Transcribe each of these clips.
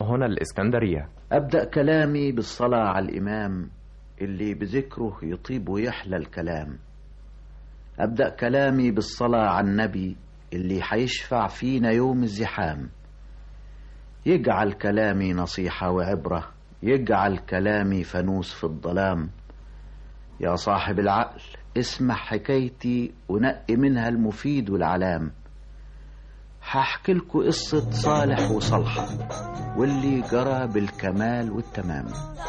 هنا الإسكندرية. أبدأ كلامي بالصلاة على الإمام اللي بذكره يطيب ويحلى الكلام. أبدأ كلامي بالصلاة على النبي اللي حيشفع فينا يوم الزحام. يجعل كلامي نصيحة وعبرة، يجعل كلامي فانوس في الظلام. يا صاحب العقل اسمع حكايتي ونقي منها المفيد والعلام. هحكي لكم قصة صالح وصالحة واللي جرى بالكمال والتمام.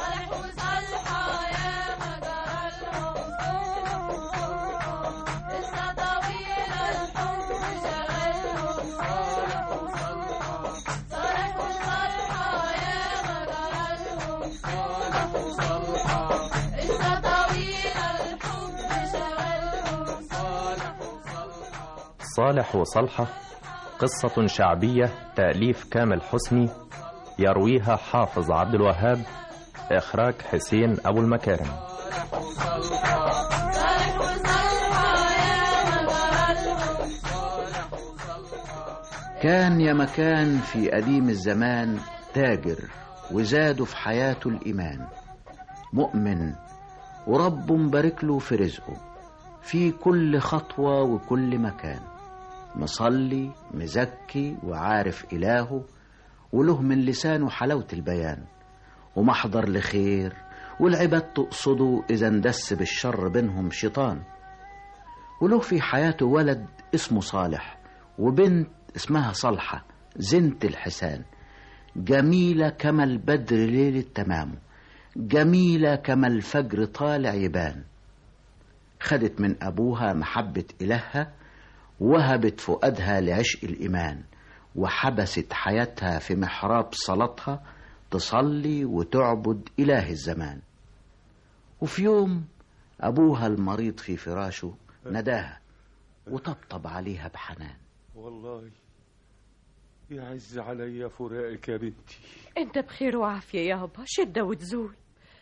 صالح وصالحة قصة شعبية تأليف كامل حسني، يرويها حافظ عبد الوهاب، إخراج حسين أبو المكارم. كان يا مكان في قديم الزمان تاجر وزاده في حياته الإيمان، مؤمن ورب مبارك له في رزقه في كل خطوة وكل مكان، مصلي مزكي وعارف إلهه وله من لسانه حلاوة البيان، ومحضر لخير والعباد تقصده إذا اندس بالشر بينهم شيطان. وله في حياته ولد اسمه صالح وبنت اسمها صالحة زنة الحسان، جميلة كما البدر ليلة تمامه، جميلة كما الفجر طالع يبان. خدت من أبوها محبة إلهها وهبت فؤادها لعشق الإيمان، وحبست حياتها في محراب صلاتها تصلي وتعبد إله الزمان. وفي يوم أبوها المريض في فراشه نداها وطبطب عليها بحنان. والله يعز علي فراقك يا بنتي. انت بخير وعافية يابا، شدة وتزول.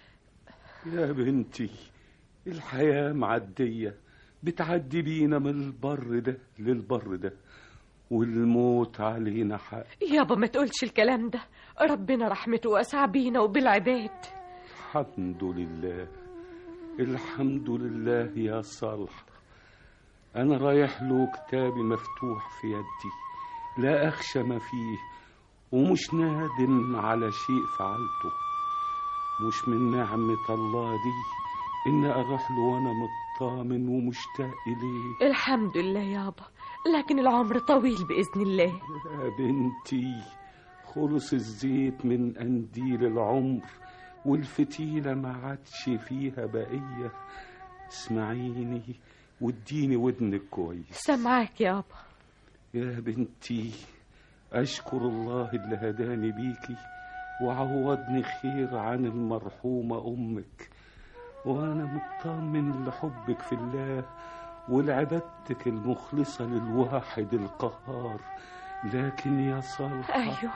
يا بنتي الحياة معدية، بتعدي بينا من البر ده للبر ده، والموت علينا حق. يابا ما تقولش الكلام ده، ربنا رحمته واسع بينا وبالعباد. الحمد لله الحمد لله يا صالح. أنا رايح له كتابي مفتوح في يدي، لا أخشى ما فيه، ومش نادم على شيء فعلته. مش من نعمة الله دي إن أروح له وأنا مطمن ومشتاق إليه. الحمد لله يابا، لكن العمر طويل بإذن الله. يا بنتي خلص الزيت من قنديل العمر، والفتيلة ما عادش فيها بقية. اسمعيني واديني ودنك كويس. سمعك يابا. يا بنتي أشكر الله اللي هداني بيكي وعوضني خير عن المرحومة أمك، وأنا مطمن لحبك في الله ولعبادتك المخلصة للواحد القهار. لكن يا صالح، أيوه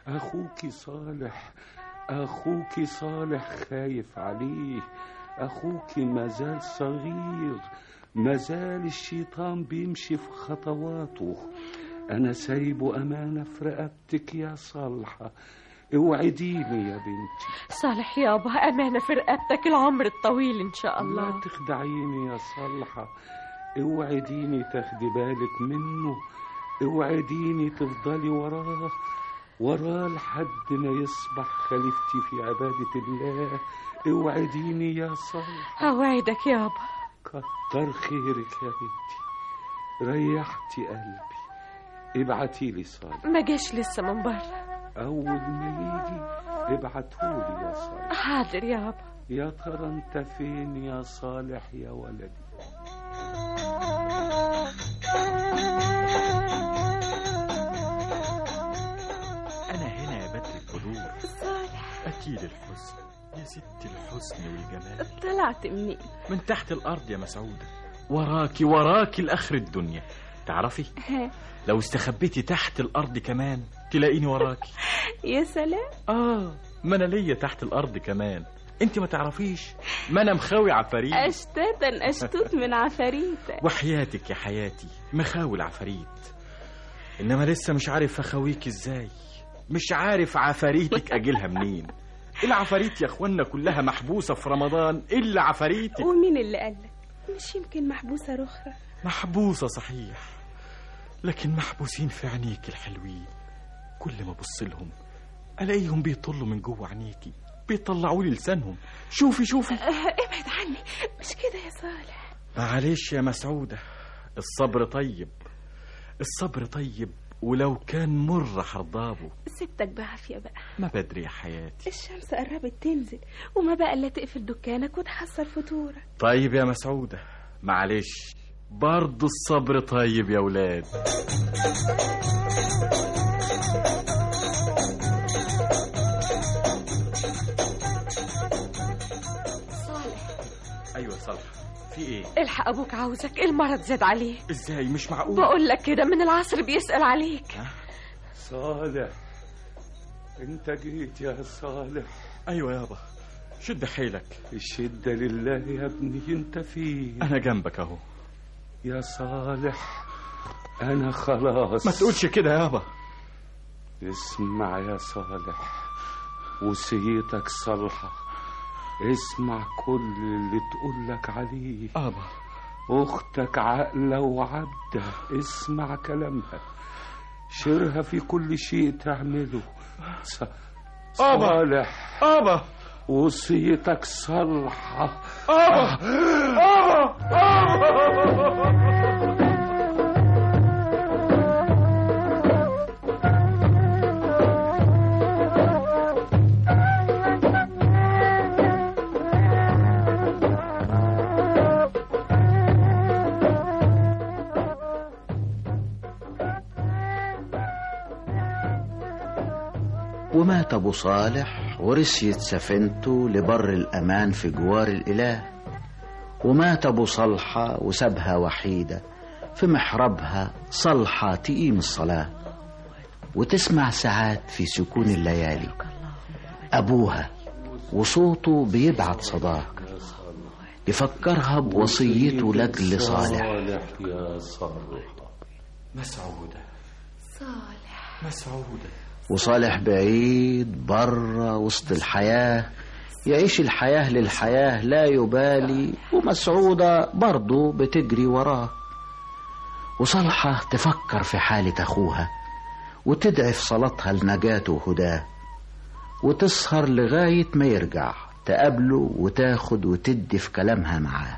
أخوك صالح خايف عليه. أخوك مازال صغير، مازال الشيطان بيمشي في خطواته. أنا سايبه أمانة في رقبتك يا صالحة، اوعديني يا بنتي. صالح يابا أمانة في رقبتك العمر الطويل إن شاء الله. لا تخدعيني يا صالحة، اوعديني تاخدي بالك منه، اوعديني تفضلي وراه لحد ما يصبح خليفتي في عبادة الله. اوعديني يا صالحة. أوعدك يابا. كتر خيرك يا بنتي، ريحتي قلبي. ابعتي لي صالح. ما جاش لسه من بره، أول ما يجي ابعتهولي يا صالح. حاضر يابا. يا ترى انت فين يا صالح يا ولدي؟ أنا هنا يا بدر البدور. صالح أكيد الحسن يا ست الحسن والجمال. طلعت منين؟ من تحت الأرض يا مسعودة، وراكي لآخر الدنيا. تعرفي لو استخبيتي تحت الأرض كمان تلاقيني وراكي. يا سلام. ما أنا ليا تحت الأرض كمان، انت ما تعرفيش، ما أنا مخاوي عفاريت. أشتوت من عفاريتك. وحياتك يا حياتي مخاوي العفاريت، إنما لسه مش عارف أخاويك إزاي. مش عارف عفاريتك اجيلها منين. العفاريت يا اخوانا كلها محبوسة في رمضان إلا عفاريتك. ومين اللي قالك؟ مش يمكن محبوسة رخرة؟ محبوسة صحيح، لكن محبوسين في عينيك الحلوين. كل ما ابص لهم الاقيهم بيطلوا من جوه عينيكي، بيطلعوا لي لسانهم. شوفي ابعد عني، مش كده يا صالح. معلش يا مسعودة، الصبر طيب، الصبر طيب، ولو كان مر حرضابه. سبتك بعافية بقى. ما بدري يا حياتي، الشمس قربت تنزل، وما بقى الا تقفل دكانك وتحصل فطورك. طيب يا مسعودة، معلش برضو الصبر طيب يا ولاد. ايوه صالح، في ايه؟ الحق ابوك عاوزك، المرض زاد عليه. ازاي؟ مش معقول. بقول لك كده من العصر بيسأل عليك. صالح، انت جيت يا صالح. ايوه يابا، شد حيلك. الشدة لله يا ابني، انت فين؟ انا جنبك اهو يا صالح. انا خلاص. ما تقولش كده يابا. اسمع يا صالح، وصيتك صالحة. اسمع كل اللي تقولك عليه. ابا، اختك عاقلة وعبدة، اسمع كلامها، شيرها في كل شيء تعمله. صالح ابا، وصيتك صالحة. ابا ابا ابا. ومات أبو صالح ورسيت سفينته لبر الأمان في جوار الإله. ومات أبو صالحة وسابها وحيدة في محرابها صالحة تقيم الصلاة، وتسمع ساعات في سكون الليالي أبوها وصوته بيبعت صداه يفكرها بوصيته لأجل صالح. يا صالح. مسعودة، صالح، مسعودة. وصالح بعيد برا وسط الحياة، يعيش الحياة للحياة لا يبالي، ومسعودة برضو بتجري وراه. وصالحة تفكر في حالة أخوها وتدعي في صلاتها لنجاته وهداه، وتسهر لغاية ما يرجع تقابله وتاخد وتدي في كلامها معاه.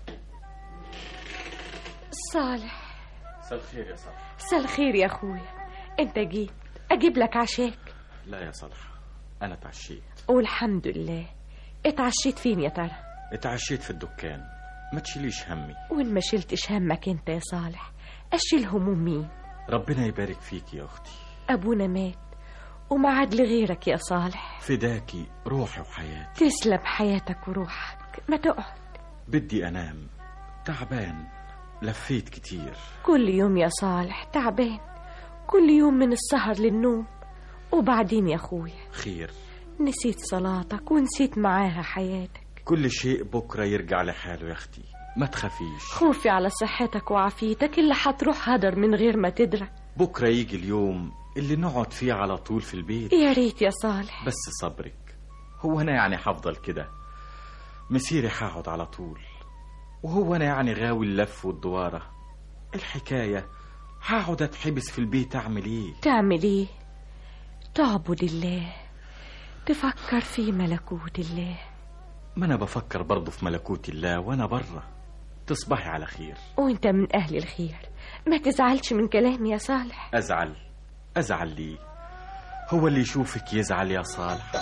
صالح. مساء الخير يا صالح. مساء الخير يا اخويا، انت جيت اجيب لك عشاك؟ لا يا صالح، انا اتعشيت. والحمد لله. اتعشيت فين يا ترى؟ اتعشيت في الدكان، ما تشيليش همي. وان ما شلتش همك انت يا صالح، اشيل هموم مين؟ ربنا يبارك فيك يا اختي. ابونا مات وما عاد لغيرك يا صالح. فداكي روحي وحياتي. تسلم حياتك وروحك، ما تقعد. بدي انام، تعبان، لفيت كتير. كل يوم يا صالح تعبان، كل يوم من السهر للنوم. وبعدين يا اخويا خير، نسيت صلاتك ونسيت معاها حياتك. كل شيء بكرة يرجع لحاله يا اختي، ما تخافيش. خوفي على صحتك وعافيتك اللي هتروح هدر من غير ما تدرى. بكرة يجي اليوم اللي نقعد فيه على طول في البيت. يا ريت يا صالح. بس صبرك، هو انا يعني هفضل كده مسيري هقعد على طول؟ وهو انا يعني غاوي اللف والدوارة؟ الحكاية هقعد اتحبس في البيت اعمل ايه؟ تعمل ايه؟ تعبد الله، تفكر في ملكوت الله. ما انا بفكر برضه في ملكوت الله وانا بره. تصبحي على خير. وانت من اهل الخير، ما تزعلش من كلامي يا صالح. ازعل ليه؟ هو اللي يشوفك يزعل يا صالح؟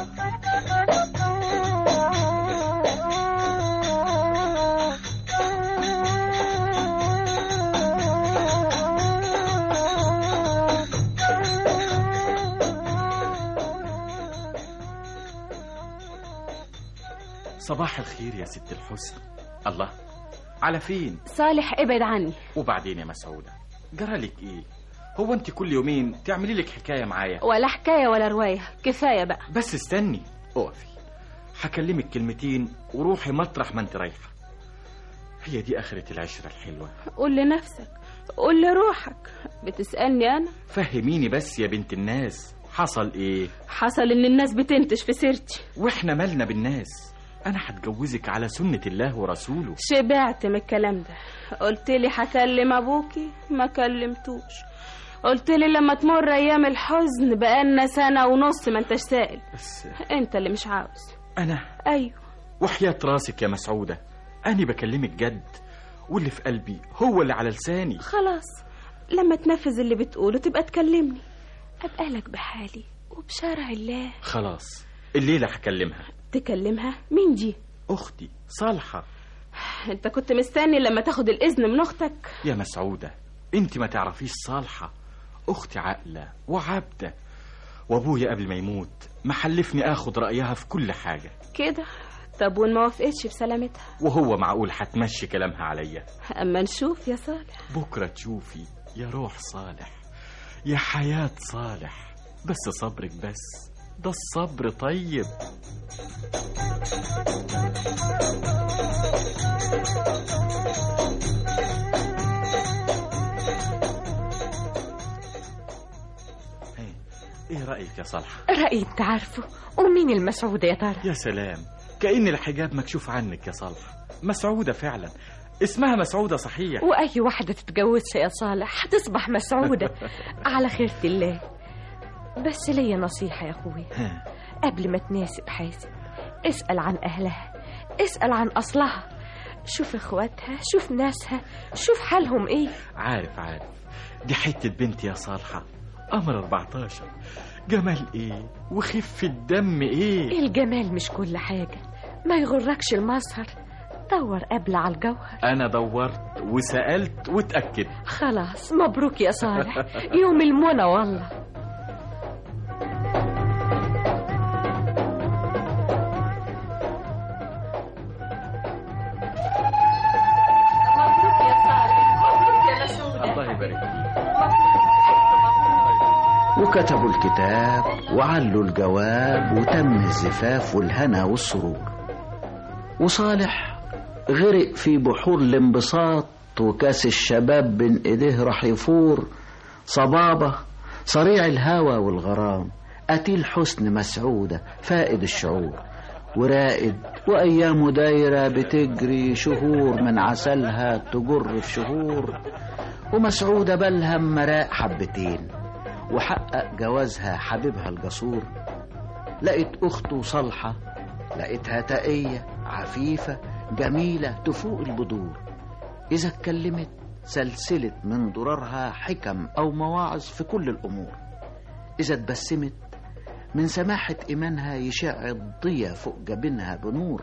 صباح الخير يا ست الحسن. الله، على فين؟ صالح ابعد عني. وبعدين يا مسعودة، جرالك ايه؟ هو انت كل يومين تعملي لك حكاية معايا؟ ولا حكاية ولا رواية، كفاية بقى. بس استني، اقفي، هكلمك كلمتين وروحي مطرح ما انت رايحة. هي دي آخرة العشرة الحلوة. قول لنفسك، قول لروحك، بتسألني أنا؟ فهميني بس يا بنت الناس، حصل ايه؟ حصل ان الناس بتنتش في سيرتي. واحنا مالنا بالناس؟ انا هتجوزك على سنة الله ورسوله. شبعت من الكلام ده. قلت لي هكلم ابوكي، ما كلمتوش. قلت لي لما تمر ايام الحزن بقالنا 1.5 سنة ما انتش سائل. بس انت اللي مش عاوز. انا؟ ايوه. وحياة راسك يا مسعودة أنا بكلمك جد، واللي في قلبي هو اللي على لساني. خلاص لما تنفذ اللي بتقوله تبقى تكلمني، أبقى لك بحالي وبشرع الله. خلاص الليلة هكلمها. تكلمها؟ مين دي؟ أختي صالحة. انت كنت مستني لما تاخد الإذن من أختك؟ يا مسعودة انت ما تعرفيش صالحة، أختي عاقلة وعابدة، وأبويا قبل ما يموت محلفني آخد رأيها في كل حاجة. كده؟ طب وإن ما وافقتش بسلامتها؟ وهو معقول هتمشي كلامها عليا؟ أما نشوف يا صالح. بكرة تشوفي يا روح صالح، يا حياة صالح. بس صبرك بس، ده الصبر طيب. ايه رأيك يا صالحة؟ رأيي انت عارفه. ومين المسعودة يا ترى؟ يا سلام، كأن الحجاب مكشوف عنك يا صالحة. مسعودة فعلا، اسمها مسعودة صحيح. وأي واحدة تتجوزها يا صالح هتصبح مسعودة على خيرة الله. بس ليا نصيحة يا أخوي، قبل ما تناسب حاسب اسأل عن أهلها، اسأل عن أصلها، شوف إخواتها، شوف ناسها، شوف حالهم إيه. عارف دي حتة بنت يا صالحة، قمر 14، جمال إيه وخف الدم إيه. الجمال مش كل حاجة، ما يغركش المظهر، دور قبل على الجوهر. أنا دورت وسألت واتأكد. خلاص مبروك يا صالح، يوم المنى والله. مبروك يا صالح، مبروك يا مسعودة. الله يبارك فيك. وكتبوا الكتاب وعلوا الجواب وتم الزفاف والهنا والسرور. وصالح غرق في بحور الانبساط، وكاس الشباب بين ايديه راح يفور. صبابة صريع الهوى والغرام، قتيل حسن مسعودة فائد الشعور، ورائد وأيامه دايرة بتجري، شهور من عسلها تجر في شهور. ومسعودة بالها مراق حبتين، وحقق جوازها حبيبها الجسور. لقت أخته صالحة، لقيتها تقية عفيفة جميلة تفوق البدور. إذا اتكلمت سلسلة من ضررها حكم أو مواعظ في كل الأمور. إذا اتبسمت من سماحة إيمانها يشع الضيا فوق جبينها بنور.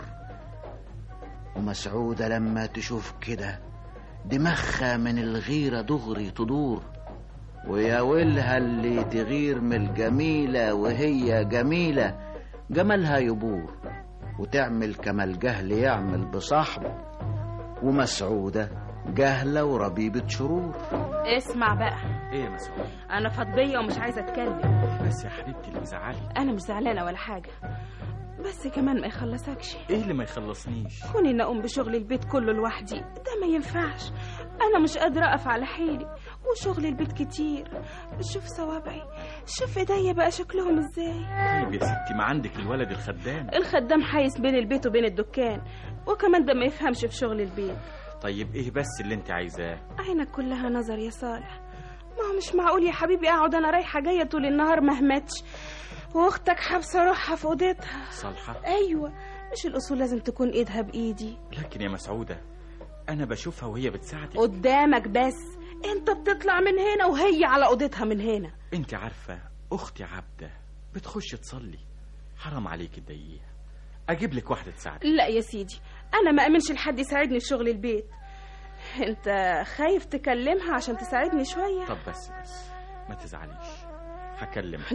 ومسعودة لما تشوف كده دماغها من الغيرة دغري تدور. ويا ويلها اللي تغير من الجميلة وهي جميلة، جمالها يبور وتعمل كما الجهل يعمل بصاحبه. ومسعودة جهلة وربيبة شرور. اسمع بقى. ايه يا مسعودة؟ أنا فضية ومش عايزة أتكلم. بس يا حبيبتي اللي بيزعلي. أنا مش زعلانة ولا حاجة، بس كمان ما يخلصكش. ايه اللي ما يخلصنيش؟ كوني إن أقوم بشغل البيت كله لوحدي ده ما ينفعش. أنا مش قادرة أقف على حيلي، وشغل البيت كتير. شوف صوابعي، شوف إيديا بقى شكلهم إزاي. طيب يا ستي، ما عندك الولد الخدام. الخدام حايس بين البيت وبين الدكان، وكمان ده ما يفهمش في شغل البيت. طيب ايه بس اللي انت عايزاه؟ عينك كلها نظر يا صالح. ما هو مش معقول يا حبيبي اقعد انا رايحه جايه طول النهار مهمتش، واختك حابسه روحها في اوضتها. صالحة؟ ايوه، مش الاصول لازم تكون ايدها بايدي. لكن يا مسعودة انا بشوفها وهي بتساعدك قدامك، بس انت بتطلع من هنا وهي على اوضتها من هنا. انت عارفة اختي عبدة بتخش تصلي، حرام عليك تضايقيها. اجيب لك واحدة تساعدك. لا يا سيدي، انا ما امنش لحد يساعدني في شغل البيت. انت خايف تكلمها عشان تساعدني شوية؟ طب بس ما تزعليش، هكلمها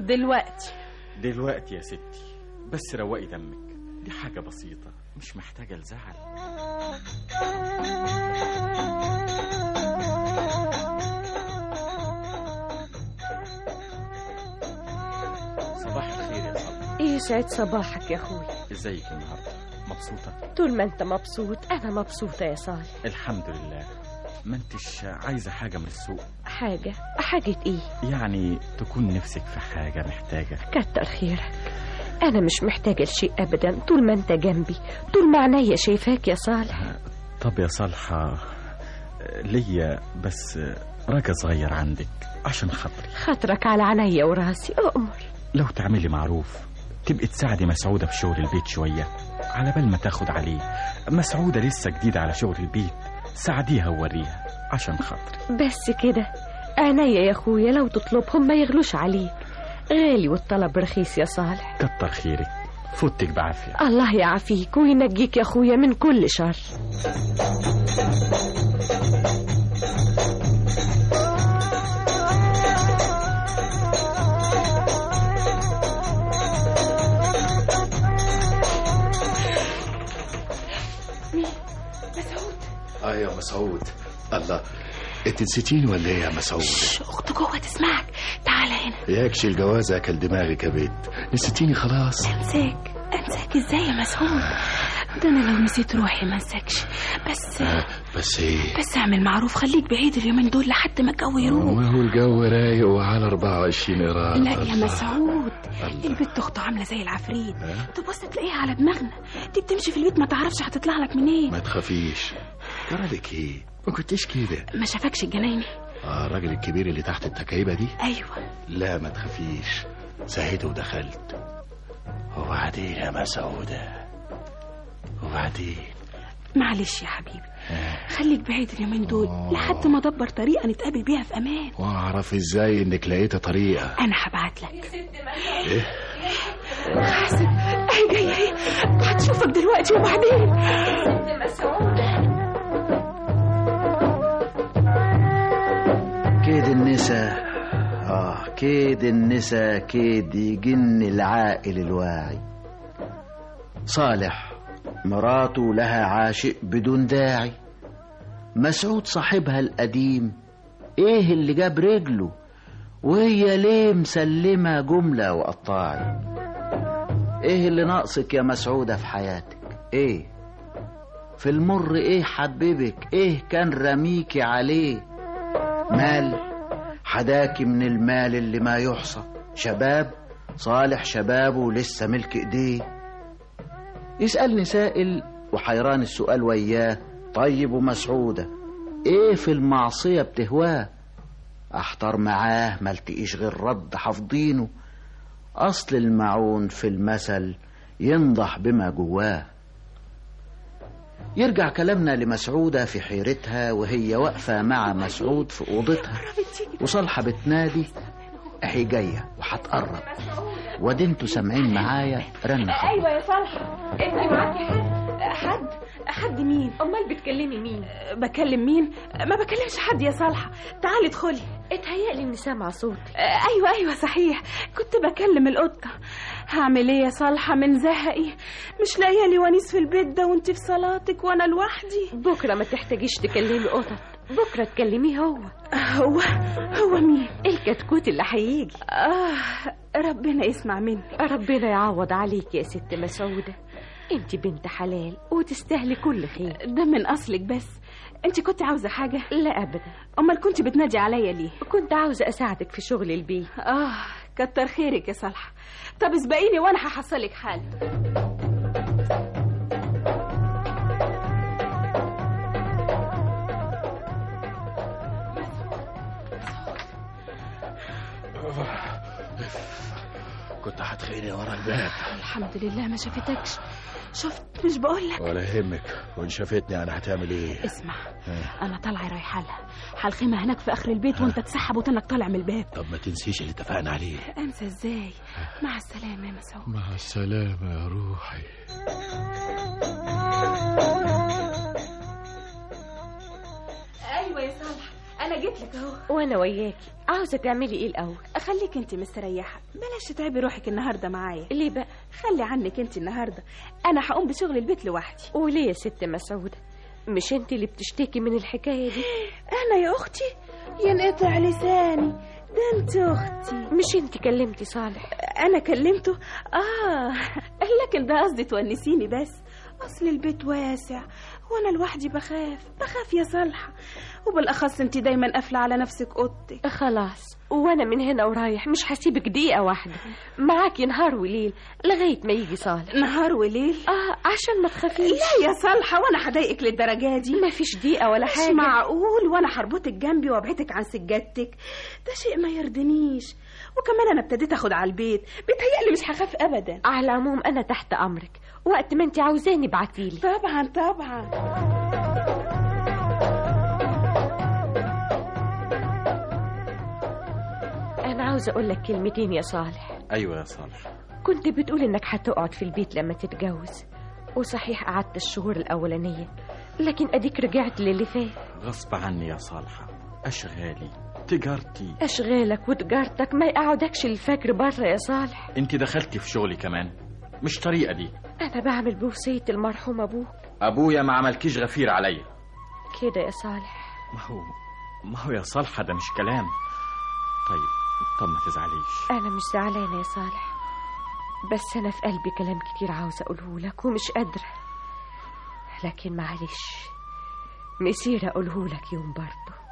دلوقتي يا ستي. بس روقي دمك، دي حاجة بسيطة مش محتاجة لزعل. صباح الخير يا صباح. يسعد صباحك يا أخوي. ازيك النهاردة؟ مبسوطة؟ طول ما انت مبسوط أنا مبسوطة يا صالح. الحمد لله. ما انتش عايزة حاجة من السوق؟ حاجة ايه؟ يعني تكون نفسك في حاجة محتاجة. كتر خيرك، انا مش محتاجة لشيء ابدا طول ما انت جنبي، طول ما عينيا شايفاك يا صالح. طب يا صالحة، ليا بس رجا صغير عندك عشان خاطري. خاطرك على عينيا وراسي، أؤمر. لو تعملي معروف تبقي تساعدي مسعودة في شغل البيت شوية على بال ما تاخد عليه. مسعودة لسه جديدة على شغل البيت، ساعديها ووريها عشان خاطري. بس كده؟ عينيا يا اخويا، لو تطلبهم ما يغلوش عليك، غالي والطلب رخيص يا صالح. كتر خيرك، فوتك بعافية. الله يعافيك وينجيك يا اخويا من كل شر. يا مسعود، الله، انت نسيتيني ولا ايه يا مسعود؟ اخته جوه تسمعك، تعالى هنا. ياكش الجواز اكل دماغك يا بنت، نسيتيني خلاص. انساك ازاي يا مسعود؟ ده انا لو نسيت روحي ما انساكش. بس ايه؟ بس اعمل معروف، خليك بعيد اليومين دول لحد ما الجو يروق. ما هو الجو رايق وعلى 24 قرار. لا يا مسعود، البت اخته عامله زي العفريت، تبص تلاقيها على دماغنا، دي بتمشي في البيت ما تعرفش هتطلع لك منين. ما تخافيش، جرالك ايه؟ ما كنتش كده. ما شافكش الجنايني؟ الراجل الكبير اللي تحت التكعيبه دي؟ ايوه. لا ما تخافيش، سهيت ودخلت. وبعدين يا مسعوده، وبعدين معلش يا حبيبي، خليك بعيد اليومين دول لحد ما ادبر طريقه نتقابل بيها في امان. واعرف ازاي انك لقيت طريقه؟ انا هبعت لك. ايه؟ حاسب، اهي جايه اهي، هتشوفك دلوقتي. وبعدين كيد النساء، كيد النساء، كيد يجن العاقل الواعي. صالح مراته لها عاشق بدون داعي، مسعود صاحبها القديم ايه اللي جاب رجله، وهي ليه مسلمة جملة وقطاعي. ايه اللي ناقصك يا مسعودة في حياتك؟ ايه في المر؟ ايه حببك؟ ايه كان رميكي عليه؟ مال حداكي من المال اللي ما يحصى. شباب صالح شبابه لسه ملك ايديه. يسألني سائل وحيران السؤال وياه، طيب ومسعودة ايه في المعصية بتهواه؟ احتار معاه ملتقيش غير رد حافظينه، اصل المعون في المثل ينضح بما جواه. يرجع كلامنا لمسعودة في حيرتها وهي واقفة مع مسعود في أوضتها، وصالحة بتنادي اهي جاية وهتقرب. وادي انتوا سامعين معايا رنة. ايوه يا صالحة، انت معاكي حد مين؟ امال بتكلمي مين؟ بكلم مين؟ ما بكلمش حد يا صالحة، تعالي ادخلي. اتهيألي اني سامعة صوت. ايوه صحيح، كنت بكلم القطة. هعمل ايه يا صالحة من زهقي؟ مش لاقيه لي ونيس في البيت ده وانت في صلاتك وانا لوحدي. بكرة ما تحتاجيش تكلمي قطط، بكرة تكلميه هو مين؟ الكتكوت اللي هيجي. ربنا يسمع مني. ربنا يعوض عليك يا ست مسعودة، انت بنت حلال وتستاهلي كل خير. ده من اصلك. بس انت كنت عاوزة حاجة؟ لا ابدا. امال كنت بتنادي عليا ليه؟ كنت عاوزة اساعدك في شغل البيت. كتر خيرك يا صالحة. طب اسبقيني وانا هحصلك حال. كنت هتخيني ورا الباب. الحمد لله ما شافتكش. شفت؟ مش بقولك ولا يهمك، وان شافتني انا هتعمل ايه؟ اسمع، انا طالعه رايحه لها، هالخيمه هناك في اخر البيت وانت تسحب وتنك طالع من الباب. طب ما تنسيش اللي اتفقنا عليه. انسى ازاي؟ مع السلامه يا مسعود. مع السلامه يا روحي. ايوه يا صالح، انا جيت لك اهو. وانا وياكي. عاوزه تعملي ايه الاول؟ خليك انت مستريحه، بلاش تتعبي روحك النهارده معايا. ليه بقى؟ خلي عنك انت النهارده، انا هقوم بشغل البيت لوحدي. وليه يا ست مسعوده؟ مش انت اللي بتشتكي من الحكايه دي؟ انا يا اختي؟ ينقطع لساني، ده انت اختي. مش انت كلمتي صالح؟ انا كلمته؟ لكن ده قصدي تونسيني بس. اصل البيت واسع وانا لوحدي بخاف يا صالحة، وبالاخص انت دايما قافلة على نفسك اوضتك. خلاص، وانا من هنا ورايح مش هسيبك دقيقة واحدة، معاكي نهار وليل لغاية ما يجي صالح. نهار وليل؟ عشان ما تخافيش. لا يا صالحة، وانا هضايقك للدرجة دي؟ ما فيش دقيقة ولا حاجة. مش معقول وانا هربطك جنبي وابعدك عن سجادتك، ده شيء ما يرضنيش. وكمان انا ابتديت اخد على البيت، بيتهيألي مش هخاف ابدا. على العموم انا تحت امرك، وقت ما انت عاوزاني ابعتيلي. طبعا طبعا. انا عاوزه اقول لك كلمتين يا صالح. ايوه يا صالح. كنت بتقول انك هتقعد في البيت لما تتجوز، وصحيح قعدت الشهور الاولانيه، لكن اديك رجعت للي فات. غصب عني يا صالحة، اشغالي تجارتي. اشغالك وتجارتك ما يقعدكش الفجر بره يا صالح. انت دخلتي في شغلي كمان، مش طريقة دي. انا بعمل بوصية المرحوم ابوك. ابويا ما عملكيش غفير عليا كده يا صالح. ما هو يا صالحة ده مش كلام. طب ما تزعليش. انا مش زعلانة يا صالح، بس انا في قلبي كلام كتير عاوزة اقوله لك ومش قادرة، لكن معلش مسير اقوله لك يوم برضه.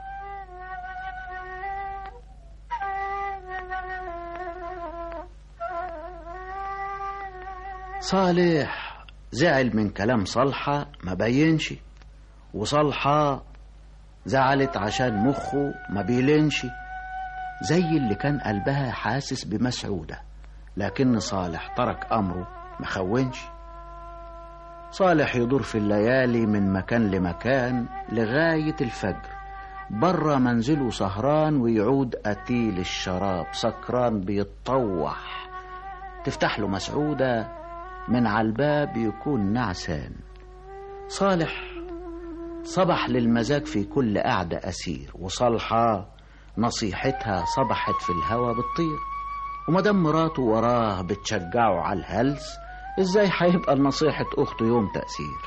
صالح زعل من كلام صالحة ما بينش، وصالحة زعلت عشان مخه ما بيلينش، زي اللي كان قلبها حاسس بمسعودة، لكن صالح ترك أمره مخونش. صالح يدور في الليالي من مكان لمكان لغاية الفجر، برا منزله سهران، ويعود قتيل الشراب سكران بيتطوح، تفتح له مسعودة من على الباب يكون نعسان. صالح صبح للمزاج في كل قعدة أسير، وصالحة نصيحتها صبحت في الهوا بتطير، ومدام مراته وراه بتشجعه على الهلس، ازاي هيبقى نصيحة أخته يوم تأثير؟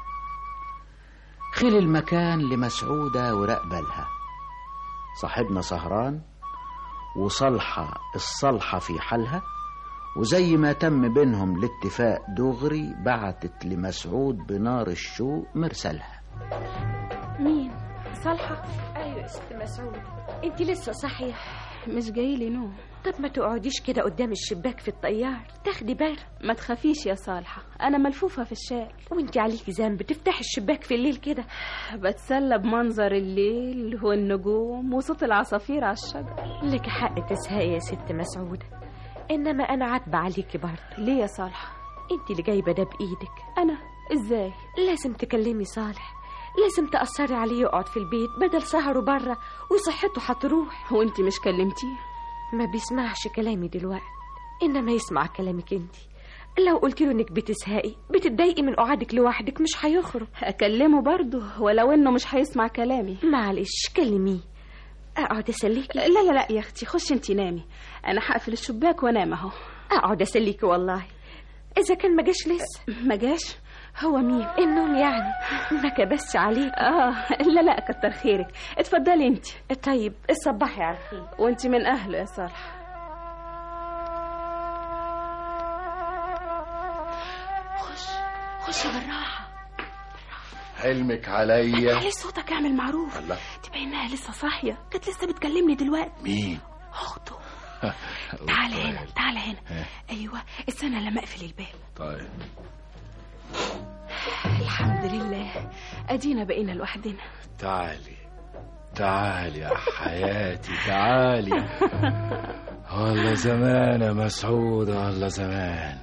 خلي المكان لمسعودة ورقبلها، صاحبنا سهران وصالحة الصالحة في حالها، وزي ما تم بينهم الاتفاق دغري بعتت لمسعود بنار الشوق مرسلها. مين؟ صالحة؟ ايوه يا ست مسعود، انت لسه صاحيه؟ مش جايلي نوم. طب ما تقعديش كده قدام الشباك في الطيار تاخدي برد. ما تخافيش يا صالحة، انا ملفوفة في الشال. وانت عليكي ذنب تفتحي الشباك في الليل كده؟ بتسلى بمنظر الليل والنجوم وصوت العصافير على الشجر. لك حق تزهقي يا ست مسعودة، انما انا عاتبة عليكي برضه. ليه يا صالحة؟ انت اللي جايبة ده بايدك. انا؟ ازاي؟ لازم تكلمي صالح، لازم تأثري عليه يقعد في البيت بدل سهره بره وصحته هتروح. وانت مش كلمتيه؟ ما بيسمعش كلامي دلوقتي، انما يسمع كلامك انت. لو قلت له انك بتزهقي بتتضايقي من قعدك لوحدك مش هيخرج. اكلمه برضه ولو انه مش هيسمع كلامي. معلش كلميه، اقعد اسليكي. لا لا لا يا اختي، خشي انت نامي، انا هقفل الشباك وانام اهو. اقعد اسليكي والله، اذا كان ما جاش لسه. ما جاش؟ هو مين؟ النوم يعني، ما كبسش عليك. لا لا كتر خيرك، اتفضلي انت. طيب الصباحي على الخير. وانت من اهله يا صالحة. خش بالراحة. حلمك عليا. علي صوتك، اعمل معروف. الله، تبقى انها لسه صاحية، كانت لسه بتكلمني دلوقتي. مين؟ اخته. تعال هنا تعال هنا. ايوه استنى لما اقفل الباب. طيب. الحمد لله ادينا بقينا لوحدنا. تعالي يا حياتي، تعالي. والله زمان يا مسعود، والله زمان.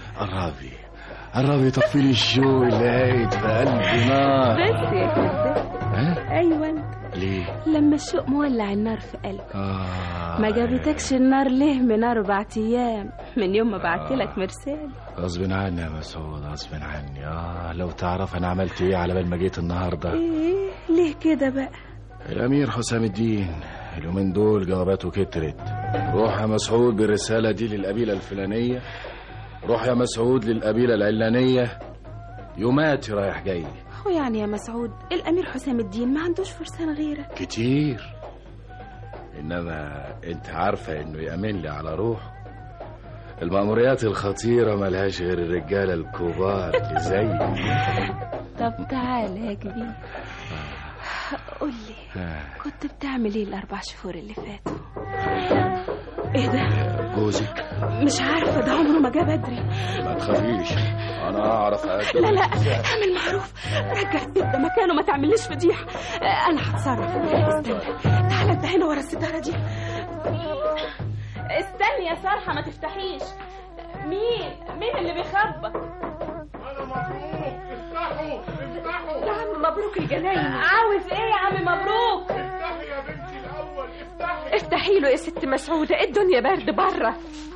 قربي طفي لي الشوق اللي قايد في قلبي نار. بس يا كده. ايوه ليه؟ لما الشوق مولع النار في قلبك. ما جابتكش النار ليه من 4 أيام من يوم ما بعتلك مرسال؟ غصب عني يا مسعود، غصب عني. لو تعرف انا عملت ايه على بال ما جيت النهارده. ايه ليه كده بقى؟ الامير حسام الدين اليومين دول جواباته كترت. روح يا مسعود بالرساله دي للقبيله الفلانيه، روح يا مسعود للقبيله العلانيه، يوماتي رايح جاي. هو يعني يا مسعود الامير حسام الدين ما عندوش فرسان غيرك؟ كتير، انما انت عارفه انه يأمن لي على روحه. المأموريات الخطيره ملهاش غير الرجاله الكبار اللي زيي. طب تعالى يا كبير، قول لي كنت بتعمل ايه ال4 شهور اللي فاتوا؟ ايه ده؟ جوزك؟ مش عارفه، ده عمره ما جه بدري. ما تخافيش، انا اعرف اقدم. لا اعمل معروف، رجع البيت ده مكانه، ما تعمليش فضيحه. انا هتصرف. استنى، تعالى انت هنا ورا الستاره دي. استني يا صالحه، ما تفتحيش. مين اللي بيخبط؟ انا مبروك. افتحوا يا عم مبروك الجناين. عاوز ايه يا عم مبروك؟ افتحي يا بنتي الاول، افتحي. افتحي له يا ست مسعودة، الدنيا برد بره.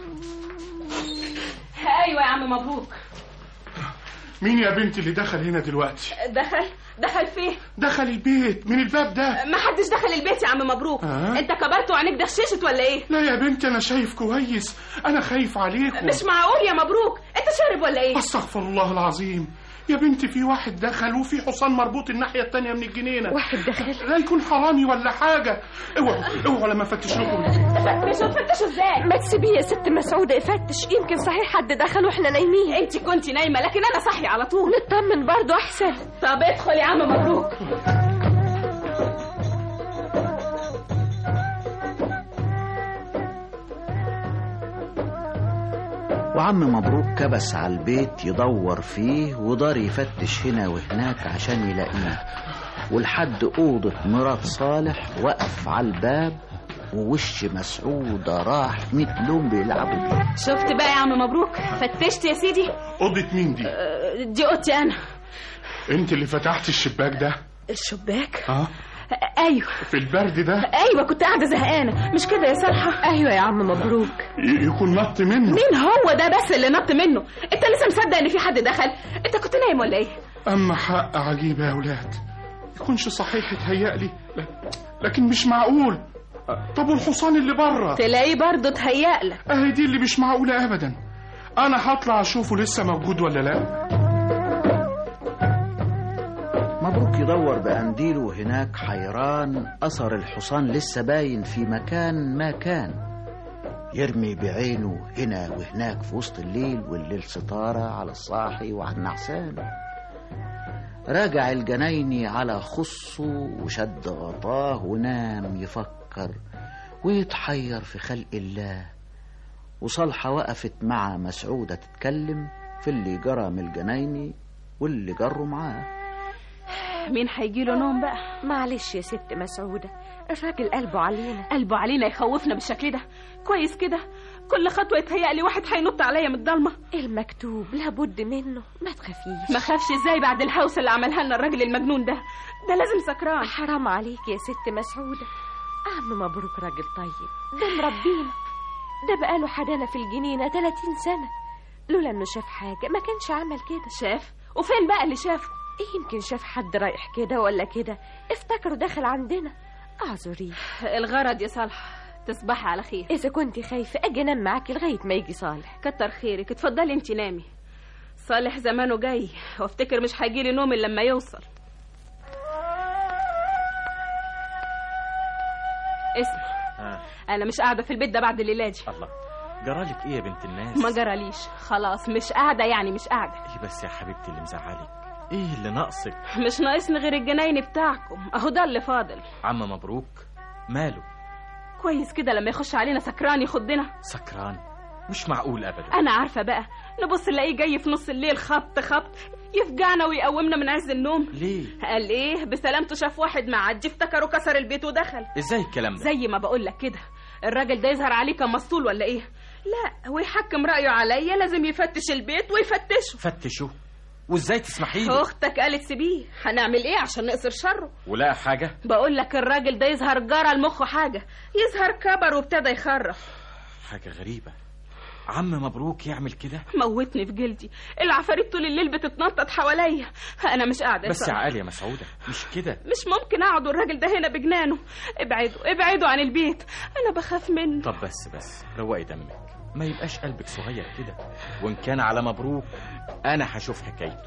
ايوه يا عم مبروك. مين يا بنتي اللي دخل هنا دلوقتي؟ دخل فين؟ دخل البيت من الباب ده. ما حدش دخل البيت يا عم مبروك. انت كبرت وعينيك دششت ولا ايه؟ لا يا بنتي انا شايف كويس، انا خايف عليكم. مش معقول يا مبروك، انت شارب ولا ايه؟ استغفر الله العظيم يا بنتي، في واحد دخل وفي حصان مربوط الناحيه التانية من الجنينه. واحد دخل؟ لا يكون حرامي ولا حاجه. اوعوا لما فتش لكم. فتشوا ازاي؟ ما تسيبيه يا ست مسعودة يفتش، يمكن صحيح حد دخل واحنا نايمين. انت كنت نايمه لكن انا صاحيه على طول. نطمن برضه احسن. طب ادخل يا عم مبروك. وعم مبروك كبس على البيت يدور فيه ودار يفتش هنا وهناك عشان يلاقيه، ولحد أوضة مرات صالح وقف على الباب ووش مسعودة راح مثلهم بيلعبوا بيه. شفت بقى يا عم مبروك؟ فتشت يا سيدي. أوضة مين دي؟ دي أوضتي أنا. أنت اللي فتحت الشباك ده؟ الشباك؟ ايوه. في البرد ده؟ ايوه كنت قاعده زهقانه، مش كده يا صالحه؟ ايوه يا عم مبروك. يكون نط منه؟ مين هو ده بس اللي نط منه؟ انت لسه مصدق ان في حد دخل؟ انت كنت نايم ولا ايه؟ اما حق عجيبه يا اولاد، يكونش صحيح اتهيألي، لكن مش معقول. طب والحصان اللي بره؟ تلاقيه برضه اتهيألك. اهي دي اللي مش معقوله ابدا. انا هطلع اشوفه لسه موجود ولا لا. مبروك يدور بقنديله هناك حيران، أثر الحصان لسه باين في مكان ما كان، يرمي بعينه هنا وهناك في وسط الليل، والليل ستارة على الصاحي وعلى النعسان. راجع الجنايني على خصه وشد غطاه ونام يفكر ويتحير في خلق الله. وصالحة وقفت مع مسعودة تتكلم في اللي جرى من الجنايني واللي جروا معاه. مين هيجيله نوم بقى؟ معلش يا ست مسعودة، الراجل قلبه علينا يخوفنا بالشكل ده. كويس كده، كل خطوة يتهيألي واحد هينط عليا من الضلمة. المكتوب لابد منه، ما تخافيش. ما خافش ازاي بعد الهوس اللي عملها لنا الراجل المجنون ده؟ ده لازم سكران. حرام عليك يا ست مسعودة، عم مبروك راجل طيب، ده مربينا، ده بقاله حدانا في الجنينة 30 سنة، لولا انه شاف حاجة ما كانش عمل كده. شاف؟ وفين بقى اللي شافه؟ يمكن شاف حد رايح كده ولا كده، افتكروا دخل عندنا. اعذري. الغرض يا صالح، تصبحي على خير. اذا كنت خايفة اجي انام معاكي لغاية ما يجي صالح. كتر خيرك، اتفضلي انت نامي. صالح زمانه جاي، وافتكر مش هيجيلي نوم الا لما يوصل. اسمع، انا مش قاعدة في البيت ده بعد الليلة دي. الله، جرالك ايه يا بنت الناس؟ ما جراليش، خلاص مش قاعدة، يعني مش قاعدة. ايه بس يا حبيبتي اللي مزعلك؟ ايه اللي ناقصك؟ مش ناقصني غير الجناين بتاعكم، اهو ده اللي فاضل. عم مبروك ماله؟ كويس كده لما يخش علينا سكران يخضنا. سكران؟ مش معقول ابدا. انا عارفه بقى، نبص نلاقيه جاي في نص الليل خبط يفجعنا ويقومنا من عز النوم. ليه؟ قال ايه؟ بسلامته شاف واحد معدي افتكره كسر البيت ودخل. ازاي الكلام ده؟ زي ما بقول لك كده، الراجل ده يظهر عليه كان مسطول ولا ايه؟ لا، هو يحكم رايه عليا، لازم يفتش البيت ويفتشه. فتشه؟ وازاي تسمحي لي؟ اختك قالت سيبيه، هنعمل ايه عشان نقصر شره؟ ولا حاجه؟ بقول لك الراجل ده يظهر جرى المخ حاجه، يظهر كبر وابتدى يخرف. حاجه غريبه، عم مبروك يعمل كده؟ موتني في جلدي، العفاريت طول الليل بتتنطط حواليا، انا مش قاعده. بس يا عقل يا مسعوده، مش كده. مش ممكن اقعد والراجل ده هنا بجنانه. ابعدوا عن البيت، انا بخاف منه. طب بس روقي دمك، ما يبقاش قلبك صغير كده، وان كان على مبروك انا هشوف حكايته.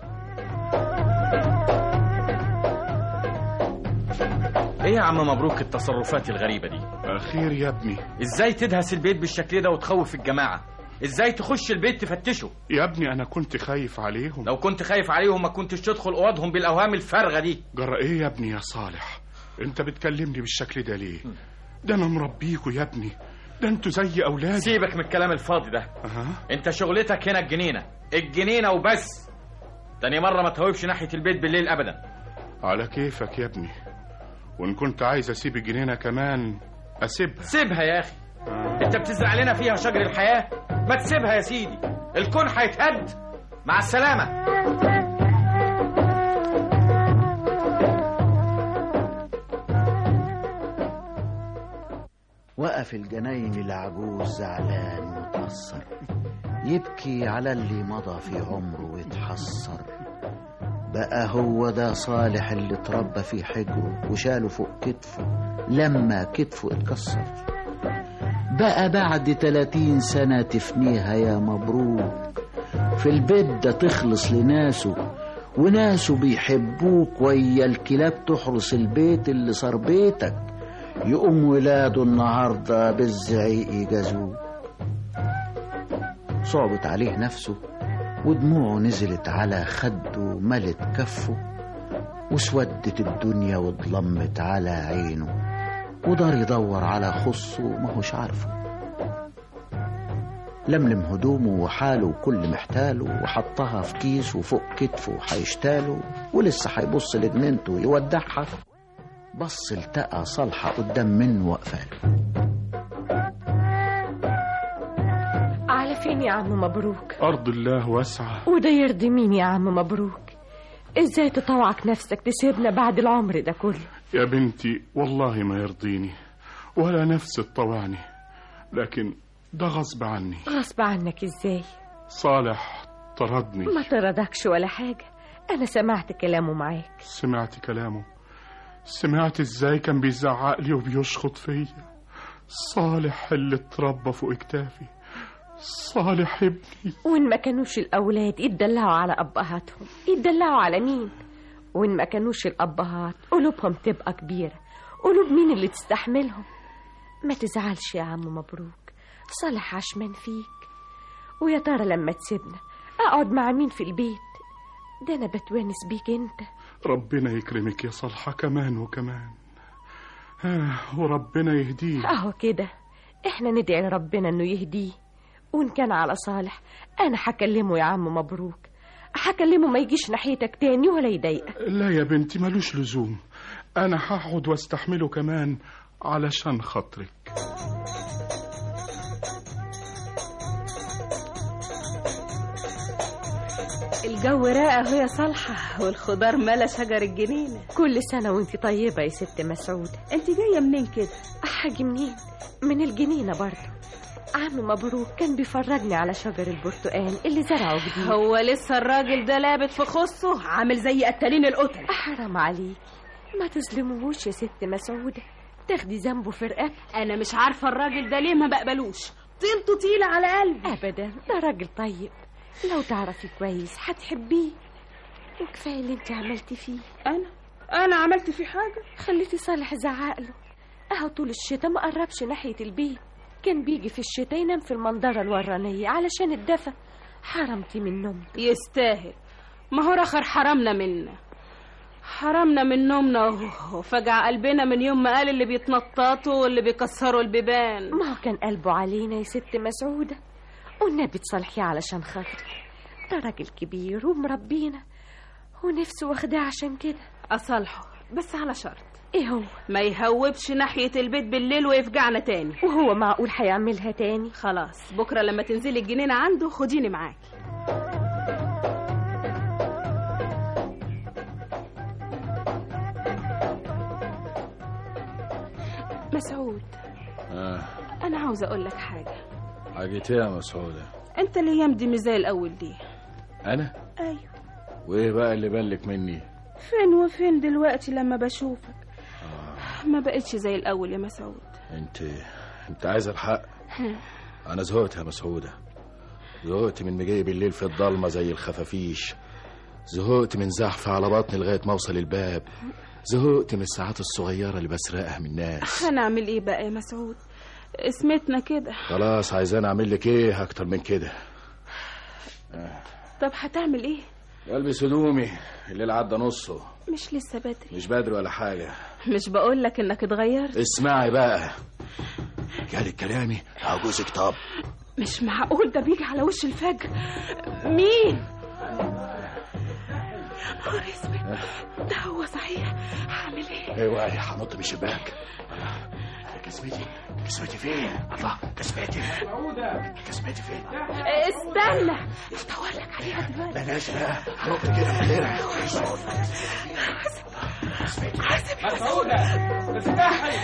ايه يا عم مبروك التصرفات الغريبه دي؟ خير يا ابني. ازاي تدهس البيت بالشكل ده وتخوف الجماعه؟ ازاي تخش البيت تفتشه؟ يا ابني انا كنت خايف عليهم. لو كنت خايف عليهم ما كنتش تدخل اوضهم بالاوهام الفارغه دي. جرى ايه يا ابني يا صالح؟ انت بتكلمني بالشكل ده ليه؟ ده انا مربيكوا يا ابني، ده انتوا زي اولادي. سيبك من الكلام الفاضي ده. انت شغلتك هنا الجنينه وبس. تاني مره ما تهوبش ناحيه البيت بالليل ابدا. على كيفك يا ابني، وان كنت عايز اسيب الجنينه كمان اسيبها. سيبها يا اخي. انت بتزرع لنا فيها شجر الحياه، ما تسيبها يا سيدي، الكون هيتهد. مع السلامه. وقف الجناين العجوز زعلان ومتأثر، يبكي على اللي مضى في عمره ويتحسر. بقى هو ده صالح اللي اتربى في حجره وشاله فوق كتفه لما كتفه اتكسر. بقى بعد 30 سنة تفنيها يا مبروك، في البيت ده تخلص لناسه وناسه بيحبوك، ويا الكلاب تحرس البيت اللي صار بيتك. يقوم ولاده النهاردة بالزعيق يجازوه. صعبت عليه نفسه ودموعه نزلت على خده وملت كفه، وسودت الدنيا واتضلمت على عينه، ودار يدور على خصه ماهوش عارفه. لملم هدومه وحاله وكل محتاله، وحطها في كيس وفوق كتفه وحيشتاله، ولسه هيبص لجنينته ويودعها، بص التقى صالحة قدام منه وقفاله. على فين يا عم مبروك؟ أرض الله واسعة. وده يرضي مين يا عم مبروك؟ ازاي تطوعك نفسك تسيبنا بعد العمر ده كله؟ يا بنتي والله ما يرضيني ولا نفسي تطوعني، لكن ده غصب عني. غصب عنك ازاي؟ صالح طردني. ما طردكش ولا حاجة، أنا سمعت كلامه معاك. سمعت كلامه؟ سمعت ازاي كان بيزعق لي وبيشخط فيا. صالح اللي اتربى فوق كتافي، صالح ابني. وإن ما كانوش الأولاد يتدلعوا على أبهاتهم، يتدلعوا على مين؟ وإن ما كانوش الأبهات قلوبهم تبقى كبيرة، قلوب مين اللي تستحملهم؟ ما تزعلش يا عم مبروك، صالح عشمان فيك. ويا ترى لما تسيبنا أقعد مع مين في البيت؟ ده أنا بتوانس بيك أنت. ربنا يكرمك يا صالحة كمان وكمان، وربنا يهديه. أهو كده، إحنا ندعي لربنا إنه يهديه. وإن كان على صالح أنا هكلمه يا عم مبروك، هكلمه ما يجيش ناحيتك تاني ولا يضايقك. لا يا بنتي ملوش لزوم، أنا هقعد واستحمله كمان علشان خاطرك. الجو راقة اهو يا صالحة، والخضار ملا شجر الجنينة. كل سنة وانت طيبة يا ست مسعودة. انت جاية منين كده؟ حاجة منين؟ من الجنينة برضه. عم مبروك كان بيفرجني على شجر البرتقال اللي زرعه جديد. هو لسه الراجل ده لابت في خصه عامل زي قتالين القتل. حرام عليك، ما تظلموهوش يا ست مسعودة، تاخدي ذنبه في رقبتك. انا مش عارفة الراجل ده ليه ما بقبلوش، طيلته تقيلة على قلبي. ابدا، ده راجل طيب، لو تعرفي كويس هتحبيه. وكفايه اللي انت عملتي فيه. انا عملت فيه حاجه؟ خليتي صالح زعق له. اهو طول الشتاء ما قربش ناحيه البيت، كان بيجي في الشتاء ينام في المنظره الورانيه علشان الدفا. حرمتي من نوم. يستاهل، ما هو رخر حرمنا من نومنا وفجع قلبنا من يوم ما قال اللي بيتنططوا واللي بيكسروا البيبان. ما هو كان قلبه علينا يا ست مسعوده، والنبي تصالحيه علشان خاطري، ده راجل كبير ومربينا ونفسه واخداه عشان كده. أصالحه بس على شرط. ايه هو؟ ما يهوبش ناحية البيت بالليل ويفجعنا تاني. وهو معقول هيعملها تاني؟ خلاص، بكرة لما تنزلي الجنينة عنده خديني معاكي. مسعود، أنا عاوزة أقول لك حاجة. حاجة ايه يا مسعودة؟ أنت الأيام دي مش زي الأول ليه؟ أنا؟ أيوه. وإيه بقى اللي بالك مني؟ فين وفين دلوقتي لما بشوفك. ما بقتش زي الأول يا مسعود. أنت عايز الحق؟ أنا زهقت يا مسعودة، زهقت من مجاي بالليل في الضلمة زي الخفافيش، زهقت من زحف على بطني لغاية ما أوصل الباب، زهقت من الساعات الصغيرة اللي بسرقها من الناس. هنعمل إيه بقى يا مسعود؟ اسمتنا كده. خلاص، عايزاني اعمل لك ايه اكتر من كده؟ طب هتعمل ايه؟ البس هدومي، الليل عدى نصه. مش لسه بدري؟ مش بدري ولا حاجه. مش بقول لك انك اتغيرت؟ اسمعي بقى، جالك كلامي عجوزك. طب مش معقول ده بيجي على وش الفجر. مين؟ نهار اسود، ده هو صحيح. هعمل ايه؟ اوعي، هنط من الشباك. كسبتي فين؟ الله، كسبتي فين؟ استنى ادور لك عليها دلوقتي. بلاش بقى، هنط كده في الليل. مسعودة افتحي.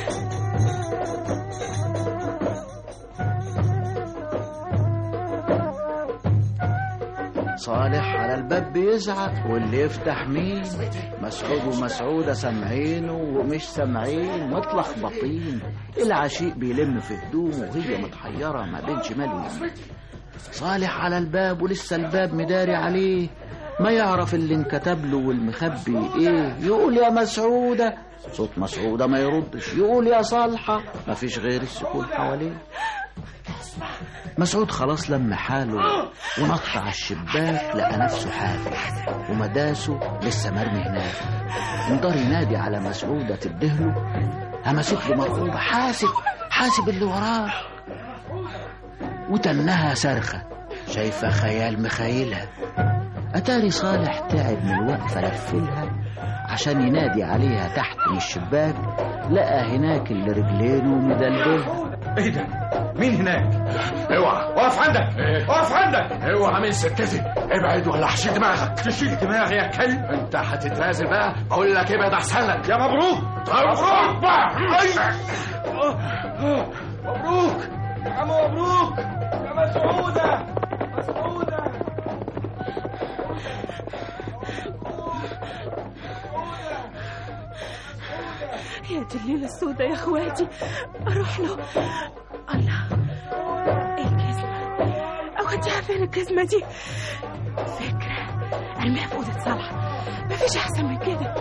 صالح على الباب بيزعق، واللي يفتح مين؟ مسعود ومسعودة سامعينه ومش سامعين، متلخبطين. العشيق بيلم في هدومه وهي متحيرة ما بين شمال ويمين. صالح على الباب ولسه الباب مداري عليه، ما يعرف اللي انكتب له والمخبي ايه. يقول يا مسعودة، صوت مسعودة ما يردش. يقول يا صالحة، ما فيش غير السكون حواليه. مسعود خلاص لم حاله ونط على الشباك، لقى نفسه حافي ومداسه لسه مرمي هناك. انضر ينادي على مسعودة تدهله، همست له مرعوبة: حاسب اللي وراه. وتنها صرخة شايفة خيال مخيلها. أتاري صالح تعب من الوقفة، لفلها عشان ينادي عليها تحت من الشباك، لقى هناك اللي رجلينه مدلدلها. ايه ده؟ مين هناك؟ اوعى، اقف عندك. اقف عندك. اوعى من سكتي، ابعد ولا هشيل دماغك. تشيل دماغي يا كلب؟ انت هتتنازل بقى؟ بقول لك ابعد احسن لك. يا مبروك. مبروك بقى. مبروك يا عم، مبروك يا مسعودة. يا دي الليلة السوداء يا اخواتي. اروح له. الله، ايه الجزمة؟ اوديها فين الجزمة دي؟ فكرة، ارميها في اوضة صالحة، مفيش احسن من كده.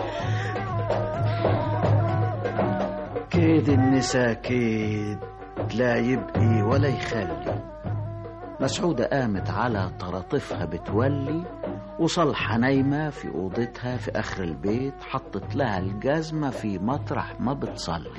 كيد النساء كيد، لا يبقي ولا يخلي. مسعودة قامت على طراطفها بتولي، وصالحة نايمة في أوضتها في آخر البيت، حطت لها الجزمة في مطرح ما بتصلي.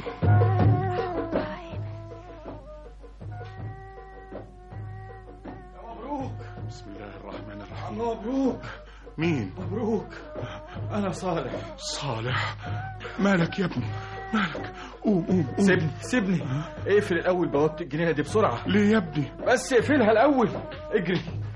مبروك. بسم الله الرحمن الرحيم. مبروك. مين؟ مبروك، أنا صالح. صالح، مالك يا ابني؟ مالك؟ قوم. سيبني. اقفل الأول بوابة الجنينة دي بسرعة. ليه يا ابني؟ بس اقفلها الأول. اجري.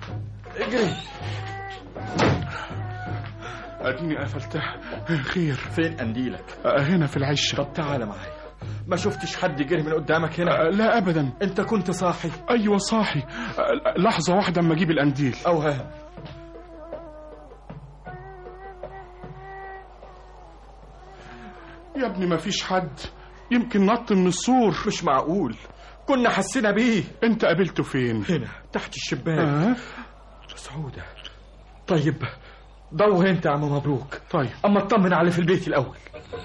اديني قفلتها. خير؟ فين قنديلك؟ هنا في العشة. طب تعالى معايا. ما شفتش حد جري من قدامك هنا؟ لا أبدا. انت كنت صاحي؟ أيوة صاحي. لحظة واحدة اما اجيب القنديل. أوهام. يا ابني ما فيش حد، يمكن نط من السور. مش معقول، كنا حسينا بيه. انت قابلته فين؟ هنا تحت الشباك. مسعودة. طيب ضوء انت يا عم مبروك. طيب اما اطمن على في البيت الاول.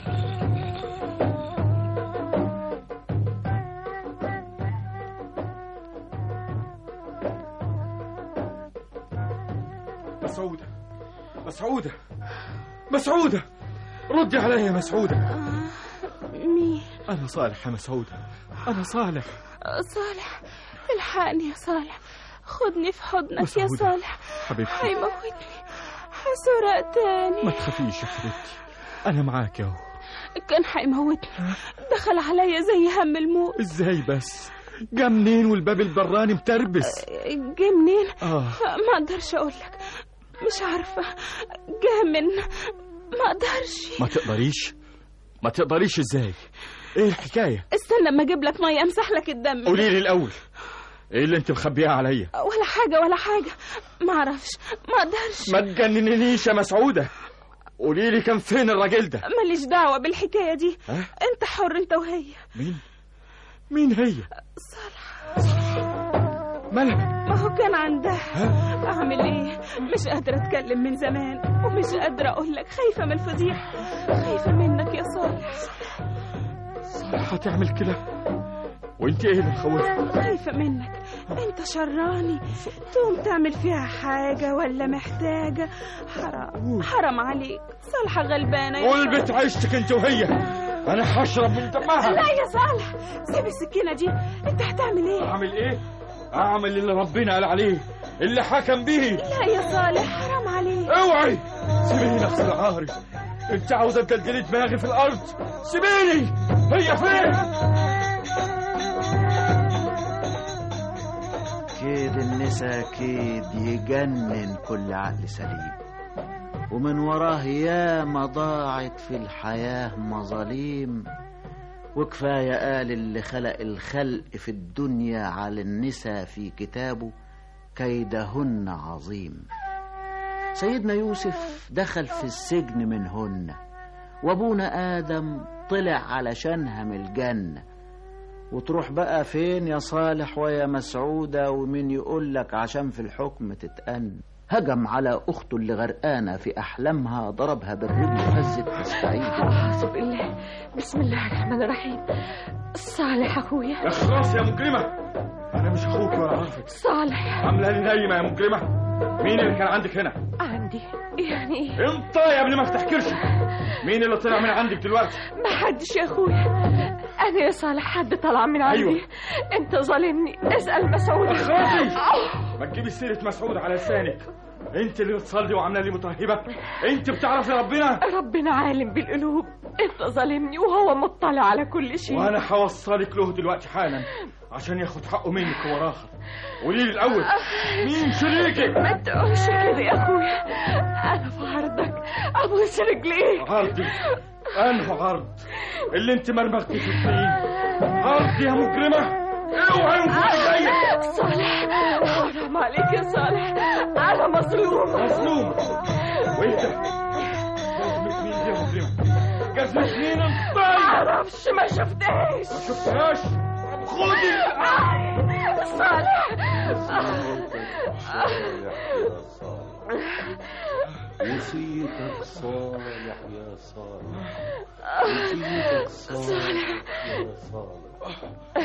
مسعودة، ردي عليا يا مسعودة. مين؟ أنا صالح يا مسعودة، أنا صالح. صالح، الحقني يا صالح، خدني في حضنك يا صالح. حبيبتي هيموتني، هسرق تاني. ما تخافيش يا حبيبتي، أنا معاك يا هو. كان هيموتني، دخل عليا زي هم الموت. إزاي بس؟ جا منين والباب البراني متربس؟ جا منين؟ ما أقدرش أقولك، مش عارفة. جا من، ما أقدرش. ما تقدريش إزاي؟ إيه الحكاية؟ استنى اما أجيب لك مية أمسح لك الدم. قولي لي الأول، إيه اللي أنت مخبيها عليا؟ ولا حاجة، ما أعرفش، ما أقدرش. ما تجننينيش يا مسعودة، قولي لي كان فين الراجل ده؟ ماليش دعوة بالحكاية دي. أنت حر، أنت وهي. مين هي؟ صالحة. مالها؟ ما هو كان عندها. أعمل إيه؟ مش قادرة أتكلم من زمان، ومش قادرة أقول لك، خايفة من الفضيحة، خايفة منك يا صالح. صالحة تعمل كده؟ وانت ايه اللي مخوفك؟ خايفة منك، انت شراني تقوم تعمل فيها حاجة ولا محتاجة. حرام عليك، صالحة غلبانة يا والبت عيشتك انت وهي، انا هشرب من دمها. لا يا صالح، سيب السكينة دي، انت هتعمل ايه؟ اعمل ايه؟ اعمل اللي ربنا قال عليه، اللي حكم به. لا يا صالح، حرام عليك. اوعي سيبيني نفس العاري، انت عاوزة تدلدلي دماغي في الارض. سيبيني، هي فين؟ كيد النسا كيد يجنن كل عقل سليم، ومن وراه ياما ضاعت في الحياة مظاليم. وكفاية قال اللي خلق الخلق في الدنيا على النسا في كتابه كيدهن عظيم. سيدنا يوسف دخل في السجن منهن، وابونا آدم طلع علشانها من الجنة. وتروح بقى فين يا صالح ويا مسعودة؟ ومين يقولك عشان في الحكم تتأن؟ هجم على أخته اللي غرقانة في أحلامها، ضربها بالرجل وهزت تستعيد. أعوذ بالله، بسم الله الرحمن الرحيم. صالح أخويا. اخلص يا مجرمة، أنا مش أخوك ولا عارفك. صالح. عاملة لي نايمة يا مجرمة. مين اللي كان عندك هنا؟ عندي يعني إيه؟ انت يا ابني ما تحكرش. مين اللي طلع من عندك دلوقتي؟ ما حدش يا أخويا، أنا يا صالح حد طلع من عندي. أيوة. أنت ظالمني، اسأل مسعود. اخلصي، ما تجيبي سيرة مسعود على لسانك. انت اللي بتصلي وعامله لي مترهبه. انت بتعرفي ربنا عالم بالقلوب. انت ظالمني وهو مطلع على كل شيء، وانا هوصلك له دلوقتي حالا عشان ياخد حقه منك هو راخر. قولي لي الاول مين شريكك؟ ما تقولش كده يا اخويا، انا في عرضك ابوس رجليك. عرضي؟ انه عرض اللي انت مرمغتي في الطين. عرض يا مجرمه، اوعي وفوق. صالح حرام عليك يا صالح، انا مظلوم. مظلوم؟ وانت جزمة مين دي يا مجرمة؟ جزمة مين انت؟ معرفش، ما شفتهاش. ما شفتهاش؟ خدي صالح. وصيتك صالح يا صالح، وصيتك صالح يا صالح.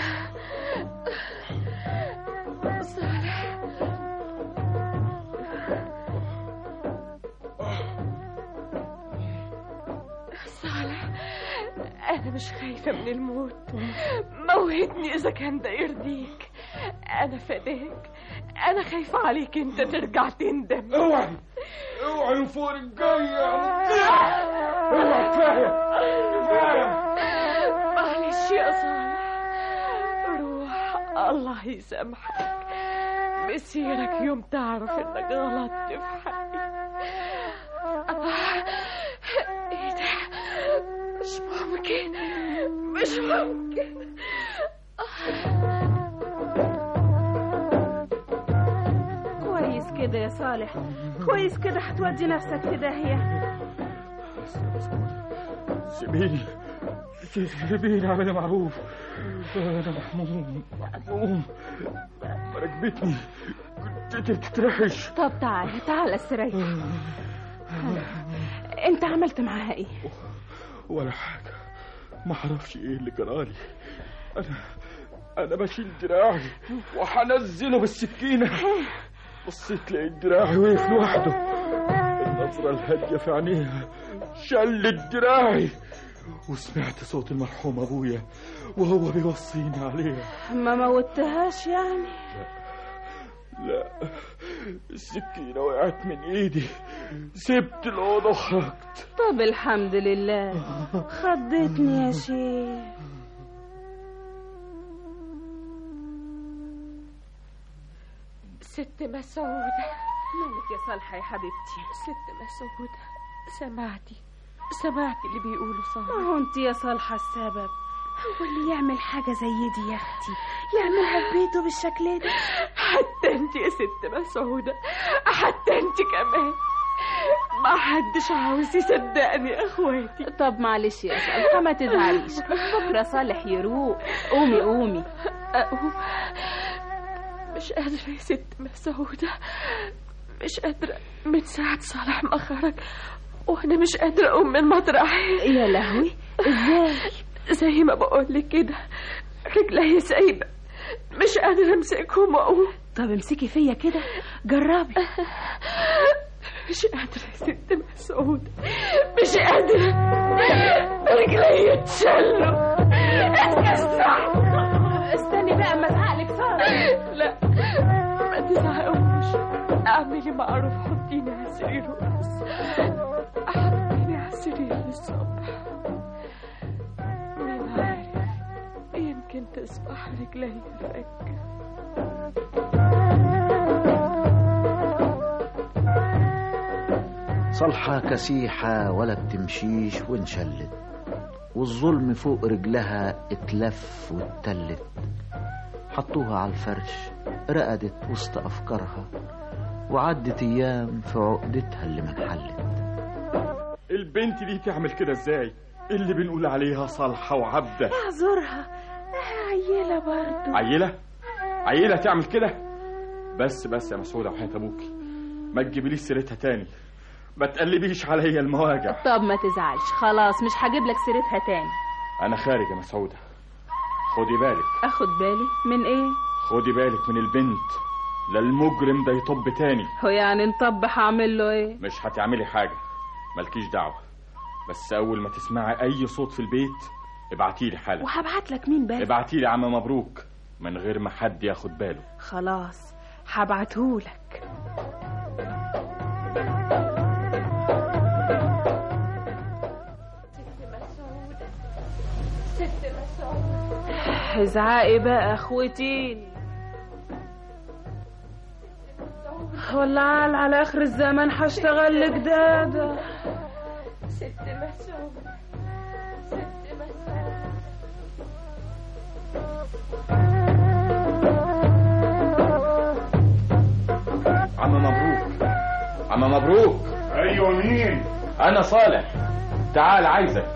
صالح، أنا مش خايفة من الموت. موتني إذا كان ده يرضيك، أنا فداك. أنا خايفة عليك أنت ترجع تندم. اوعي فوق الجاية. اوعي، كفاية. معلش يا صالح، روح، الله يسامحك. مسيرك يوم تعرف انك غلطت في حقي. ايه ده؟ مش ممكن، مش ممكن. كويس كده يا صالح، كويس كده، هتودي نفسك في داهية. سيبيني اعمل معروف. انا محموم. ركبتني كنت تترحش. طب تعال استريح. انت عملت معاها ايه؟ ولا حاجة، ما اعرفش ايه اللي جرالي. انا بشيل دراعي وهنزله بالسكينة. بصيت لقيت دراعي وقف لوحده. النظرة الهادية في عينيها شلت دراعي، وسمعت صوت المرحوم ابويا وهو بيوصيني عليها. ما موتهاش يعني؟ لا، السكينة وقعت من ايدي، سبت الأوضة وخرجت. طب الحمد لله. خضتني يا شيخ. ست مسعودة. مالك يا صالحة يا حبيبتي؟ ست مسعودة، سمعتي اللي بيقولوا صالح؟ هو انت يا صالحة السبب؟ هو اللي يعمل حاجة زي دي يا اختي يعملها في بيته بالشكل ده؟ حتى انت يا ست مسعودة، حتى انت كمان. ما حدش عاوز يصدقني يا اخواتي. طب معلش يا صالحة، ما تزعليش، بكرة صالح يروق. قومي. أقوم؟ مش قادرة يا ست مسعودة، مش قادرة. من ساعة صالح ما خرج وانا مش قادرة اقوم من مطرحي. يا لهوي، ازاي؟ زي ما بقولك كده، رجلي سايبة، مش قادرة امسكهم واقوم. طب امسكي فيا كده، جربي. مش قادرة يا ست مسعود، مش قادرة، رجلي اتشلوا اتكسروا. استني بقى اما ازعقلك سارة. لا ما تزعقوش، اعملي معروف، حطيني على السرير وبس، حطيني على السرير للصبح. مين عارف، يمكن تصبح رجلي فكة. صالحة كسيحة ولا بتمشيش وانشلت، والظلم فوق رجلها اتلف واتلت. حطوها على الفرش، رقدت وسط أفكارها، وعدت أيام في عقدتها اللي منحلت. البنت دي تعمل كده ازاي؟ اللي بنقول عليها صالحة وعبدة. اعذرها، عيلة برضو. عيلة تعمل كده؟ بس يا مسعودة وحياة ابوكي، ما تجيبليش سيرتها تاني، ما تقلبيش عليا المواجع. طب ما تزعلش، خلاص مش هجيب لك سيرتها تاني. انا خارج يا مسعودة، خدي بالك. اخد بالي من ايه؟ خدي بالك من البنت، لا المجرم ده يطب تاني. هو يعني نطب هعمل له ايه؟ مش هتعملي حاجة، مالكيش دعوة، بس اول ما تسمعي اي صوت في البيت ابعتيلي حالا. وهبعت لك مين بس؟ ابعتيلي عم مبروك من غير ما حد ياخد باله. خلاص هبعتهولك. ست مسعود، ازعقي بقى اخوتي، ولا على اخر الزمن هشتغل لك دادا. ست مسعود، ست مسعود. عم مبروك. ايوه مين؟ انا صالح، تعال عايزك.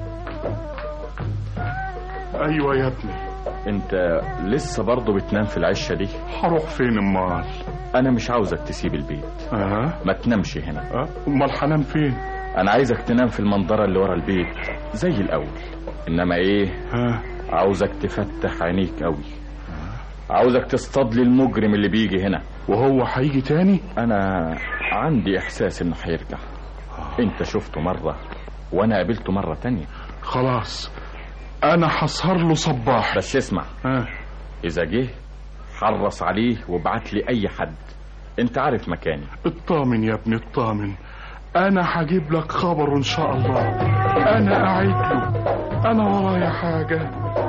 ايوه يا ابني. انت لسه برضه بتنام في العشة دي؟ هروح فين امال؟ انا مش عاوزك تسيب البيت. ما تنامش هنا. امال هنام فين؟ انا عايزك تنام في المنظرة اللي ورا البيت زي الاول، انما ايه؟ عاوزك تفتح عينيك قوي، عاوزك تصطاد لي المجرم اللي بيجي هنا. وهو هيجي تاني؟ انا عندي احساس انه هيرجع. انت شفته مرة وانا قابلته مرة تانية. خلاص انا هسهر له صباح. بس اسمع، اذا جه حرص عليه وابعت لي اي حد، انت عارف مكاني. اطمن يا ابني اطمن، انا هجيب لك خبر ان شاء الله. انا قاعد له، انا ورايا حاجة.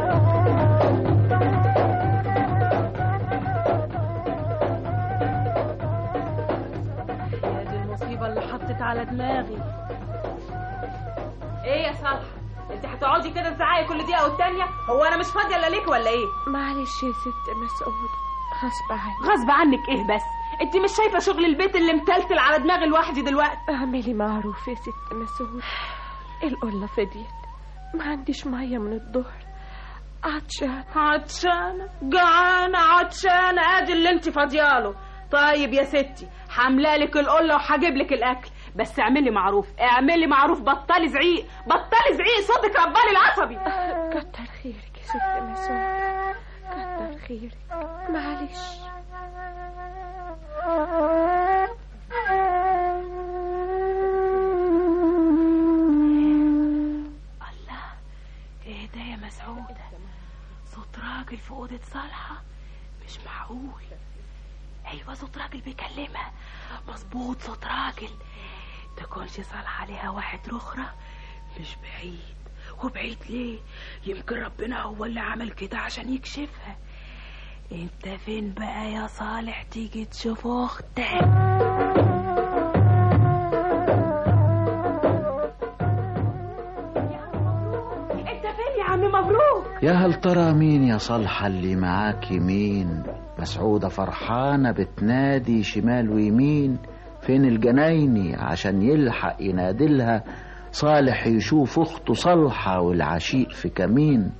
يا دي المصيبة اللي حطت على دماغي. ايه يا صالحة، انت هتقعدي كده تزعقي كل دقيقة والتانية؟ هو انا مش فاضية الا ليك ولا ايه؟ معلش يا ست مسعود، غصب عني. غصب عنك ايه بس؟ انت مش شايفة شغل البيت اللي متلتل على دماغي لوحدي دلوقتي؟ اعملي معروف يا ست مسعود، القلة فضيت، ما عنديش مية من الظهر، عطشانة جعانة عطشانة، ادي اللي انت فاضياله. طيب يا ستي، حملالك القلة وهجيب لك الاكل، بس اعملي معروف، بطلي زعيق، صوتك ربالي العصبي. كتر خيرك يا ست مسعود، كتر خيرك، معلش. الله، ايه ده يا مسعودة؟ صوت راجل في أوضة صالحة، مش معقول. ايوه صوت راجل بيكلمها، مظبوط صوت راجل. تكونش صالحة عليها واحد رخرة؟ مش بعيد. وبعيد ليه؟ يمكن ربنا هو اللي عمل كده عشان يكشفها. انت فين بقى يا صالح تيجي تشوف اختك؟ انت فين يا عم مبروك؟ يا هل ترى مين يا صالحة اللي معاكي مين؟ مسعودة فرحانة بتنادي شمال ويمين، فين الجنايني عشان يلحق ينادلها صالح يشوف اخته صالحة والعشيق في كمين.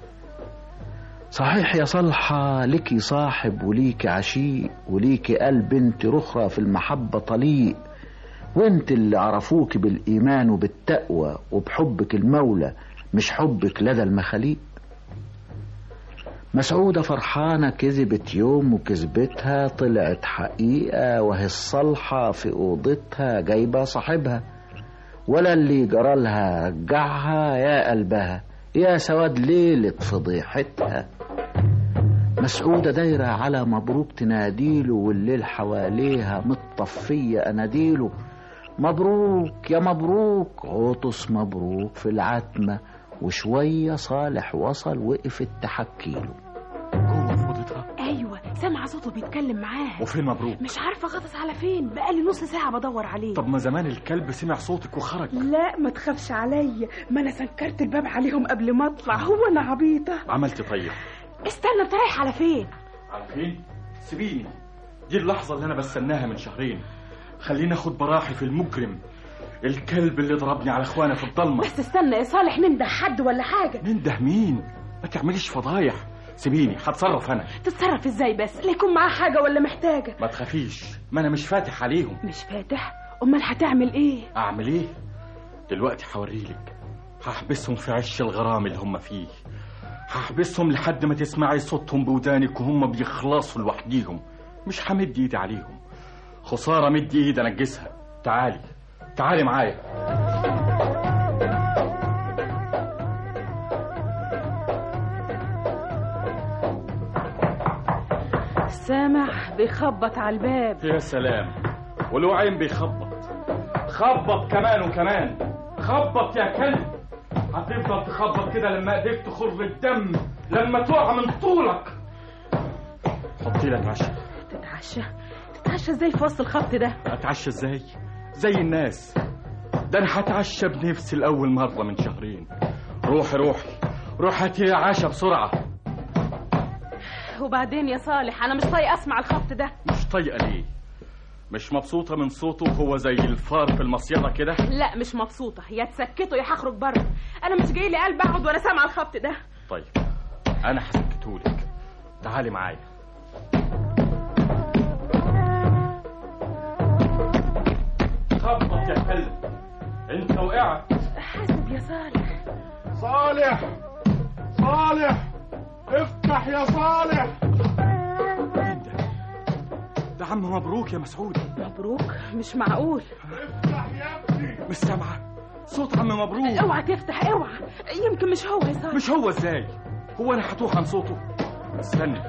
صحيح يا صالحة، ليكي صاحب وليكي عشيق وليكي قلب انت رخرة في المحبة طليق، وانت اللي عرفوك بالإيمان وبالتقوى وبحبك المولى مش حبك لدى المخاليق. مسعودة فرحانة كذبت يوم وكذبتها طلعت حقيقة، وهي الصالحة في أوضتها جايبة صاحبها، ولا اللي جرالها رجعها يا قلبها، يا سواد ليلة فضيحتها. مسعودة دايرة على مبروك تناديله، والليل حواليها متطفية أناديله. مبروك يا مبروك، عطس مبروك في العتمة، وشوية صالح وصل وقفت تحكيله. جوه في اوضتها؟ ايوه، سامعه صوته بيتكلم معاه. وفين مبروك؟ مش عارفه غطس على فين، بقالي نص ساعه بدور عليه. طب ما زمان الكلب سمع صوتك وخرج. لا ما تخافش عليا، ما انا سنكرت الباب عليهم قبل ما اطلع. هو انا عبيطه؟ عملت طيب. استنى، انت رايح على فين؟ على فين؟ سيبيني، دي اللحظه اللي انا بستناها من شهرين. خليني اخد براحي في المجرم، الكلب اللي ضربني على اخوانا في الضلمه. بس استنى يا صالح، ننده حد ولا حاجه؟ ننده مين؟ ما تعمليش فضايح، سيبيني هتصرف انا. تتصرف ازاي بس؟ لا يكون معاه حاجه ولا محتاجه. ما تخافيش، ما انا مش فاتح عليهم. مش فاتح؟ امال هتعمل ايه؟ اعمل ايه؟ دلوقتي هوريلك. هحبسهم في عش الغرام اللي هم فيه، هحبسهم لحد ما تسمعي صوتهم بودانك وهم بيخلصوا لوحديهم. مش همد ايدي عليهم، خساره مد ايدي انجسها. تعالي معايا. سامع بيخبط على الباب. يا سلام، ولو عين بيخبط. خبط كمان وكمان، خبط يا كلب. هتفضل تخبط كده لما ايديك تخر الدم، لما تقع من طولك. حطي لك عشاء. تتعشى ازاي في وسط الخبط ده؟ اتعشى ازاي؟ زي الناس. ده انا هتعشى بنفسي لاول مره من شهرين. روحي هاتي لي عشاء بسرعه. وبعدين يا صالح، انا مش طايقه اسمع الخبط ده. مش طايقه ليه؟ مش مبسوطه من صوته وهو زي الفار في المصيده كده؟ لا مش مبسوطه، يا تسكته يا هخرج بره. انا مش جاي لي قلب اقعد وانا سامعه الخبط ده. طيب انا هسكتهولك، تعالي معايا. خبط يا كلب، انت وقعت. حاسب يا صالح. صالح افتح يا صالح. مين ده عم مبروك يا مسعود. مبروك؟ مش معقول. افتح يا ابني. مش سامعه صوت عم مبروك؟ اوعى تفتح، اوعى، يمكن مش هو يا صالح. مش هو ازاي؟ هو انا هتوه عن صوته؟ استنى.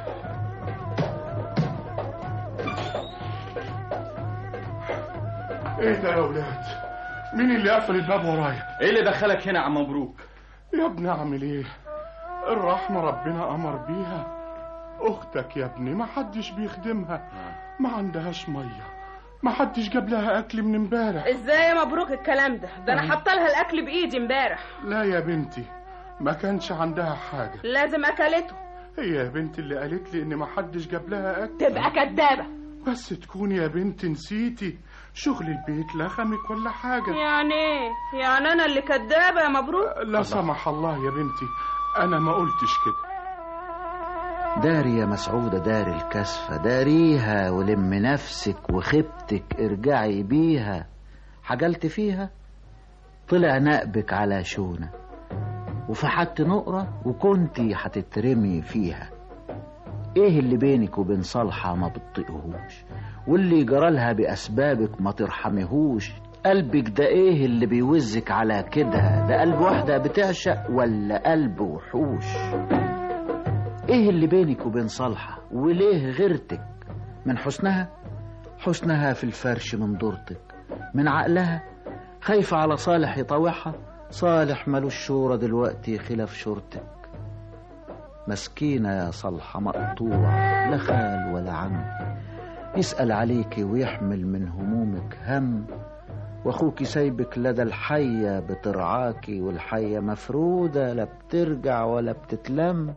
ايه ده يا ولاد؟ مين اللي قفل الباب ورايا؟ ايه اللي دخلك هنا يا عم مبروك؟ يا ابني اعمل ايه؟ الرحمة ربنا امر بيها. اختك يا ابني ما حدش بيخدمها، ما عندهاش مية، ما حدش جاب لها اكل من امبارح. ازاي يا مبروك الكلام ده؟ ده انا حاطه لها الاكل بايدي امبارح. لا يا بنتي، ما كانش عندها حاجة. لازم اكلته. هي يا بنتي اللي قالت لي ان ما حدش جاب لها اكل. تبقى كدابة. بس تكون يا بنتي نسيتي شغل البيت لخمك ولا حاجة. يعني ايه؟ يعني انا اللي كدابة يا مبروك؟ لا سمح الله يا بنتي، انا ما قلتش كده. داري يا مسعودة، داري الكسفة، داريها ولم نفسك وخبتك ارجعي بيها. حجلت فيها طلع نقبك على شونة، وفحت نقرة وكنتي هتترمي فيها. ايه اللي بينك وبين صالحة ما بتطيقهوش، واللي جرالها بأسبابك ما ترحميهوش؟ قلبك ده ايه اللي بيوزك على كده؟ ده قلب واحدة بتعشق ولا قلب وحوش؟ ايه اللي بينك وبين صالحة وليه غيرتك؟ من حسنها في الفرش، من دورتك، من عقلها خايفة على صالح يطوعها. صالح مالوش شورى دلوقتي خلاف شورتك. مسكينة يا صالحة مقطوعة، لا خال ولا عم يسأل عليكي ويحمل من همومك هم، واخوكي سايبك لدى الحية بترعاكي، والحية مفرودة لا بترجع ولا بتتلم.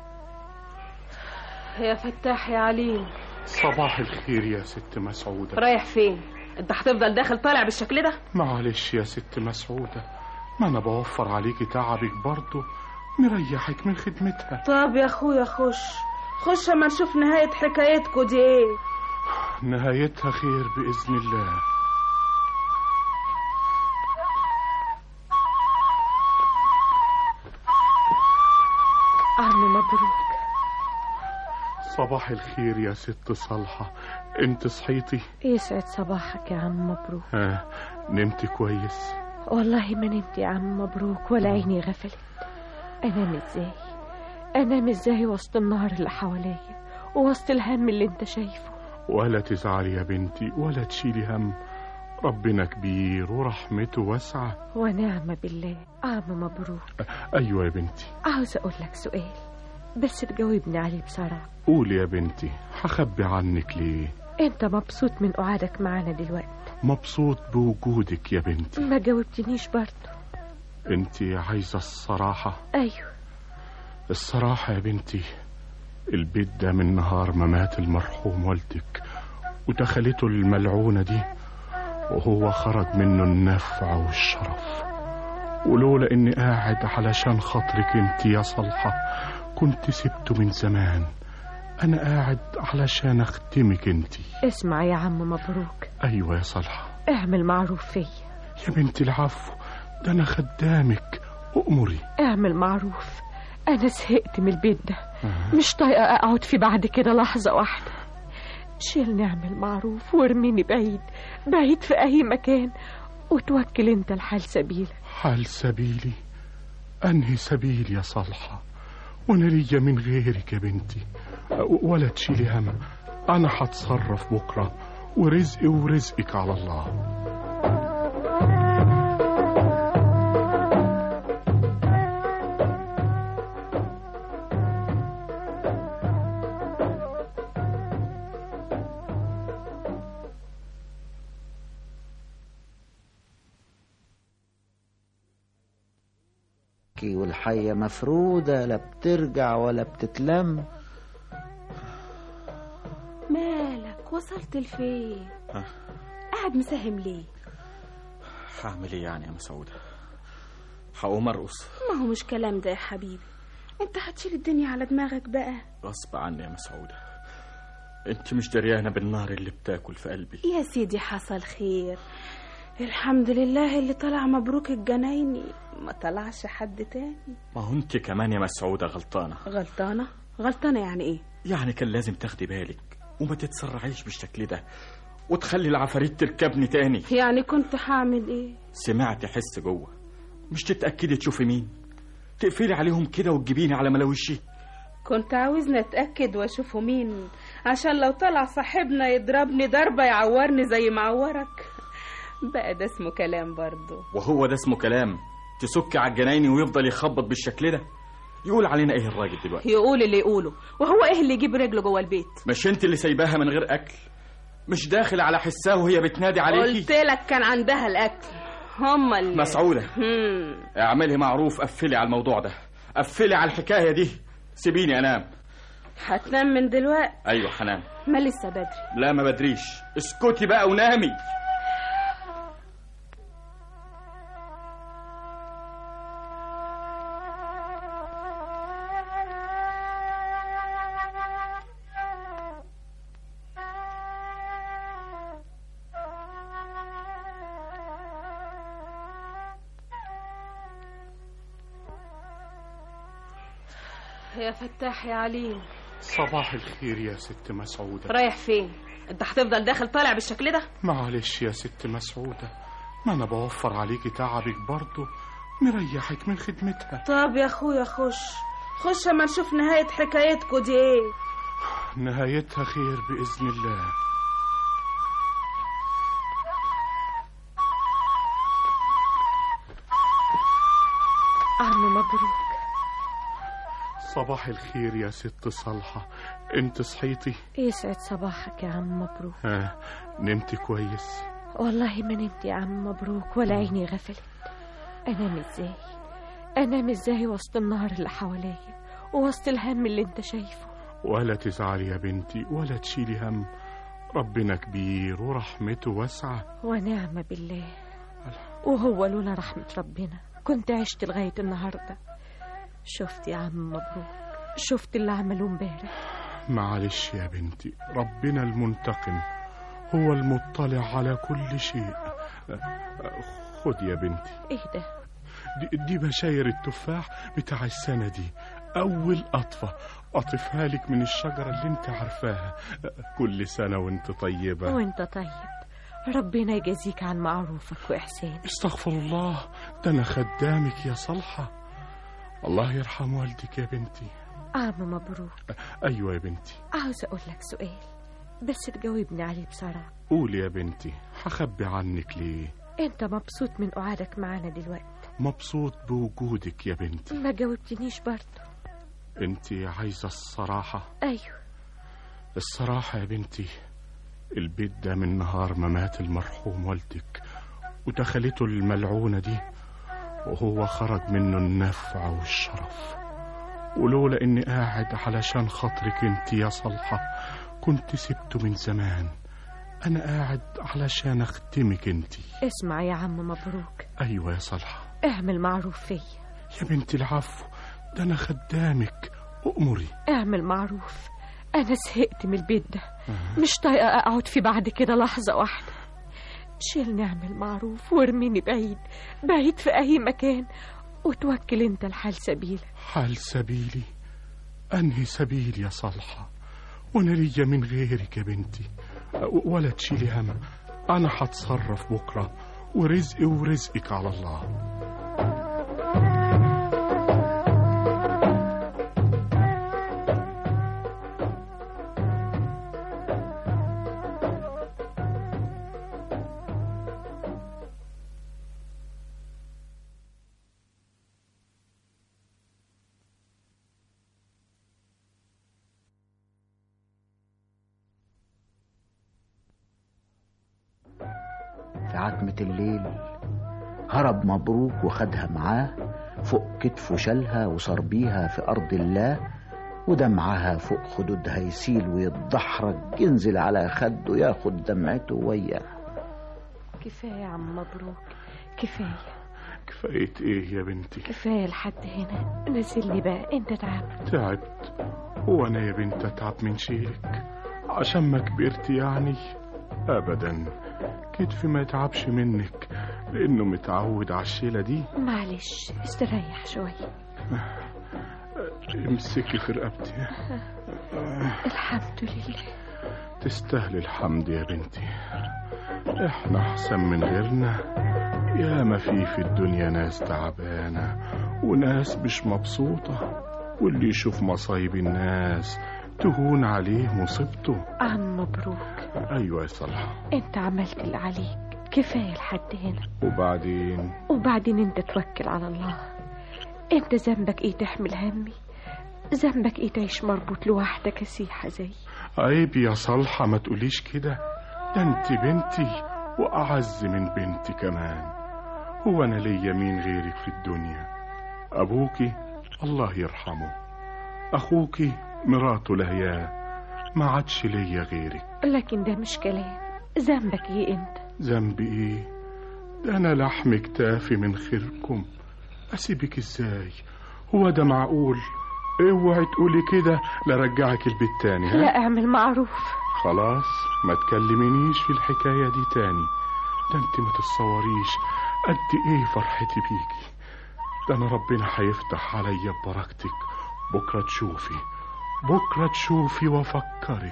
يا فتاح يا عليم. صباح الخير يا ست مسعودة. رايح فين؟ انت هتفضل داخل طالع بالشكل ده؟ معلش يا ست مسعودة، ما انا بوفر عليكي تعبك برضه، مريحك من خدمتها. طب يا اخويا خش اما نشوف نهاية حكايتكو دي ايه. نهايتها خير بإذن الله. عم مبروك، صباح الخير يا ست صالحة، انت صحيتي؟ يسعد صباحك يا عم مبروك. نمت كويس؟ والله ما نمت يا عم مبروك، ولا عيني غفلت. انام ازاي وسط النهر اللي حواليا ووسط الهم اللي انت شايفه؟ ولا تزعلي يا بنتي ولا تشيلي هم، ربنا كبير ورحمته واسعة. ونعم بالله. عم مبروك. ايوه يا بنتي. عاوز اقول لك سؤال بس تجاوبني عليه بسرعة. قولي يا بنتي، هخبي عنك ليه؟ انت مبسوط من قعدك معانا دلوقتي؟ مبسوط بوجودك يا بنتي. ما جاوبتنيش برضه. انت عايزة الصراحة؟ ايوه الصراحة يا بنتي، البيت ده من نهار ما مات المرحوم والدك ودخلته الملعونة دي وهو خرج منه النفع والشرف، ولولا اني قاعد علشان خاطرك انت يا صالحة كنت سبته من زمان. انا قاعد علشان اخدمك انت. اسمع يا عم مبروك. ايوه يا صالحة. اعمل معروف فيا يا بنتي. العفو، ده انا خدامك، أؤمري. اعمل معروف، انا زهقت من البيت ده. مش طايقة اقعد فيه بعد كده لحظة واحدة. شيلني، اعمل معروف وارميني بعيد في اي مكان، وتوكل انت الحال سبيلك. حال سبيلي؟ انهي سبيل يا صالحة؟ وانا ليا من غيرك يا بنتي؟ ولا تشيلي هم، انا هتصرف بكرة ورزقي ورزقك على الله. والحية مفرودة لا بترجع ولا بتتلم. مالك وصلت لفين؟ قاعد مساهم ليه؟ هعمل ايه يعني يا مسعودة؟ هقوم ارقص؟ ما هو مش كلام ده يا حبيبي، انت هتشيل الدنيا على دماغك بقى. غصب عني يا مسعودة، انت مش دريانة بالنار اللي بتاكل في قلبي. يا سيدي حصل خير، الحمد لله اللي طلع مبروك الجنايني، ما طلعش حد تاني. ما هو انت كمان يا مسعودة غلطانة. غلطانة يعني ايه؟ يعني كان لازم تاخدي بالك وما تتسرعيش بالشكل ده وتخلي العفاريت تركبني تاني. يعني كنت هعمل ايه؟ سمعت حس جوه، مش تتأكدي تشوفي مين، تقفلي عليهم كده وتجيبيني على ملاوشي. كنت عاوزني اتأكد واشوفه مين عشان لو طلع صاحبنا يضربني ضربة يعورني زي ما عورك. بقى ده اسمه كلام برضه؟ وهو ده اسمه كلام؟ تسكي على الجنايني ويفضل يخبط بالشكل ده؟ يقول علينا ايه الراجل دلوقتي؟ يقول اللي يقوله، وهو ايه اللي يجيب رجله جوه البيت؟ مش انت اللي سايباها من غير اكل؟ مش داخل على حسها وهي بتنادي عليكي؟ قلت لك كان عندها الاكل. هما اللي مسعودة اعملي معروف، قفلي على الموضوع ده، قفلي على الحكاية دي، سيبيني انام. هتنام من دلوقتي؟ ايوه هنام. ما لسه بدري. لا ما بدريش، اسكتي بقى ونامي. يا فتاح يا عليم. صباح الخير يا ست مسعودة. رايح فين؟ انت هتفضل داخل طالع بالشكل ده؟ معلش يا ست مسعودة، ما انا بوفر عليكي تعبك برضه، مريحك من خدمتها. طب يا اخويا خش اما نشوف نهاية حكايتكوا دي ايه. نهايتها خير بإذن الله. عم مبروك. صباح الخير يا ست صالحة، انت صحيتي؟ يسعد صباحك يا عم مبروك. نمت كويس؟ والله ما نمت يا عم مبروك، ولا عيني غفلت. انام ازاي وسط النهر اللي حواليا ووسط الهم اللي انت شايفه؟ ولا تزعلي يا بنتي ولا تشيلي هم، ربنا كبير ورحمته واسعة. ونعم بالله. وهو لولا رحمة ربنا كنت عشت لغاية النهاردة. شفت يا عم مبروك، شفت اللي عمله امبارح. معلش يا بنتي، ربنا المنتقم هو المطلع على كل شيء. خد يا بنتي. ايه ده؟ دي بشاير التفاح بتاع السنة دي، أول قطفة أطفها لك من الشجرة اللي انت عارفاها. كل سنة وانت طيبة. وانت طيب، ربنا يجازيك عن معروفك وإحسانك. استغفر الله، ده أنا خدامك يا صالحة. الله يرحم والدك يا بنتي. عم مبروك. أيوة يا بنتي. عاوز أقول لك سؤال بس تجاوبني عليه بسرعة. قولي يا بنتي، هخبي عنك ليه؟ انت مبسوط من قعدك معانا دلوقتي؟ مبسوط بوجودك يا بنتي. ما جاوبتنيش برضه. انت عايزة الصراحة؟ ايوه الصراحة يا بنتي، البيت ده من نهار ما مات المرحوم والدك ودخلته الملعونة دي وهو خرج منه النفع والشرف، ولولا اني قاعد علشان خاطرك انت يا صالحة كنت سبته من زمان. انا قاعد علشان اخدمك انت. اسمع يا عم مبروك. ايوه يا صالحة. اعمل معروف فيا يا بنتي. العفو، ده انا خدامك، أؤمري. اعمل معروف، انا زهقت من البيت ده. مش طايقة اقعد فيه بعد كده لحظة واحدة. شيلني، اعمل معروف وارميني بعيد بعيد في اي مكان وتوكل انت الحال سبيلك. حال سبيلي؟ انهي سبيل يا صالحة؟ وانا ليا من غيرك يا بنتي؟ ولا تشيلي هم، انا هتصرف بكرة ورزقي ورزقك على الله. في عتمة الليل هرب مبروك وخدها معاه، فوق كتفه شالها وصار بيها في أرض الله، ودمعها فوق خدودها يسيل ويتدحرج، ينزل على خده ياخد دمعته وياه. كفاية يا عم مبروك، كفاية. كفاية ايه يا بنتي؟ كفاية لحد هنا، نزلني بقى، انت تعبت. تعبت؟ وانا يا بنت اتعب من شيلك عشان ما كبرت يعني؟ ابدا، كتفي ما يتعبش منك لانه متعود على الشيلة دي. معلش استريح شوية. امسكي في رقبتي. الحمد لله. تستاهل الحمد يا بنتي، احنا احسن من غيرنا. يا ما في الدنيا ناس تعبانة وناس مش مبسوطة، واللي يشوف مصايب الناس تهون عليه مصيبته. عم مبروك. ايوه يا صالحة. انت عملت اللي عليك، كفاية لحد هنا. وبعدين انت توكل على الله. انت ذنبك ايه تحمل همي؟ ذنبك ايه تعيش مربوط لوحدك كسيحة زي؟ عيب يا صالحة، ما تقوليش كده، ده انت بنتي واعز من بنتي كمان. هو انا ليا مين غيرك في الدنيا؟ ابوكي الله يرحمه، اخوكي مراته لهياه، ما عادش ليا غيرك. لكن ده مش كلام. ذنبك ايه انت؟ ذنبي ايه؟ ده انا لحم كتافي من خيركم، اسيبك ازاي؟ هو ده معقول؟ اوعي تقولي كده لرجعك البيت تاني. ها؟ لا اعمل معروف. خلاص ما تكلمينيش في الحكاية دي تاني. ده انت ما تتصوريش قد ايه فرحتي بيكي. ده انا ربنا هيفتح عليا ببركتك. بكرة تشوفي، بكرة تشوفي وافكرك.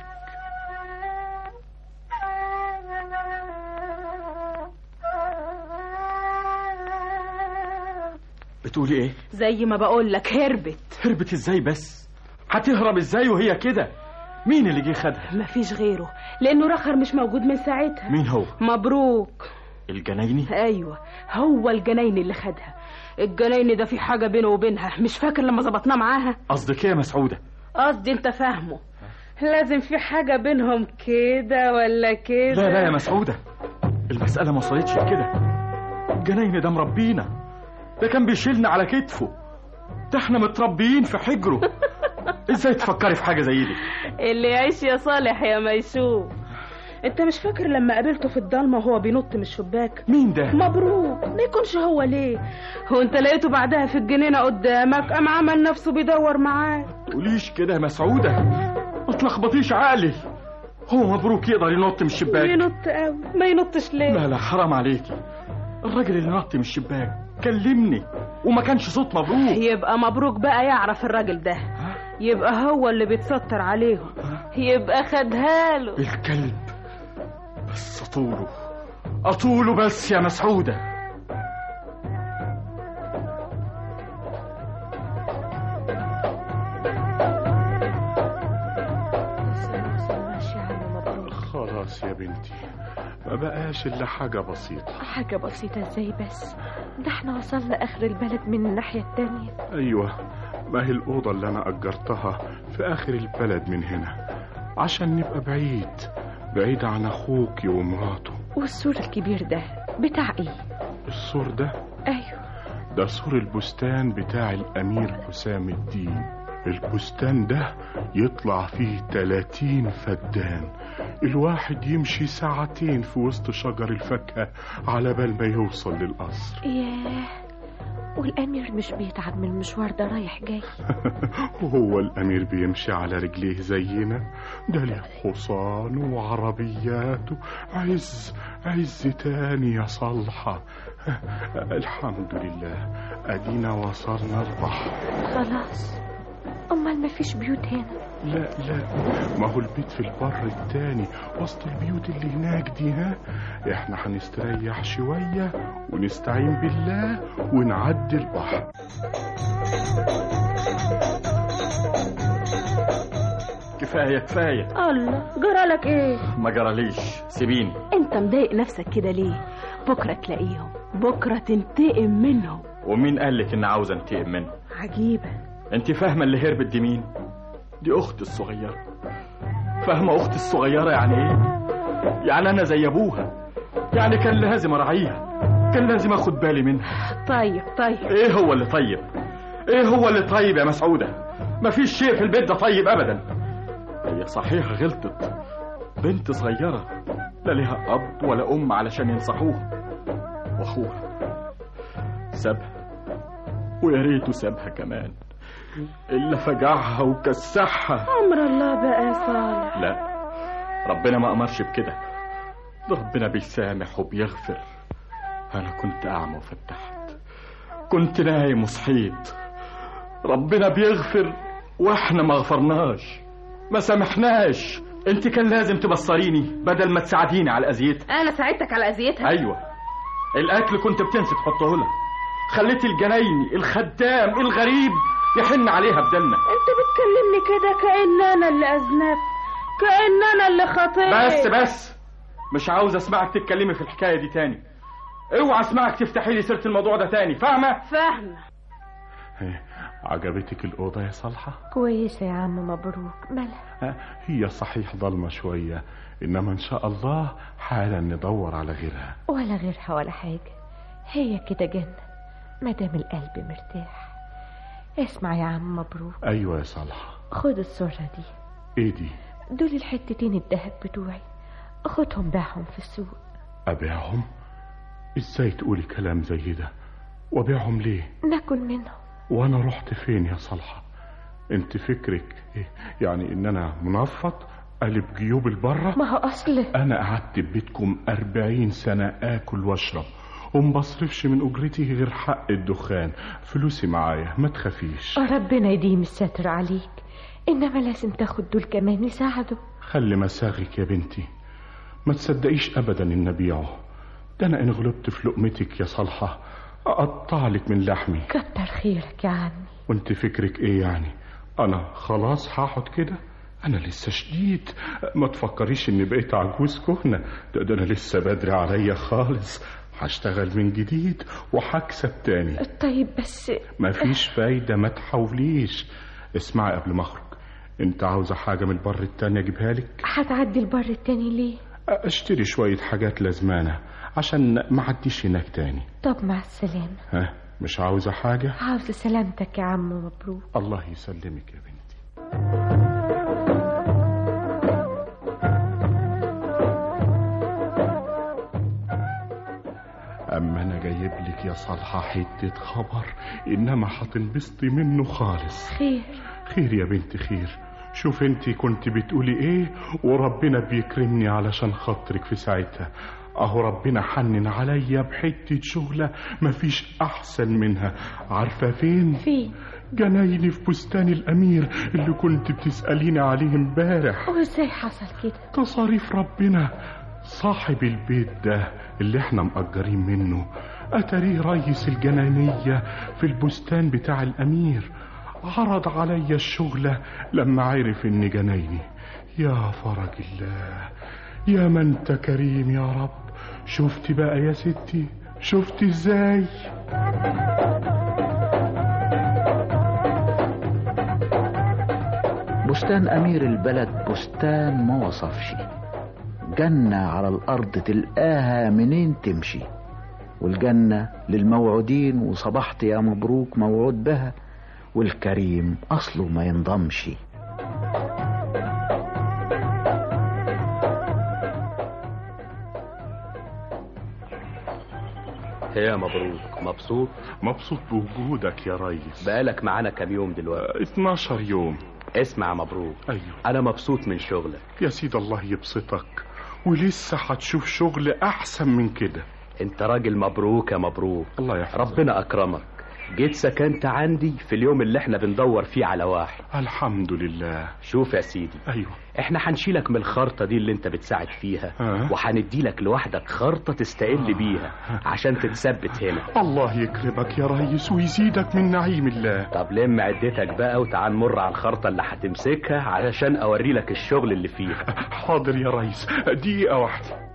بتقولي ايه؟ زي ما بقول لك، هربت ازاي بس؟ هتهرب ازاي وهي كده؟ مين اللي جه خدها؟ مفيش غيره، لانه رخر مش موجود من ساعتها. مين هو؟ مبروك الجنايني. ايوه هو الجنايني اللي خدها. الجنايني ده في حاجه بينه وبينها، مش فاكر لما ظبطناه معاها؟ قصدك ايه يا مسعوده؟ قصدي انت فاهمه، لازم في حاجه بينهم كده ولا كده. لا يا مسعوده، المساله ما وصلتش لكده. الجنايني ده مربينا، ده كان بيشيلنا على كتفه، ده احنا متربيين في حجره. ازاي تفكري في حاجه زي دي؟ اللي يعيش يا صالح يا ما يشوف. انت مش فاكر لما قابلته في الضلمه وهو بينط من الشباك؟ مين ده؟ مبروك. ما يكونش هو ليه؟ هو انت لقيته بعدها في الجنينه قدامك قام عمل نفسه بيدور معاك؟ تقوليش كده يا مسعوده، ما تلخبطيش عقلي. هو مبروك يقدر ينط من الشباك؟ ينط قوي. ما ينطش ليه؟ لا حرام عليكي. الراجل اللي نط من الشباك كلمني وما كانش صوت مبروك. يبقى مبروك بقى يعرف الراجل ده، يبقى هو اللي بيتستر عليهم، يبقى خدها له الكلب. بس أطوله بس يا مسعودة. خلاص يا بنتي، ما بقاش إلا حاجة بسيطة. حاجة بسيطة ازاي بس؟ ده احنا وصلنا آخر البلد من الناحية التانية. أيوة، ما هي الأوضة اللي أنا أجرتها في آخر البلد من هنا عشان نبقى بعيد عن أخوك ومراته. والسور الكبير ده بتاع ايه؟ السور ده؟ ايوه، ده سور البستان بتاع الأمير حسام الدين. البستان ده يطلع فيه 30 فدان، الواحد يمشي ساعتين في وسط شجر الفاكهة على بال ما يوصل للقصر. ياه، والأمير مش بيتعب من المشوار ده رايح جاي؟ وهو الأمير بيمشي على رجليه زينا؟ ده له حصان وعربيات عز تاني يا صالحة. الحمد لله أدينا وصلنا البحر. خلاص، أمال ما فيش بيوت هنا؟ لا، ما هو البيت في البر التاني وسط البيوت اللي هناك دي. احنا هنستريح شوية ونستعين بالله ونعدي البحر. كفاية. الله، جرالك ايه؟ ما جراليش، سيبيني. انت مضايق نفسك كده ليه؟ بكرة تلاقيهم، بكرة تنتقم منهم. ومين قالك إن عاوز انتقم منهم؟ عجيبة. انت فاهمة اللي هربت دي مين؟ دي أختي الصغيرة. فاهمة أختي الصغيرة يعني ايه؟ يعني أنا زي أبوها، يعني كان لازم أراعيها، كان لازم أخد بالي منها. طيب. ايه هو اللي طيب يا مسعودة؟ مفيش شيء في البيت ده طيب أبدا. هي صحيح غلطت، بنت صغيرة لا لها أب ولا أم علشان ينصحوها، وأخوها سابها، ويا ريته سابها كمان، إلا فجعها وكسحها. أمر الله بقى يا صالح. لا، ربنا ما أمرش بكده، ده ربنا بيسامح وبيغفر. أنا كنت أعمى وفتحت، كنت نايم وصحيت، ربنا بيغفر وإحنا ما غفرناش، ما سامحناش. انت كان لازم تبصريني بدل ما تساعديني على أذيتها. أنا ساعدتك على أذيتها؟ أيوة، الأكل كنت بتنسي تحطه لها، خليتي الجنايني الخدام الغريب يحن عليها بدلنا. انت بتكلمني كده كأن انا اللي اذنبت، كأن انا اللي خطيت. بس مش عاوز اسمعك تتكلمي في الحكاية دي تاني. اوعى اسمعك تفتحي لي سيرة الموضوع ده تاني، فاهمة؟ عجبتك الأوضة يا صالحة؟ كويسة يا عم، مبروك. مالها؟ هي صحيح ضلمة شوية، إنما إن شاء الله حالا ندور على غيرها. ولا غيرها ولا حاجة، هي كده جنة مادام القلب مرتاح. اسمع يا عم مبروك. أيوة يا صالحة. خد الصورة دي. إيه دي؟ دول الحتتين الدهب بتوعي، خدهم باعهم في السوق. أبيعهم؟ إزاي تقولي كلام زي ده؟ وأبيعهم ليه؟ ناكل منهم. وأنا رحت فين يا صالحة؟ أنت فكرك إيه؟ يعني إن أنا منفض قلب جيوب البرة؟ ما هو أصل أنا قعدت ببيتكم 40 سنة آكل واشرب ومبصرفش من أجرتي غير حق الدخان. فلوسي معايا، ما تخافيش. ربنا يديم الستر عليك، إنما لازم تاخد دول كمان يساعدوا. خلي مساغك يا بنتي، ما تصدقيش أبدا إن أبيعه. ده أنا إن غلبت في لقمتك يا صالحة أقطع لك من لحمي. كتر خيرك يا عمي. وانت فكرك إيه يعني؟ أنا خلاص هقعد كده؟ أنا لسه شديد، ما تفكريش إني بقيت عجوز كهنة. ده أنا لسه بدري عليا خالص، هشتغل من جديد وهكسب تاني. طيب بس مفيش فايدة، ما تحاوليش. اسمعي قبل ما اخرج، انت عاوزة حاجة من البر التاني اجيبها لك؟ هتعدي البر التاني ليه؟ اشتري شوية حاجات لازمانة عشان ما عديش هناك تاني. طب مع السلامة. مش عاوزة حاجة؟ عاوزة سلامتك يا عم مبروك. الله يسلمك يا بنتي. أما أنا جايب لك يا صالحة حتة خبر، إنما هتنبسطي منه خالص. خير يا بنتي، خير. شوف انتي كنت بتقولي ايه، وربنا بيكرمني علشان خاطرك في ساعتها. اهو ربنا حنن عليا بحتة شغلة مفيش احسن منها. عارفة فين؟ فين؟ جنايني في بستان الامير اللي كنت بتسأليني عليه امبارح. وازاي حصل كده؟ تصاريف ربنا. صاحب البيت ده اللي احنا مأجرين منه اتاريه رئيس الجنانية في البستان بتاع الامير، عرض عليا الشغلة لما عرف اني جنايني. يا فرج الله، يا من انت كريم يا رب. شفتي بقى يا ستي، شفتي ازاي؟ بستان أمير البلد بستان ما وصفش، جنة على الأرض تلقاها منين تمشي، والجنة للموعودين وصبحت يا مبروك موعود بها، والكريم أصله ما ينضمش. يا مبروك، مبسوط؟ مبسوط بوجودك يا ريس. بقالك معانا كام يوم دلوقتي؟ 12 يوم. اسمع مبروك، أيوه. أنا مبسوط من شغلك يا سيد الله يبسطك، ولسه هتشوف شغل أحسن من كده. انت راجل مبروك يا مبروك. الله يحفظك. ربنا أكرمك، جيت سكنت عندي في اليوم اللي احنا بندور فيه على واحد. الحمد لله. شوف يا سيدي، أيوه، احنا هنشيلك من الخرطة دي اللي انت بتساعد فيها، وهنديلك لوحدك خرطة تستقل بيها عشان تتثبت هنا. الله يكرمك يا ريس ويزيدك من نعيم الله. طب لم عدتك بقى وتعال نمر على الخرطة اللي هتمسكها علشان اوري لك الشغل اللي فيها. حاضر يا ريس، دقيقة واحدة.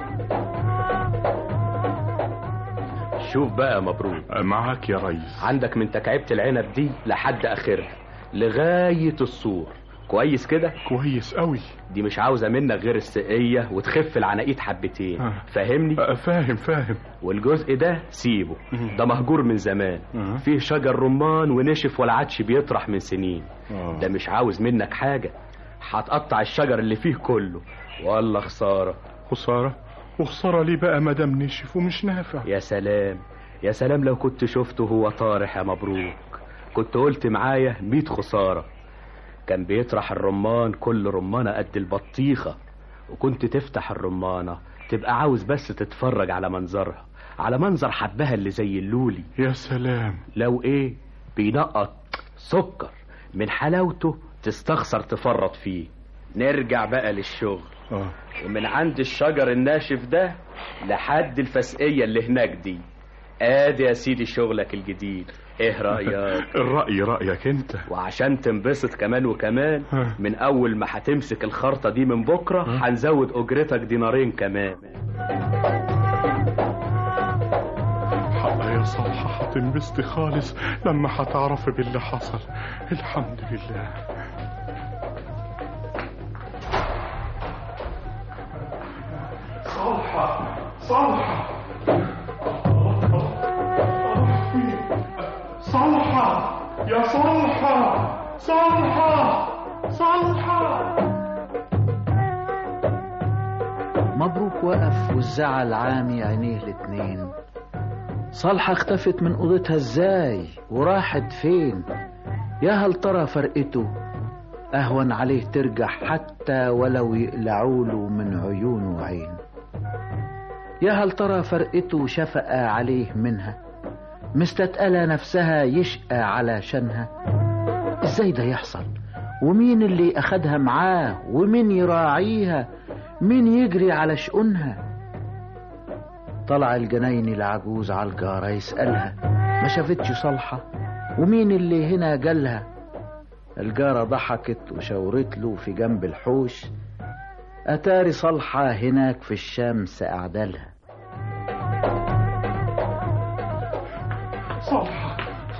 شوف بقى مبروك، معاك يا ريس. عندك من تكعيبة العنب دي لحد اخرها لغاية السور، كويس كده؟ كويس قوي. دي مش عاوزة منك غير السقية وتخف العناقيد حبتين. فاهمني؟ فاهم. والجزء ده سيبه، ده مهجور من زمان، فيه شجر رمان ونشف ولا عادش بيطرح من سنين. ده مش عاوز منك حاجة، هتقطع الشجر اللي فيه كله. والله خسارة. خسارة؟ وخسارة ليه بقى مادام نشف ومش نافع؟ يا سلام يا سلام، لو كنت شفته هو طارح يا مبروك كنت قلت معايا 100 خسارة. كان بيطرح الرمان كل رمانة قد البطيخة، وكنت تفتح الرمانة تبقى عاوز بس تتفرج على منظرها، على منظر حبها اللي زي اللولي. يا سلام. لو ايه بينقط سكر من حلاوته تستخسر تفرط فيه. نرجع بقى للشغل. ومن عند الشجر الناشف ده لحد الفسقية اللي هناك دي، ادي يا سيدي شغلك الجديد. ايه رأيك؟ الرأي رأيك انت. وعشان تنبسط كمان وكمان، من اول ما هتمسك الخرطة دي من بكرة هنزود اجرتك دينارين كمان. حقا يا صالحة هتنبسطي خالص لما هتعرفي باللي حصل. الحمد لله. صالحة يا صالحة. مبروك وقف والزعل عامي عينيه الاتنين. صالحة اختفت من اوضتها ازاي وراحت فين؟ يا هل ترى فرقته اهون عليه ترجع حتى ولو يقلعوله من عيونه عين. يا هل ترى فرقته شفقة عليه منها، مستتقلة نفسها يشقى على شانها. ازاي ده يحصل؟ ومين اللي اخدها معاه؟ ومين يراعيها؟ مين يجري على شؤونها؟ طلع الجنايني العجوز على الجارة يسألها، ما شافتش صالحة؟ ومين اللي هنا جالها؟ الجارة ضحكت وشاورت له في جنب الحوش، أتاري صالحة هناك في الشمس أعدلها. صالحة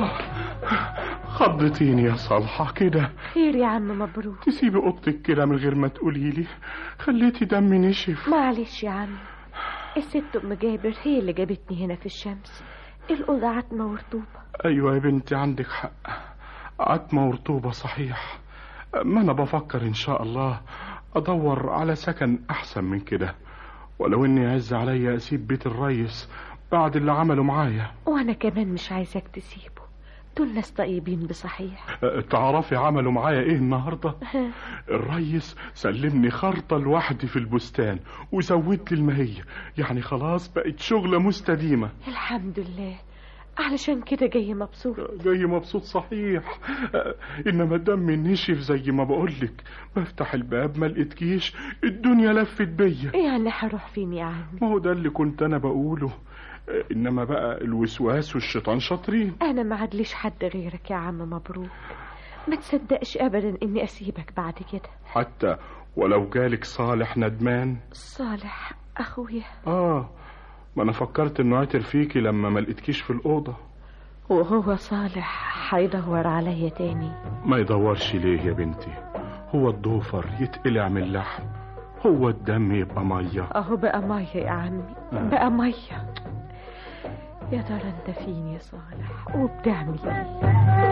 خضتيني يا صالحة كده. خير يا عم مبروك؟ تسيبي اوضتك كده من غير ما تقولي لي، خليتي دمي نشف. معلش يا عم، الست ام جابر هي اللي جابتني هنا في الشمس، الأوضة عتمة ورطوبة. ايوه يا بنتي عندك حق، عتمة ورطوبة صحيح. ما انا بفكر ان شاء الله ادور على سكن احسن من كده، ولو اني عز عليا اسيب بيت الريس بعد اللي عمله معايا. وانا كمان مش عايزاك تسيبه، دول ناس طيبين بصحيح. تعرفي عملوا معايا ايه النهارده؟ الريس سلمني خرطة لوحدي في البستان وزودت لي المهية، يعني خلاص بقت شغلة مستديمة. الحمد لله. علشان كده جاي مبسوط؟ جاي مبسوط صحيح، انما دمي نشف زي ما بقولك. بفتح الباب ما لقيتكيش، الدنيا لفت بيا. يعني هروح فين يا عمي؟ ما هو ده اللي كنت انا بقوله، انما بقى الوسواس والشيطان شاطرين. انا ما عادليش حد غيرك يا عم مبروك، ما تصدقش ابدا اني اسيبك بعد كده، حتى ولو جالك صالح ندمان. صالح اخويا؟ ما انا فكرت انه عاتر فيكي لما ما لقيتكيش في الاوضه. وهو صالح هيدور عليا تاني؟ ما يدورش ليه يا بنتي؟ هو الضوفر يتقلع من اللحم، هو الدم يبقى ميه. اهو بقى ميه يا عمي، بقى ميه. يا ترى انت فين يا صالح وبتعمل ايه؟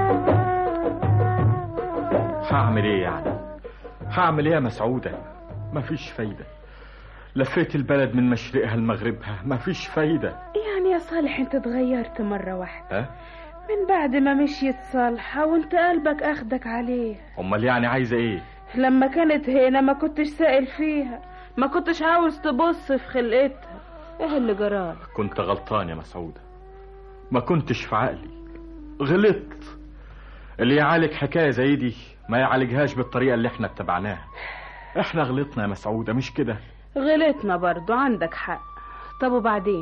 هعمل ايه يعني؟ هعمل ايه يا مسعودة؟ مفيش فايدة، لفيت البلد من مشرقها لمغربها، مفيش فايدة. يعني يا صالح انت اتغيرت مرة واحدة من بعد ما مشيت صالحة وانت قلبك اخدك عليه. امال يعني عايزة ايه؟ لما كانت هنا ما كنتش سائل فيها، ما كنتش عاوز تبص في خلقتها، ايه اللي جرالك؟ كنت غلطان يا مسعودة، ما كنتش في عقلي، غلطت. اللي يعالج حكاية زي دي ما يعالجهاش بالطريقة اللي احنا اتبعناها. احنا غلطنا يا مسعودة، مش كده؟ غلطنا برضو، عندك حق. طب وبعدين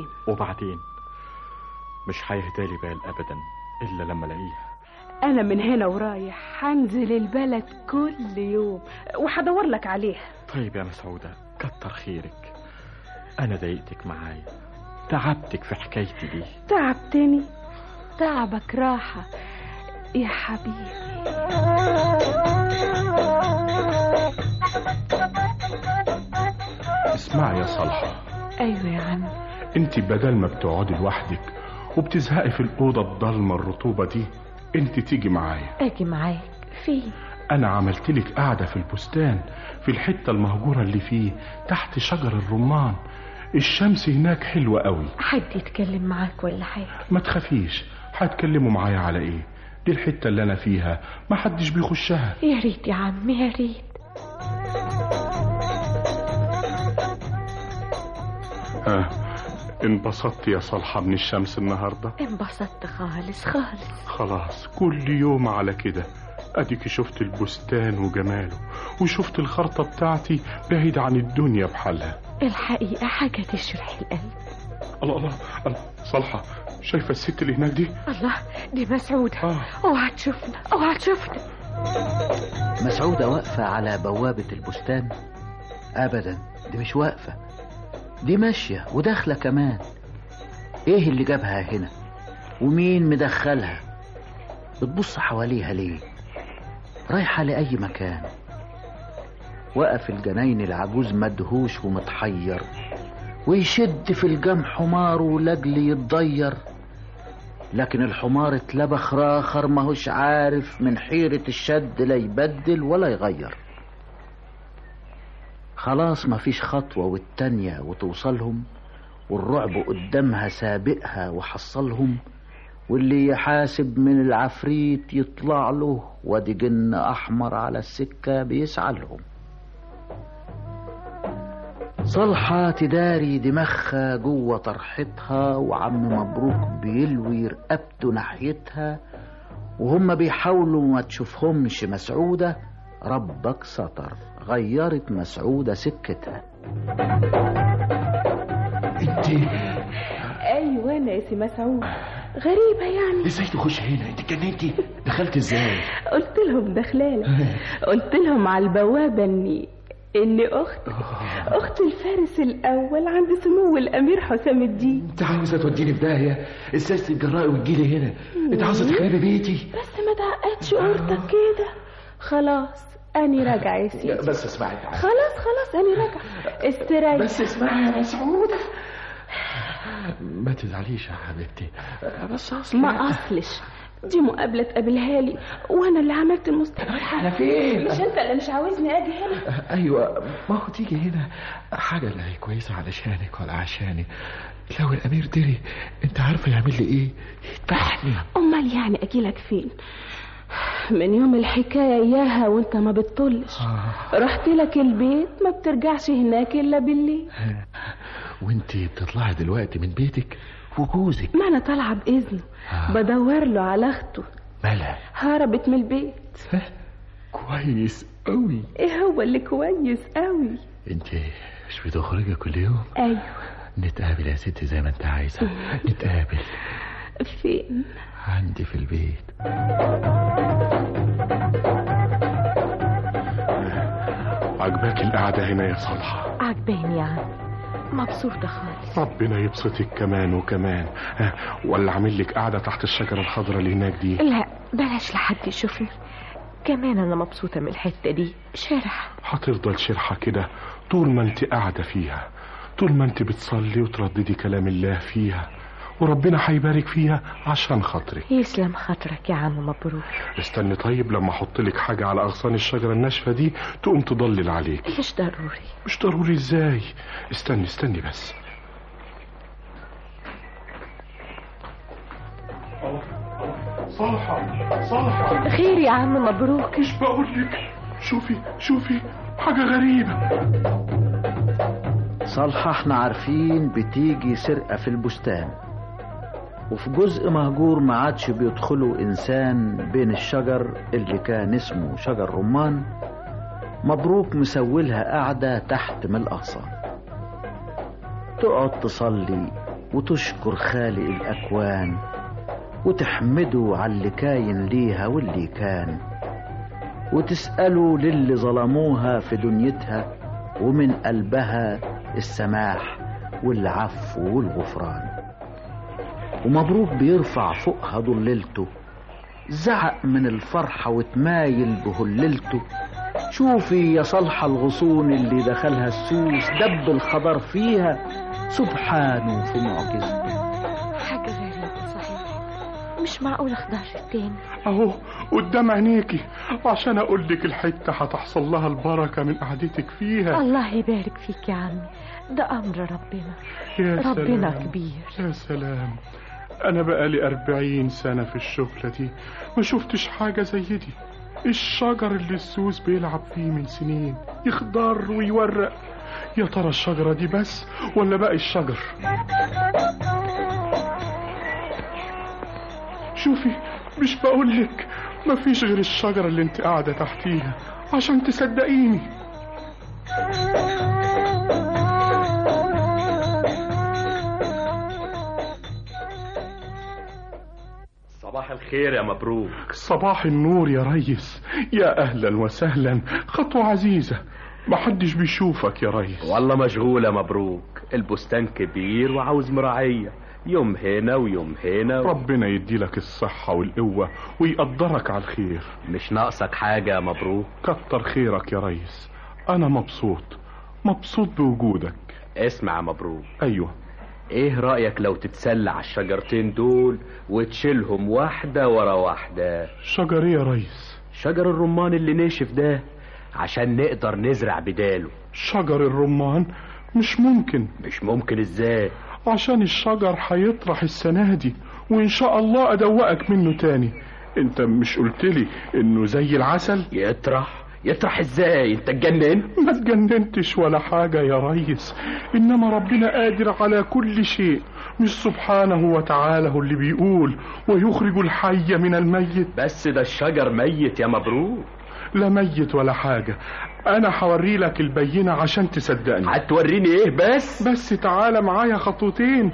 مش هيهدالي بال ابدا الا لما الاقيها. انا من هنا ورايح هنزل البلد كل يوم وهدور لك عليها. طيب يا مسعودة كتر خيرك، انا ضايقتك معايا، تعبتك في حكايتي دي. تعبتني؟ تعبك راحة يا حبيبي. اسمعي يا صالحة. ايوه يا عم. انت بدل ما بتقعدي لوحدك وبتزهقي في الأوضة الضلمة الرطوبة دي، انت تيجي معايا. اجي معاك فين؟ انا عملت لك قاعدة في البستان في الحتة المهجورة اللي فيه تحت شجر الرمان. الشمس هناك حلوة قوي. حد يتكلم معاك ولا حاجة؟ ما تخافيش، هتكلموا معايا على ايه؟ دي الحتة اللي انا فيها ما حدش بيخشها. يا ريت يا عم يا ريت. انبسطت يا صالحة من الشمس النهاردة؟ انبسطت خالص. خلاص كل يوم على كده. اديك شفت البستان وجماله، وشفت الخرطة بتاعتي بعيد عن الدنيا بحالها. الحقيقة حاجة تشرح القلب. الله صالحة، شايفة الست اللي هناك دي؟ الله، دي مسعودة. اوعى تشوفنا. مسعودة واقفة على بوابة البستان؟ ابدا، دي مش واقفة، دي ماشية وداخلة كمان. ايه اللي جابها هنا ومين مدخلها؟ بتبص حواليها ليه؟ رايحة لأي مكان. وقف الجناين العجوز مدهوش ومتحير، ويشد في الجم حماره لاجل يتضير، لكن الحمار اتلبخ راخر ماهوش عارف من حيرة الشد لا يبدل ولا يغير. خلاص مفيش خطوة والتانية وتوصلهم، والرعب قدامها سابقها وحصلهم، واللي يحاسب من العفريت يطلع له، وادي جن احمر على السكة بيسعى لهم. صالحة تداري دماغها جوه طرحتها، وعم مبروك بيلوي رقبته ناحيتها، وهم بيحاولوا ما تشوفهمش مسعودة. ربك ستر، غيرت مسعودة سكتها. انت؟ ايوه انا يا سي مسعود. غريبة يعني. ازاي تخش هنا؟ انت اتجننتي؟ دخلت ازاي؟ قلت لهم دخلالة. قلت لهم على البوابة اني اخت الفارس الاول عند سمو الامير حسام الدين. انت عاوزة توديني في داهية؟ ازاي تتجرأي وتجيلي هنا؟ انت عاوزة تخربي بيتي؟ بس ما تعقدش قولتك كده. خلاص اني راجعة يا سيدي. بس اسمعي تعالي. خلاص اني راجعة، استريح. بس اسمعي يا مسعودة، ما تزعليش يا حبيبتي. بس ما اصلش دي مقابلة تقابلها لي، وانا اللي عملت المستحيل. احنا فين؟ مش انت اللي مش عاوزني اجي هنا؟ ايوه، ما هو تيجي هنا حاجة لا هي كويسة علشانك ولا عشاني. لو الامير دري انت عارفه يعمل لي ايه؟ يذبحني. امال يعني اجيلك فين؟ من يوم الحكايه اياها وانت ما بتطلش. رحت لك البيت ما بترجعش هناك الا بالليل. وانت بتطلعي دلوقتي من بيتك وجوزك؟ ما انا طالعه باذنه. بدور له على اخته. مالها؟ هربت من البيت. كويس قوي. ايه هو اللي كويس قوي؟ انت مش بتخرجي كل يوم؟ ايوه. نتقابل يا ستي زي ما انت عايزه. نتقابل فين؟ عندي في البيت. عجباك القعده هنا يا صالحه؟ عجباني يا عم، مبسوطة خالص. ربنا يبسطك كمان وكمان. ولا اعمل لك قعده تحت الشجره الخضراء اللي هناك دي؟ لا بلاش لحد يشوفني، كمان انا مبسوطة من الحتة دي. شرح هتفضل شرحة كده طول ما انت قاعدة فيها، طول ما انت بتصلي وترددي كلام الله فيها، وربنا هيبارك فيها عشان خاطرك. يسلم خاطرك يا عم، مبروك. استني طيب لما احط لك حاجة على اغصان الشجرة الناشفة دي تقوم تضلل عليك. مش ضروري. مش ضروري ازاي؟ استني بس. صالحة خير يا عم مبروك. مش بقولك شوفي حاجة غريبة. صالحة احنا عارفين بتيجي سرقة في البستان، وفي جزء مهجور ما عادش بيدخله إنسان بين الشجر اللي كان اسمه شجر رمان. مبروك مسولها قاعدة تحت من الأغصان، تقعد تصلي وتشكر خالق الأكوان وتحمده على اللي كاين ليها واللي كان، وتسأله للي ظلموها في دنيتها ومن قلبها السماح والعفو والغفران. ومبروك بيرفع فوقها ضللته، زعق من الفرحة وتمايل بهللته. شوفي يا صالحة الغصون اللي دخلها السوس، دب الخضر فيها سبحانه في معجزته. حاجة غريبة صحيح، مش معقول اخضر تاني. اهو قدام عينيكي عشان اقول لك الحتة هتحصل لها البركة من قعدتك فيها. الله يبارك فيك يا عمي، ده امر ربنا. يا ربنا سلام. كبير. يا سلام، انا بقالي 40 سنة في الشغلة دي ما شفتش حاجة زي دي. الشجر اللي السوس بيلعب فيه من سنين يخضر ويورق، يا ترى الشجرة دي بس ولا باقي الشجر؟ شوفي مش بقولك مفيش غير الشجرة اللي انت قاعدة تحتيها عشان تصدقيني. صباح الخير يا مبروك. صباح النور يا ريس، يا أهلا وسهلا. خطوة عزيزة، محدش بيشوفك يا ريس. والله مشغول يا مبروك، البستان كبير وعاوز مراعية، يوم هنا ويوم هنا ربنا يديلك الصحة والقوة ويقدرك على الخير. مش ناقصك حاجة يا مبروك؟ كتر خيرك يا ريس، أنا مبسوط بوجودك. اسمع يا مبروك. أيوة. ايه رأيك لو تتسلى على الشجرتين دول وتشيلهم واحدة ورا واحدة؟ شجر ايه يا ريس؟ شجر الرمان اللي ناشف ده، عشان نقدر نزرع بداله. شجر الرمان؟ مش ممكن ازاي؟ عشان الشجر هيطرح السنة دي وان شاء الله ادوقك منه تاني. انت مش قلتلي انه زي العسل؟ يطرح ازاي؟ انت اتجننت؟ ما اتجننتش ولا حاجة يا ريس، انما ربنا قادر على كل شيء. مش سبحانه وتعالى اللي بيقول ويخرج الحي من الميت؟ بس ده الشجر ميت يا مبروك. لا ميت ولا حاجة، انا هوري لك البينة عشان تصدقني. هتوريني ايه بس تعالى معايا خطوتين.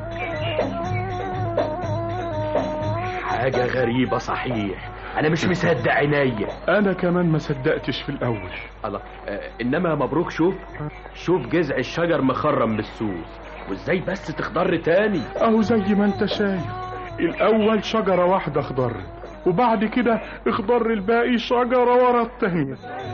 حاجة غريبة صحيح، انا مش مصدق عينيا. انا كمان ما صدقتش في الاول. الله. انما يا مبروك شوف جذع الشجر مخرم بالسوس، وازاي بس تخضر تاني؟ اهو زي ما انت شايف، الاول شجرة واحدة اخضرت وبعد كده اخضر الباقي شجرة ورا التانية.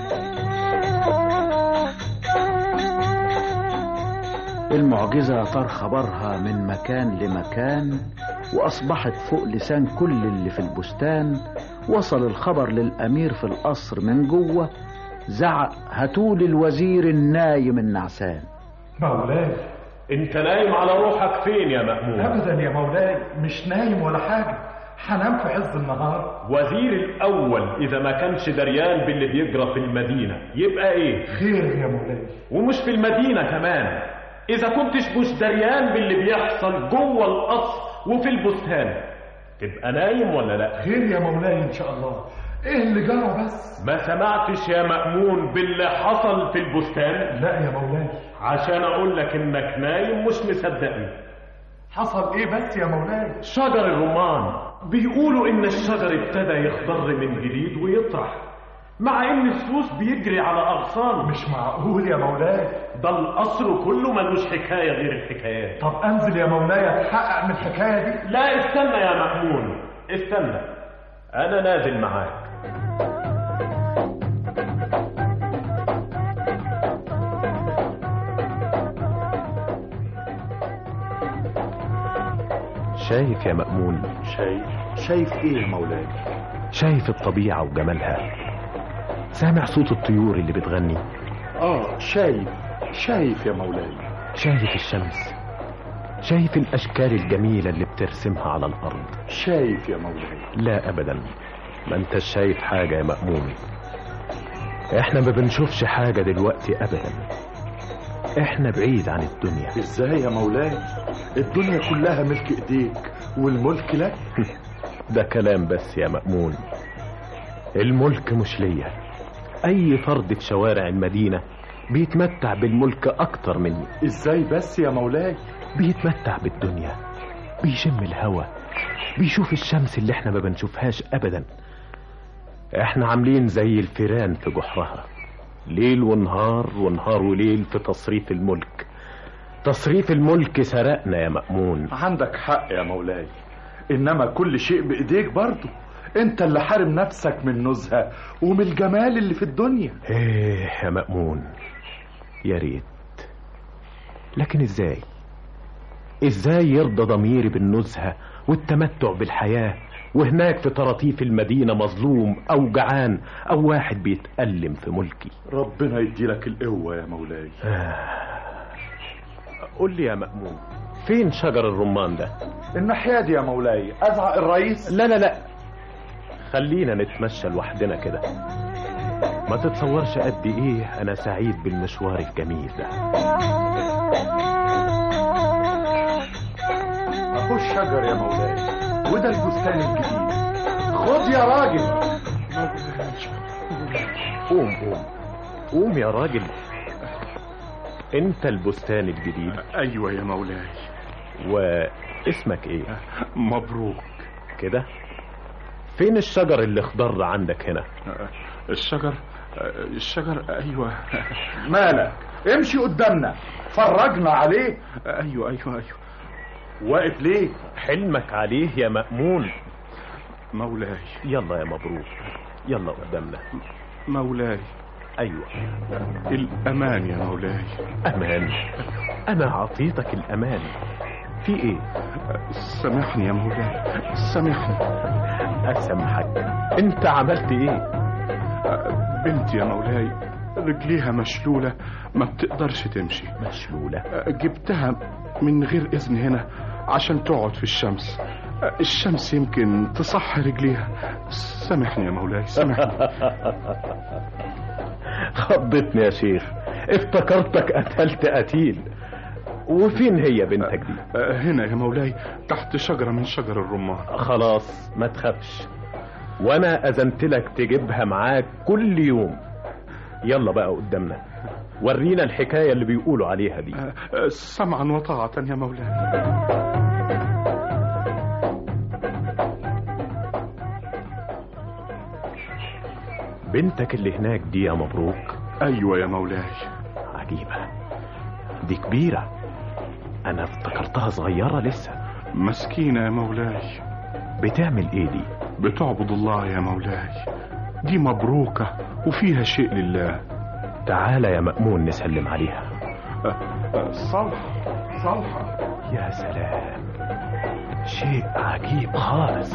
المعجزة طار خبرها من مكان لمكان، وأصبحت فوق لسان كل اللي في البستان. وصل الخبر للأمير في القصر من جوه، زعق هاتول الوزير النايم النعسان. مولاي انت نايم على روحك فين يا مأمون؟ ابدا يا مولاي، مش نايم ولا حاجه، هنام في عز النهار. وزير الاول اذا ما كانش دريان باللي بيجرى في المدينه يبقى ايه؟ خير يا مولاي. ومش في المدينه كمان، اذا كنتش مش دريان باللي بيحصل جوه القصر وفي البستان تبقى نايم ولا لا؟ خير يا مولاي ان شاء الله. ايه اللي جرى بس؟ ما سمعتش يا مأمون باللي حصل في البستان؟ لا يا مولاي. عشان اقول لك انك نايم مش مصدقني. حصل ايه بس يا مولاي؟ شجر الرمان بيقولوا ان الشجر ابتدى يخضر من جديد ويطرح، مع ان السوس بيجري على اغصانه. مش معقول يا مولاي. ده القصر كله ملوش حكايه غير الحكايات. طب انزل يا مولاي اتحقق من الحكايه دي. لا استنى يا مأمون، استنى، انا نازل معاك. شايف يا مأمون؟ شايف ايه يا مولاي؟ شايف الطبيعة وجمالها؟ سامع صوت الطيور اللي بتغني؟ شايف يا مولاي. شايف الشمس؟ شايف الأشكال الجميلة اللي بترسمها على الأرض؟ شايف يا مولاي. لا أبدا، ما انتش شايف حاجة يا مأمون. احنا ما بنشوفش حاجة دلوقتي أبدا، احنا بعيد عن الدنيا. ازاي يا مولاي؟ الدنيا كلها ملك ايديك والملك لك. ده كلام بس يا مأمون، الملك مش ليا. اي فرد في شوارع المدينة بيتمتع بالملك اكتر مني. ازاي بس يا مولاي؟ بيتمتع بالدنيا، بيشم الهوا، بيشوف الشمس اللي احنا ما بنشوفهاش ابدا. احنا عاملين زي الفيران في جحرها، ليل ونهار ونهار وليل في تصريف الملك. تصريف الملك سرقنا يا مأمون. عندك حق يا مولاي، انما كل شيء بايديك برضو. انت اللي حارم نفسك من نزهة ومن الجمال اللي في الدنيا. ايه يا مأمون، يا ريت، لكن ازاي يرضى ضميري بالنزهة والتمتع بالحياة وهناك في طراطيف المدينة مظلوم او جعان او واحد بيتألم في ملكي؟ ربنا يديلك القوة يا مولاي. قول لي يا مأمون، فين شجر الرمان ده؟ الناحية دي يا مولاي. ازعق الرئيس؟ لا، خلينا نتمشى لوحدنا كده. ما تتصورش قد ايه انا سعيد بالمشوار الجميل ده. اهو الشجر يا مولاي، وده البستان الجديد. خد يا راجل. قوم يا راجل، انت البستان الجديد؟ ايوه يا مولاي. واسمك ايه؟ مبروك. كده؟ فين الشجر اللي اخضر عندك هنا؟ الشجر ايوه. مالك؟ امشي قدامنا، فرجنا عليه. ايوه. واقف ليه؟ حلمك عليه يا مأمون. مولاي. يلا يا مبروك، يلا قدامنا. مولاي. ايوه. الامان يا مولاي. امان؟ انا عطيتك الامان. في ايه؟ سامحني يا مولاي، سامحني. اسامحك؟ انت عملت ايه؟ بنتي يا مولاي رجليها مشلولة، ما بتقدرش تمشي. مشلولة؟ جبتها من غير اذن هنا عشان تقعد في الشمس. الشمس يمكن تصح رجليها. سامحني يا مولاي، سامحني. خضتني يا شيخ، افتكرتك قتلت قتيل. وفين هي بنتك دي؟ هنا يا مولاي، تحت شجرة من شجر الرمان. خلاص ما تخافش، وانا اذنت لك تجيبها معاك كل يوم. يلا بقى قدامنا، ورينا الحكاية اللي بيقولوا عليها دي. سمعا وطاعة يا مولاي. بنتك اللي هناك دي يا مبروك؟ ايوه يا مولاي. عجيبة، دي كبيرة، انا افتكرتها صغيرة لسه. مسكينة يا مولاي. بتعمل ايه دي؟ بتعبد الله يا مولاي. دي مبروكة وفيها شيء لله. تعال يا مأمون نسلم عليها. صالحة. يا سلام، شيء عجيب خالص.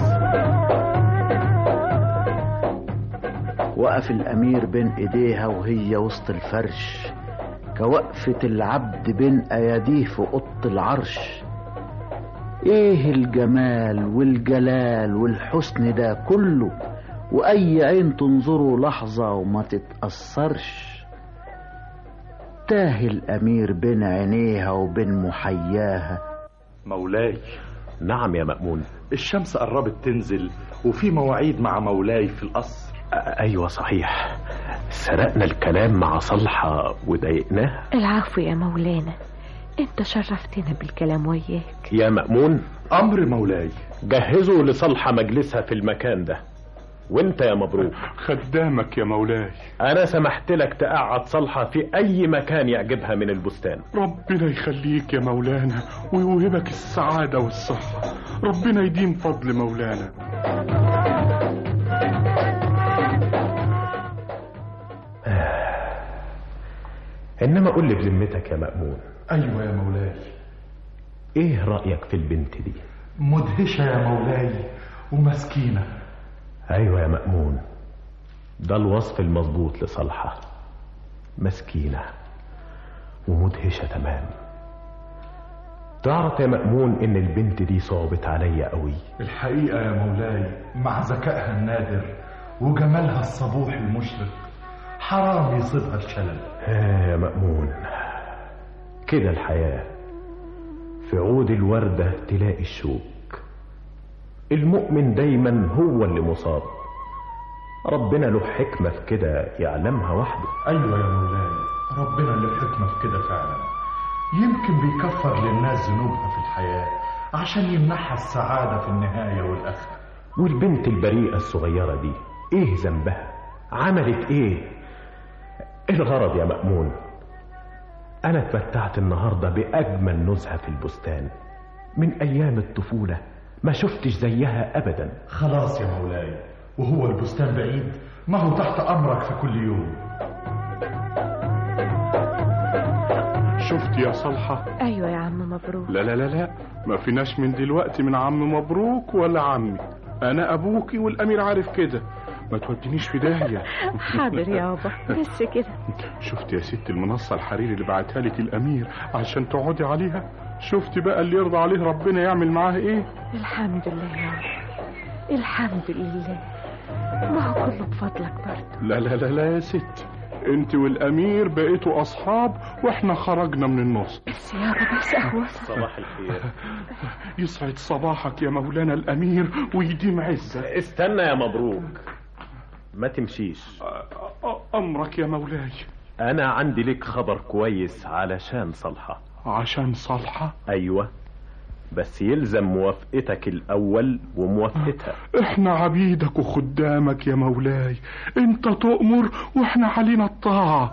وقف الأمير بين إيديها وهي وسط الفرش، كوقفة العبد بين أيديه في أوضة العرش. ايه الجمال والجلال والحسن ده كله، وأي عين تنظره لحظة وما تتأثرش. تاه الأمير بين عينيها وبين محياها. مولاي. نعم يا مأمون. الشمس قربت تنزل وفي مواعيد مع مولاي في القصر. أيوة صحيح، سرقنا الكلام مع صلحة وضايقناها. العفو يا مولانا، انت شرفتنا بالكلام وياك. يا مأمون. أمر مولاي. جهزوا لصلحة مجلسها في المكان ده. وانت يا مبروك خدامك يا مولاي. انا سمحت لك تقعد صلحة في اي مكان يعجبها من البستان. ربنا يخليك يا مولانا ويوهبك السعادة والصحة. ربنا يديم فضل مولانا. انما قول لي بذمتك يا مأمون. ايوه يا مولاي. ايه رأيك في البنت دي؟ مدهشة يا مولاي ومسكينة. ايوه يا مأمون، ده الوصف المظبوط لصلحة. مسكينة ومدهشة تمام. تعرف يا مأمون ان البنت دي صعبت عليا قوي الحقيقة يا مولاي، مع ذكائها النادر وجمالها الصبوح المشرق حرام يصيبها الشلل. يا مأمون، كده الحياة في عود الوردة تلاقي الشوك. المؤمن دايما هو اللي مصاب. ربنا له حكمة في كده يعلمها وحده. ايوه يا مولاي، ربنا له حكمة في كده فعلا. يمكن بيكفر للناس ذنوبها في الحياة عشان يمنحها السعادة في النهاية والآخرة. والبنت البريئة الصغيرة دي ايه ذنبها؟ عملت ايه؟ الغرض يا مأمون، انا اتمتعت النهاردة باجمل نزهة في البستان من ايام الطفولة، ما شفتش زيها ابدا. خلاص يا مولاي، وهو البستان بعيد؟ ما هو تحت امرك في كل يوم. شفت يا صلحة؟ ايوه يا عم مبروك. لا لا لا لا، ما فيناش من دلوقتي من عم مبروك ولا عمي. انا ابوكي والامير عارف كده، ما تودينيش في داهية. حاضر يابا، بس كده. شفت يا ست المنصة الحرير اللي بعتها لك الامير عشان تقعدي عليها؟ شفت بقى اللي يرضى عليه ربنا يعمل معاه ايه؟ الحمد لله يا رب، الحمد لله. ما هو كله بفضلك برضه. لا لا لا لا يا ست، انت والامير بقيتوا اصحاب واحنا خرجنا من النص. بس يابا بس قهوة. صباح الخير. يسعد صباحك يا مولانا الامير ويديم عزك. استنى يا مبروك، ما تمشيش. امرك يا مولاي. انا عندي لك خبر كويس علشان صلحة. عشان صلحة؟ ايوه، بس يلزم موافقتك الاول وموافقتها. احنا عبيدك وخدامك يا مولاي، انت تؤمر واحنا علينا الطاعة.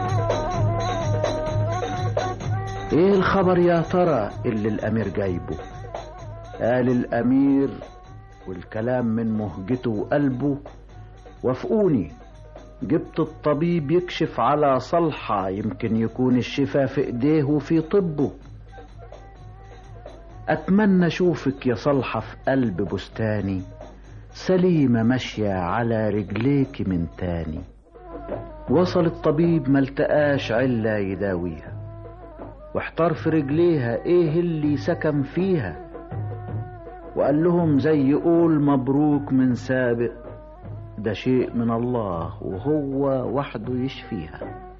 ايه الخبر يا ترى اللي الامير جايبه؟ قال الامير والكلام من مهجته وقلبه. وافقوني، جبت الطبيب يكشف على صلحة، يمكن يكون الشفاء في ايديه وفي طبه. اتمنى اشوفك يا صلحة في قلب بستاني، سليمة ماشية على رجليك من تاني. وصل الطبيب ملتقاش علة يداويها، واحتار في رجليها ايه اللي سكن فيها، وقال لهم زي يقول مبروك من سابق، ده شيء من الله وهو وحده يشفيها.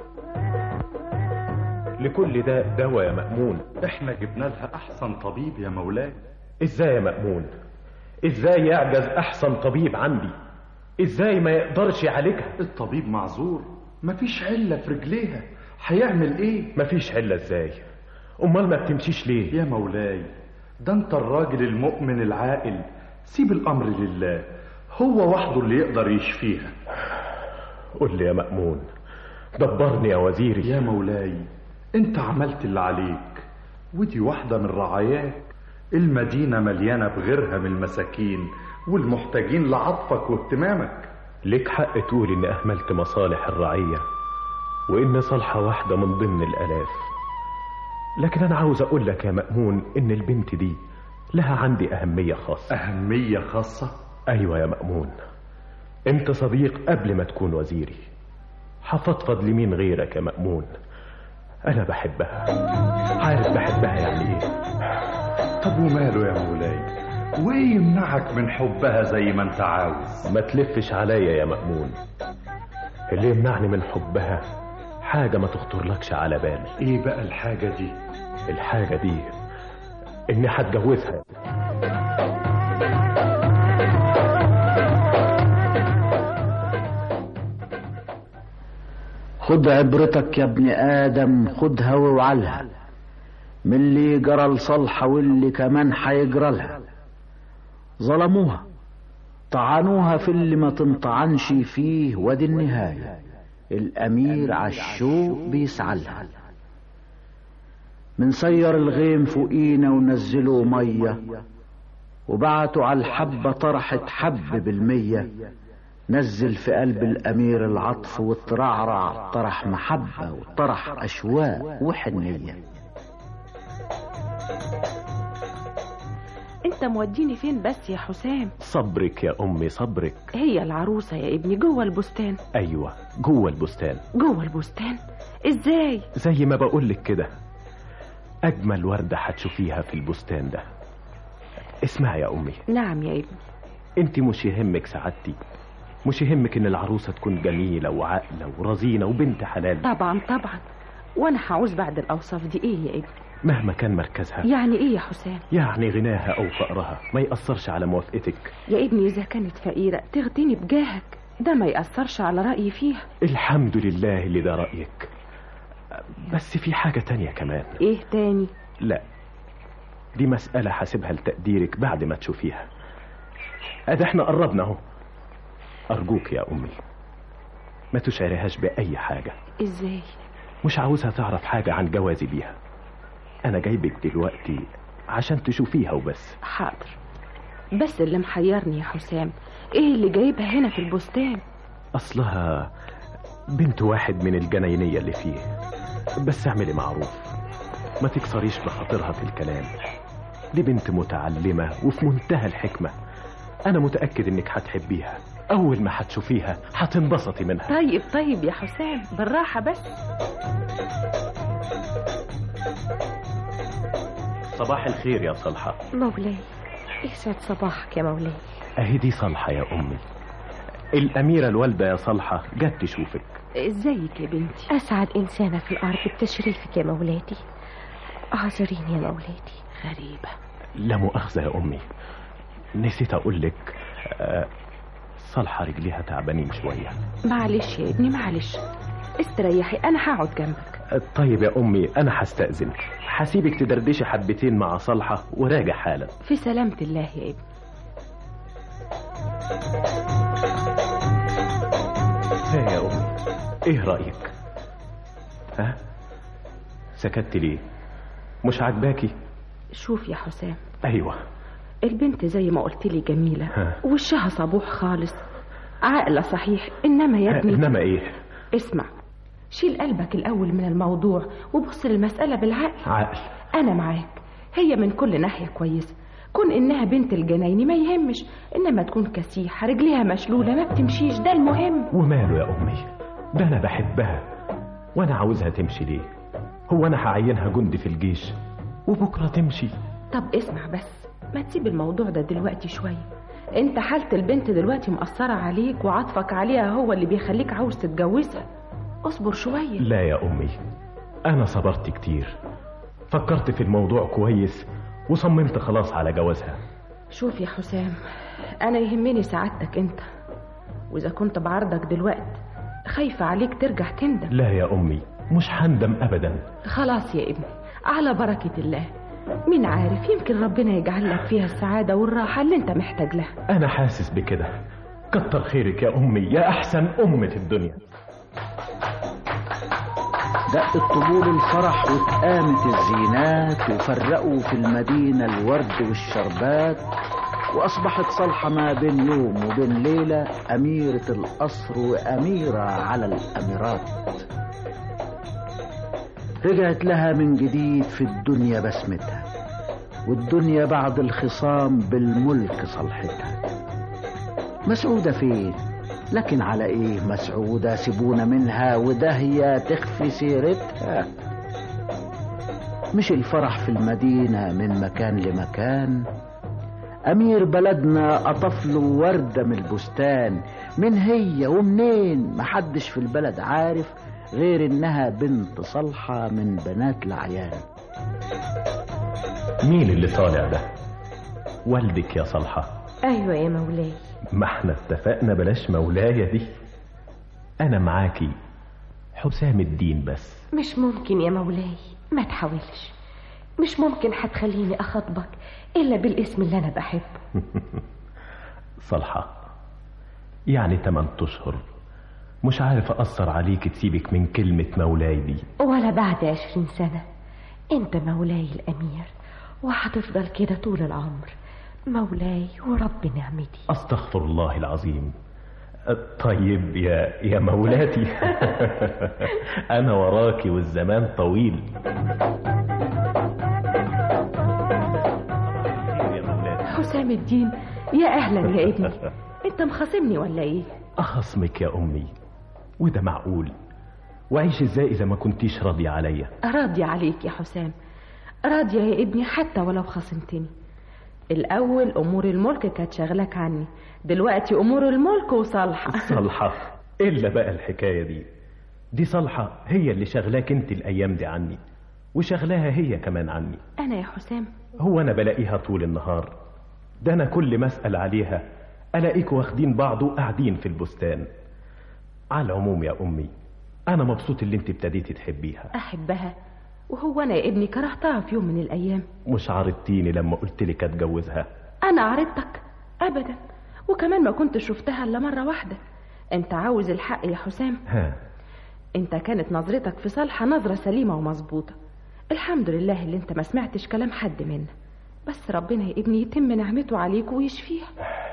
لكل ده دواء يا مأمون. احنا جبنا لها احسن طبيب يا مولاي. ازاي يا مأمون؟ ازاي يعجز احسن طبيب عندي؟ ازاي ما يقدرش يعالجها؟ الطبيب معذور، مفيش علة في رجليها، هيعمل ايه؟ مفيش علة ازاي؟ امال ما بتمشيش ليه؟ يا مولاي، ده انت الراجل المؤمن العاقل، سيب الامر لله، هو وحده اللي يقدر يشفيها. قل لي يا مأمون، دبرني يا وزيري. يا مولاي، انت عملت اللي عليك، ودي واحدة من رعاياك. المدينة مليانة بغيرها من المساكين والمحتاجين لعطفك واهتمامك. لك حق تقول ان اهملت مصالح الرعية وان صالحة واحدة من ضمن الالاف، لكن انا عاوز اقول لك يا مأمون ان البنت دي لها عندي اهمية خاصة. اهمية خاصة؟ ايوه يا مأمون، انت صديق قبل ما تكون وزيري. هفضفض لمين غيرك يا مأمون؟ أنا بحبها، عارف بحبها يعني إيه. طب وماله يا مولاي؟ وإيه يمنعك من حبها زي ما أنت عاوز؟ ما تلفش عليا يا مأمون. اللي يمنعني من حبها حاجة ما تخطرلكش على بالي. إيه بقى الحاجة دي؟ الحاجة دي إني هتجوزها. خد عبرتك يا ابن آدم، خدها ووعلها من اللي جرى لصالحة واللي كمان هيجرى لها. ظلموها، طعنوها في اللي ما تنطعنش فيه، ودي النهاية الأمير عالشوق بيسعلها. من سير الغيم فوقينا ونزلوا مية، وبعتوا على الحبة طرحت حب بالمية. نزل في قلب الأمير العطف والترعرع، طرح محبة وطرح أشواق وحنية. انت موديني فين بس يا حسام؟ صبرك يا أمي صبرك. هي العروسة يا ابني جوه البستان؟ أيوة جوه البستان. جوه البستان؟ ازاي؟ زي ما بقولك كده، أجمل وردة هتشوفيها في البستان ده. اسمعي يا أمي. نعم يا ابني. انت مش يهمك سعادتي، مش يهمك ان العروسة تكون جميلة وعاقلة ورزينة وبنت حلال؟ طبعا طبعا، وانا هعوز بعد الاوصاف دي ايه يا ابني؟ مهما كان مركزها. يعني ايه يا حسام؟ يعني غناها او فقرها ما يأثرش على موافقتك. يا ابني اذا كانت فقيرة تغتني بجاهك، ده ما يأثرش على رأيي فيها. الحمد لله اللي ده رأيك، بس في حاجة تانية كمان. ايه تاني؟ لا، دي مسألة حاسبها لتقديرك بعد ما تشوفيها. ادي احنا قربنا اهو. ارجوك يا امي ما تشعريهاش باي حاجة. ازاي؟ مش عاوزها تعرف حاجة عن جوازي بيها. انا جايبك دلوقتي عشان تشوفيها وبس. حاضر، بس اللي محيرني يا حسام ايه اللي جايبها هنا في البستان؟ اصلها بنت واحد من الجناينية اللي فيه، بس اعملي معروف ما تكسريش بخاطرها في الكلام. دي بنت متعلمة وفي منتهى الحكمة. انا متأكد انك هتحبيها، اول ما هتشوفيها هتنبسطي منها. طيب يا حسام بالراحة بس. صباح الخير يا صالحة. مولاي يسعد صباحك يا مولاي. اهي دي صالحة يا امي، الاميرة الوالدة يا صالحة جت تشوفك. ازيك يا بنتي؟ اسعد انسانة في الارض بتشريفك يا مولاتي. اعذريني يا مولاتي. غريبة. لا مؤاخذة يا امي، نسيت اقولك صالحة رجليها تعبانين شوية. معلش يا ابني معلش، استريحي انا هقعد جنبك. طيب يا امي انا هستأذن، هسيبك تدردشي حبتين مع صالحة وراجع حالا. في سلامة الله يا ابني. يا امي ايه رأيك؟ ها سكتت ليه؟ مش عاجباكي؟ شوف يا حسام. ايوه البنت زي ما قلت لي جميلة، وشها صبوح خالص، عاقلة صحيح، انما يا ابني. انما ايه؟ اسمع، شيل قلبك الاول من الموضوع وبص للمسألة بالعقل. عقل؟ انا معاك، هي من كل ناحية كويسة. كون انها بنت الجنايني ما يهمش، انما تكون كسيحة رجليها مشلولة ما بتمشيش ده المهم. وماله يا امي، ده انا بحبها وانا عاوزها تمشي. ليه؟ هو انا هعينها جندي في الجيش وبكرة تمشي؟ طب اسمع بس، ما تسيب الموضوع ده دلوقتي شوية. انت حالة البنت دلوقتي مأثرة عليك وعطفك عليها هو اللي بيخليك عاوز تتجوزها. اصبر شوية. لا يا امي، انا صبرت كتير، فكرت في الموضوع كويس وصممت خلاص على جوازها. شوف يا حسام، انا يهمني سعادتك انت، واذا كنت بعرضك دلوقتي خايفة عليك ترجع تندم. لا يا امي مش هندم ابدا. خلاص يا ابني على بركة الله، مين عارف يمكن ربنا يجعل لك فيها السعادة والراحة اللي انت محتاج لها. انا حاسس بكده. كتر خيرك يا امي، يا احسن ام في الدنيا. دقت طبول الفرح واتقامت الزينات، وفرقوا في المدينة الورد والشربات، وأصبحت صالحة ما بين يوم وبين ليلة أميرة القصر وأميرة على الأميرات. رجعت لها من جديد في الدنيا بسمتها، والدنيا بعد الخصام بالملك صلحتها. مسعودة فين؟ لكن على ايه مسعودة؟ سيبونا منها وده هي تخفي سيرتها. مش الفرح في المدينة من مكان لمكان. أمير بلدنا قطف له وردة من البستان، من هي ومنين محدش في البلد عارف غير إنها بنت صالحة من بنات العيان. مين اللي طالع ده؟ والدك يا صالحة؟ أيوة يا مولاي. ما احنا اتفقنا بلاش مولاي دي. أنا معاكي حسام الدين بس. مش ممكن يا مولاي، ما تحاولش. مش ممكن هتخليني أخاطبك إلا بالاسم اللي أنا بحبه. صالحة، يعني 8 أشهر مش عارف أأثر عليك تسيبك من كلمة مولاي دي. ولا بعد 20 سنة أنت مولاي الأمير، وهتفضل كده طول العمر مولاي ورب نعمتي. أستغفر الله العظيم. طيب يا مولاتي. أنا وراكي والزمان طويل. حسام الدين، يا أهلا يا ابني. أنت مخاصمني ولا إيه؟ أخصمك يا أمي؟ وده معقول؟ وعيش إزاي إذا ما كنتيش راضية عليا؟ راضية عليك يا حسام، راضية يا ابني حتى ولو خاصمتني. الأول أمور الملك كانت شغلك عني، دلوقتي أمور الملك وصالحة. صالحة؟ إلا بقى الحكاية دي صالحة هي اللي شغلاك انت الأيام دي عني، وشغلاها هي كمان عني. أنا يا حسام؟ هو أنا بلاقيها طول النهار؟ ده أنا كل ما أسأل عليها ألاقيكوا واخدين بعض وقاعدين في البستان. على العموم يا أمي، أنا مبسوط اللي انت ابتديتي تحبيها. أحبها؟ وهو أنا يا ابني كرهتها في يوم من الأيام؟ مش عارضتيني لما قلتلك أتجوزها؟ أنا عارضتك؟ أبدا، وكمان ما كنت شفتها إلا مرة واحدة. أنت عاوز الحق يا حسام؟ ها؟ أنت كانت نظرتك في صالحة نظرة سليمة ومظبوطة. الحمد لله اللي أنت ما سمعتش كلام حد منا، بس ربنا يا ابني يتم نعمته عليك ويشفيها.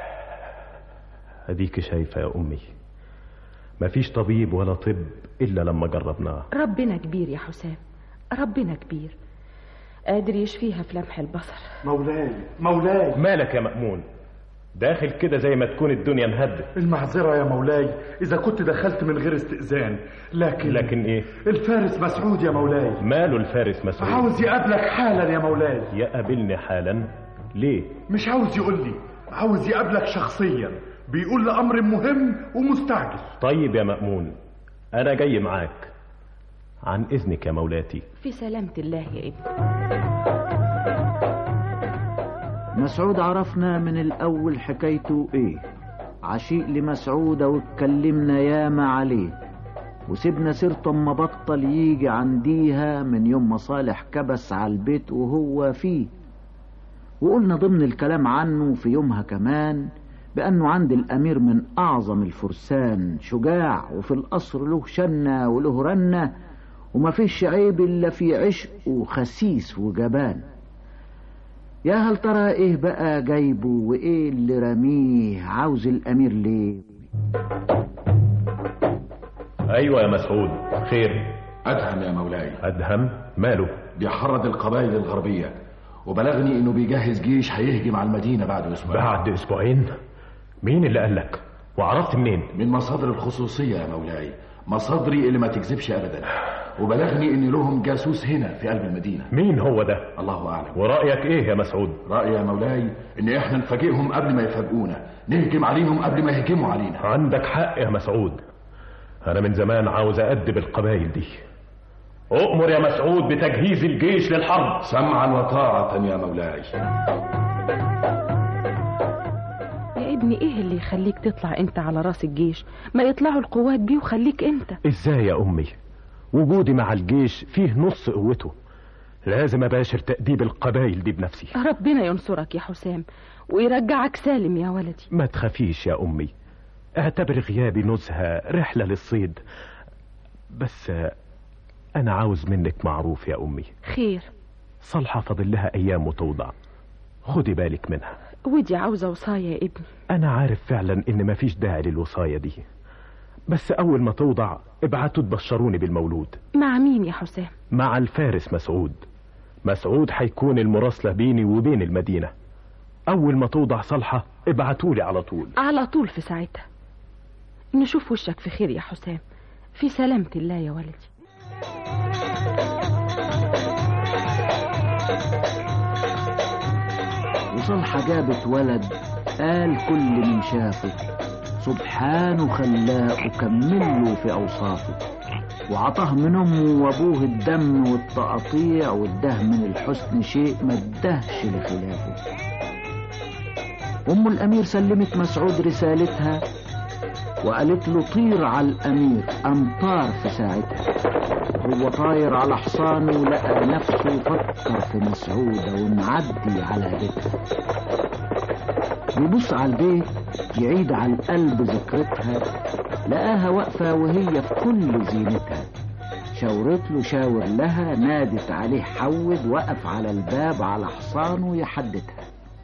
أديك شايفة يا أمي، مفيش طبيب ولا طب إلا لما جربناه. ربنا كبير يا حسام، ربنا كبير، قادر يشفيها في لمح البصر. مولاي. مالك يا مأمون؟ داخل كده زي ما تكون الدنيا انهدت. المعذرة يا مولاي إذا كنت دخلت من غير استئذان، لكن إيه؟ الفارس مسعود يا مولاي. ماله الفارس مسعود؟ عاوز يقابلك حالا يا مولاي. يقابلني حالا؟ ليه؟ مش عاوز يقول لي، عاوز يقابلك شخصيا، بيقول لأمر مهم ومستعجل. طيب يا مأمون، أنا جاي معاك. عن إذنك يا مولاتي. في سلامة الله يا ابني. مسعود عرفنا من الأول حكايته إيه، عشيق لمسعودة واتكلمنا ياما عليه، وسيبنا سيرته اما بطل يجي عنديها من يوم ما صالح كبس على البيت وهو فيه. وقلنا ضمن الكلام عنه في يومها كمان بأنه عند الأمير من أعظم الفرسان، شجاع وفي القصر له شنة وله رنة، وما فيش عيب إلا في عشقه خسيس وجبان. يا هل ترى إيه بقى جايبه وإيه اللي رميه؟ عاوز الأمير ليه؟ أيوة يا مسعود، خير؟ أدهم يا مولاي. أدهم؟ ماله؟ بيحرض القبائل الغربية، وبلغني إنه بيجهز جيش هيهجم على المدينة بعد أسبوعين. بعد أسبوعين؟ مين اللي قالك؟ وعرفت منين؟ من مصادر الخصوصية يا مولاي، مصادري اللي ما تكذبش أبدا. وبلغني إن لهم جاسوس هنا في قلب المدينة. مين هو ده؟ الله أعلم. ورأيك إيه يا مسعود؟ رأيي يا مولاي إن إحنا نفاجئهم قبل ما يفاجئونا، نهجم عليهم قبل ما يهجموا علينا. عندك حق يا مسعود، أنا من زمان عاوز أأدب القبائل دي. أؤمر يا مسعود بتجهيز الجيش للحرب. سمعا وطاعة يا مولاي. يا ابني ايه اللي يخليك تطلع انت على راس الجيش؟ ما يطلعوا القوات بيه وخليك انت. ازاي يا امي؟ وجودي مع الجيش فيه نص قوته، لازم اباشر تأديب القبائل دي بنفسي. ربنا ينصرك يا حسام ويرجعك سالم يا ولدي. ما تخافيش يا امي، اعتبر غيابي نزهة رحلة للصيد. بس انا عاوز منك معروف يا امي. خير؟ صالحة فاضل لها ايام وتوضع، خدي بالك منها. ودي عاوزة وصاية يا ابني. انا عارف فعلا ان مفيش داعي للوصاية دي، بس اول ما توضع ابعتوا تبشروني بالمولود. مع مين يا حسام؟ مع الفارس مسعود. مسعود هيكون المراسلة بيني وبين المدينة. اول ما توضع صالحة ابعتولي على طول. على طول في ساعتها. نشوف وشك في خير يا حسام، في سلامة الله يا ولدي. صالحة جابت ولد، قال كل من شافه سبحانه خلاق وكمله في أوصافه، وعطاه من أمه وأبوه الدم والتقطيع، واداه من الحسن شيء ما ادهش لخلافه. أم الأمير سلمت مسعود رسالتها وقالت له طير على الأمير. أمطار في ساعتها، هو طاير على حصانه لقى نفسه فكر في مسعودة ونعدي على بيتها. يبص على البيت يعيد على القلب ذكرتها، لقاها واقفة وهي في كل زينتها. شاورت له شاور لها، نادت عليه حود، وقف على الباب على حصانه يحددها.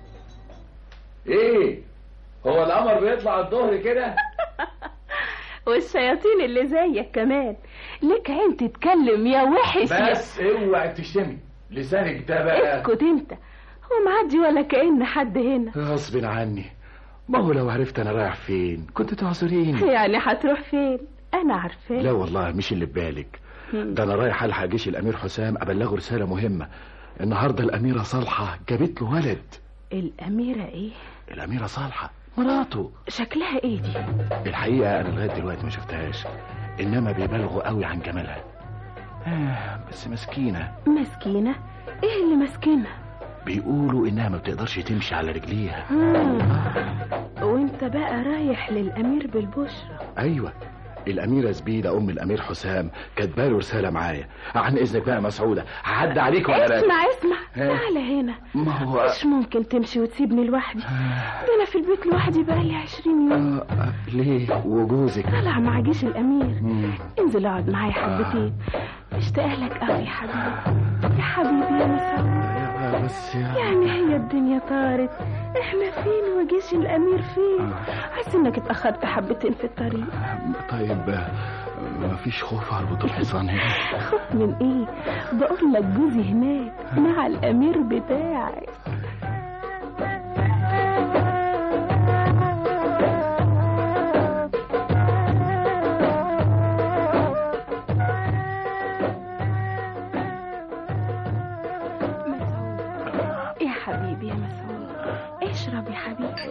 ايه هو القمر بيطلع الظهر كده؟ والشياطين اللي زيك كمان لك عين تتكلم يا وحش. بس اوعي تشتمي لسانك ده بقى. اسكت انت، هو معدي ولا كأن حد هنا. غصب عني، ما هو لو عرفت انا رايح فين كنت تعذريني. يعني هتروح فين؟ انا عارفاه. لا والله مش اللي ببالك، ده انا رايح الحق جيش الامير حسام ابلغه رساله مهمه. النهارده الاميره صالحه جابت له ولد. الاميره ايه؟ الاميره صالحه مراته. شكلها ايه دي؟ الحقيقه انا لغايه دلوقتي ما شفتهاش، انما بيبالغوا قوي عن جمالها. بس مسكينه. مسكينه؟ ايه اللي مسكينها؟ بيقولوا انها ما بتقدرش تمشي على رجليها. وانت بقى رايح للامير بالبشرى؟ ايوه، الاميره زبيده ام الامير حسام كاتباله رساله معايا. عن اذنك بقى مسعوده، هعدي عليك ولا لا؟ اسمع تعالى هنا. ما هو مش ممكن تمشي وتسيبني لوحدي، ده انا في البيت لوحدي بقالي 20 يوم. ليه؟ وجوزك طلع مع جيش الامير. انزل اقعد معايا حبتين، اشتاق لك قوي يا حبيبي. يا حبيبي يا مسعود، بس يعني هي الدنيا طارت، احنا فين وجيش الامير فين؟ حاسس انك اتاخرت حبتين في الطريق. طيب ما فيش خوف اربط الحصان هنا؟ خوف من ايه؟ بقول لك جوزي هناك مع الامير بتاعك. يا حبيبي يا مسعود، اشرب يا حبيبي.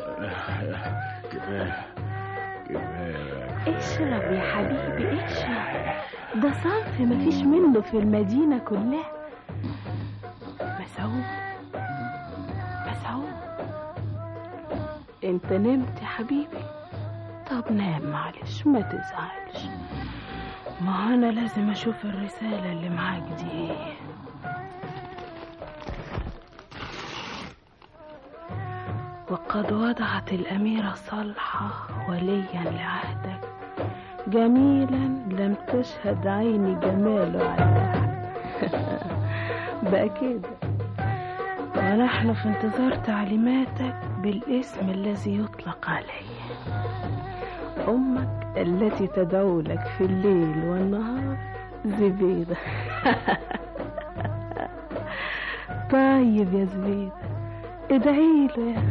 اشرب يا حبيبي اشرب، ده صنف مفيش منه في المدينة كلها. مسعود مسعود، انت نمت يا حبيبي؟ طب نام معلش ما تزعلش، ما انا لازم اشوف الرسالة اللي معاك دي ايه. وقد وضعت الأميرة صالحة وليا لعهدك، جميلا لم تشهد عيني جماله على بقى كده، ونحن في انتظار تعليماتك بالاسم الذي يطلق عليه. أمك التي تدعو لك في الليل والنهار زبيدة. طيب يا زبيدة، ادعي له يا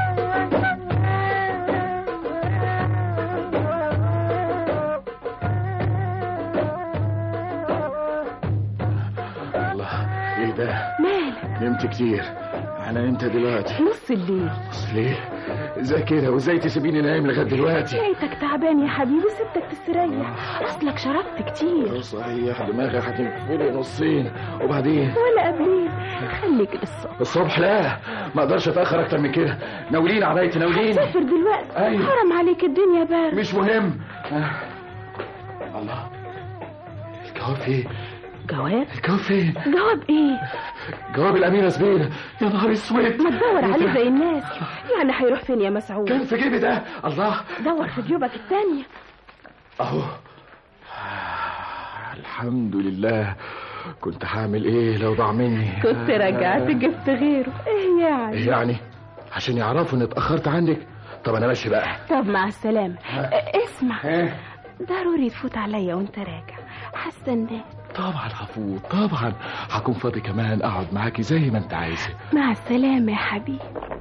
الله. ايه ده؟ مالك؟ نمت كتير. انا نمت دلوقتي نص الليل. نص الليل؟ ازاي كده؟ وازاي تسيبيني نايم لغايه دلوقتي؟ لقيتك تعبان يا حبيبي، سبتك تستريح، اصلك شربت كتير. صحيح، دماغي هتنفلي نصين. وبعدين؟ ولا قبلين، خليك للصبح. الصبح؟ لا، ما اقدرش اتاخر اكتر من كده. ناولين عبايتي، ناولين. سافر دلوقتي. أيوة. حرم عليك، الدنيا بارد. مش مهم. الله، الجواب فين؟ جواب؟ الجواب فين؟ جواب ايه؟ جواب الأميرة زبيدة. يا نهار اسود، ما تدور عليه زي الناس، يعني هيروح فين يا مسعود؟ كان في جيبي ده. الله، دور في جيوبك التانية اهو. الحمد لله. كنت هعمل ايه لو ضاع مني؟ كنت رجعت جبت غيره. ايه يعني؟ ايه يعني؟ عشان يعرفوا اني اتأخرت عندك؟ طب انا ماشي بقى. طب مع السلامة. اسمع، ضروري تفوت عليا وانت راجع، هستناك. طبعا هفوت، طبعا هكون فاضي كمان اقعد معاكي زي ما انت عايزه. مع السلامة يا حبيبي.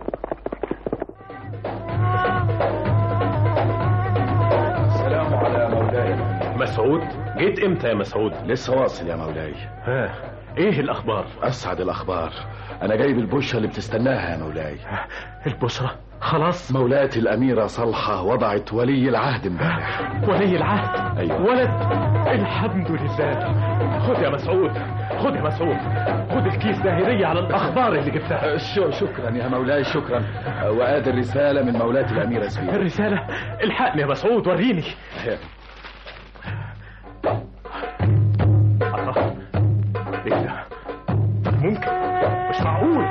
السلام على مولاي. مسعود، جيت امتى يا مسعود؟ لسه واصل يا مولاي. ايه الاخبار؟ اسعد الاخبار، انا جايب البشرة اللي بتستناها يا مولاي. البشرة خلاص؟ مولاتي الاميرة صالحة وضعت ولي العهد امبارح. ولي العهد؟ ايوه. ولد؟ الحمد لله. خد يا مسعود، خد يا مسعود، خد الكيس ده هدية على الاخبار اللي جبتها. شكرا يا مولاي، شكرا. وادي الرسالة من مولاتي الاميرة سبيل. الرسالة؟ الحقني يا مسعود، وريني. ايه ده؟ ممكن؟ مش معقول.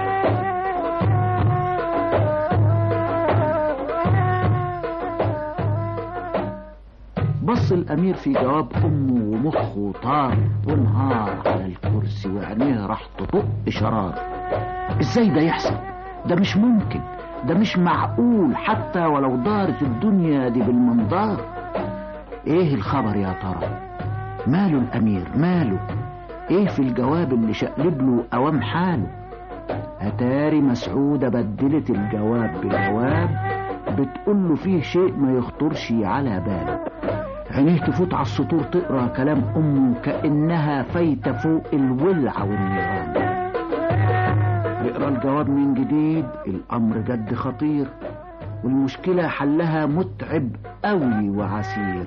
بص الأمير في جواب أمه ومخه طار وانهار على الكرسي وعينيه راح تطق شرار. إزاي ده يحصل؟ ده مش ممكن، ده مش معقول حتى ولو دارت الدنيا دي بالمنظار. إيه الخبر يا ترى؟ ماله الأمير؟ ماله؟ إيه في الجواب اللي شقلب له أوام حاله؟ أتاري مسعودة بدلت الجواب بجواب بتقول له فيه شيء ما يخطرش على باله. عينيه تفوت على السطور تقرأ كلام أمه كأنها فايتة فوق الولع والنيران. يقرأ الجواب من جديد، الأمر جد خطير والمشكلة حلها متعب قوي وعسير.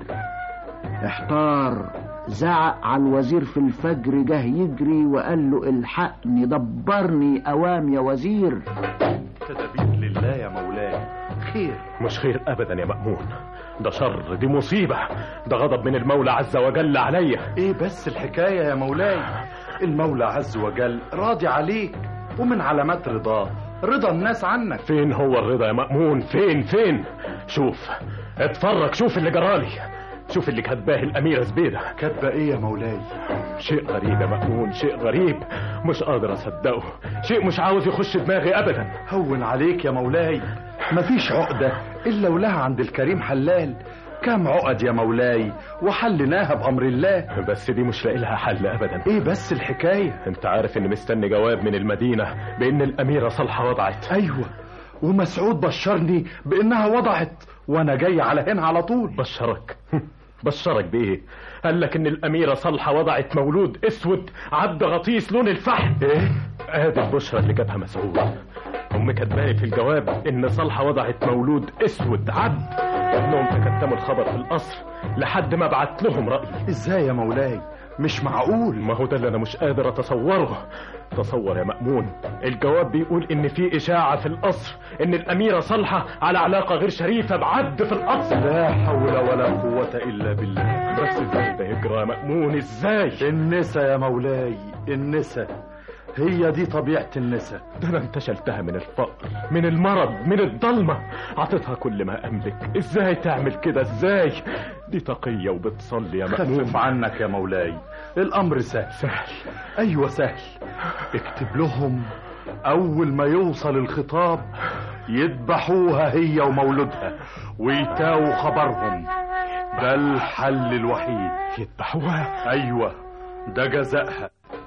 احتار، زعق على الوزير في الفجر، جه يجري وقال له الحقني دبرني أوام يا وزير. تدابير لله يا مولاي. خير؟ مش خير أبدا يا مأمون، ده شر، دي مصيبة، ده غضب من المولى عز وجل عليا. ايه بس الحكاية يا مولاي؟ المولى عز وجل راضي عليك، ومن علامات رضاه رضا الناس عنك. فين هو الرضا يا مأمون؟ فين؟ شوف، اتفرج، شوف اللي جرالي، شوف اللي كاتباه الأميرة زبيدة. كاتبة ايه يا مولاي؟ شيء غريب يا مأمون، شيء غريب، مش قادر أصدقه، شيء مش عاوز يخش دماغي أبدا. هون عليك يا مولاي، مفيش عقدة إلا ولها عند الكريم حلال. كم عقد يا مولاي وحلناها بأمر الله، بس دي مش لاقي لها حل أبدا. ايه بس الحكاية؟ انت عارف اني مستني جواب من المدينة بأن الأميرة صالحة وضعت. ايوه، ومسعود بشرني بأنها وضعت وانا جاي على هنا على طول. بشرك بإيه؟ قال لك ان الأميرة صالحة وضعت مولود اسود عبد غطيس لون الفحم. ايه؟ ادي البشرة اللي جابها مسعود. هم كاتبالي في الجواب ان صالحة وضعت مولود اسود عبد، انهم تكتموا الخبر في القصر لحد ما بعت لهم رأيي. ازاي يا مولاي؟ مش معقول. ما هو ده اللي انا مش قادر اتصوره. تصور يا مأمون، الجواب بيقول ان في اشاعة في القصر ان الأميرة صالحة على علاقة غير شريفة بعبد في القصر. لا حول ولا قوة الا بالله. بس ازاي ده يجرى يا مأمون؟ ازاي؟ النسا يا مولاي، النسا، هي دي طبيعة النسا. ده انا انتشلتها من الفقر، من المرض، من الضلمة، عطيتها كل ما املك. ازاي تعمل كده؟ ازاي؟ دي تقية وبتصلي يا مأمون. خفف عنك يا مولاي، الامر سهل. ايوه سهل. اكتب لهم اول ما يوصل الخطاب يذبحوها هي ومولودها ويتاوا خبرهم. ده الحل الوحيد. يذبحوها؟ ايوه، ده جزائها.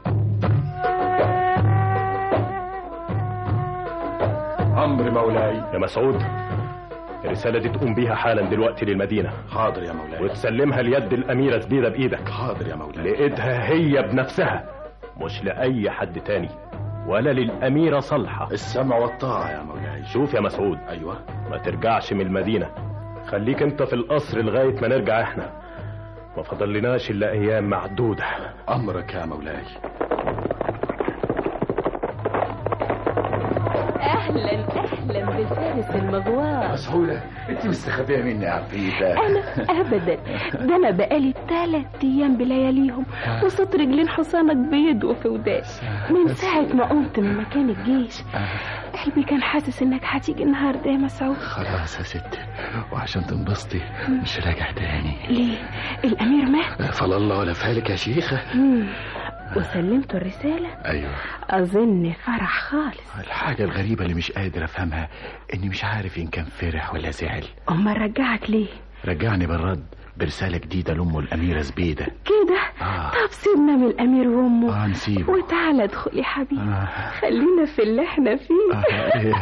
أمر مولاي. يا مسعود، الرسالة دي تقوم بيها حالا دلوقتي للمدينة. حاضر يا مولاي. وتسلمها ليد الأميرة زبيدة بإيدك. حاضر يا مولاي. لإيدها هي بنفسها، مش لأي حد تاني ولا للأميرة صالحة. السمع والطاعة يا مولاي. شوف يا مسعود، أيوة، ما ترجعش من المدينة، خليك انت في القصر لغاية ما نرجع احنا، ما فضلناش إلا أيام معدودة. أمرك يا مولاي. أهلا بالفارس المغوار. مسعودة، انت مستخبية مني يا عفيفة. أنا أبدا، ده أنا بقالي 3 أيام بلياليهم وسط رجلين حصانك بيض في ودان من ساعة ما قمت من مكان الجيش. قلبي كان حاسس إنك هتيجي النهارده يا مسعود. خلاص يا ستي، وعشان تنبسطي مش راجع تاني. ليه؟ الأمير مات؟ فلا الله ولا فالك يا شيخة. وسلمته الرسالة؟ أيوة. أظن فرح خالص. الحاجة الغريبة اللي مش قادر أفهمها إني مش عارف إن كان فرح ولا زعل. أمال رجعك ليه؟ رجعني بالرد برسالة جديدة لأمه الأميرة زبيدة. كده؟ طب سيبنا من الأمير وأمه. نسيبه. وتعالى ادخل يا حبيبي. خلينا في اللي احنا فيه.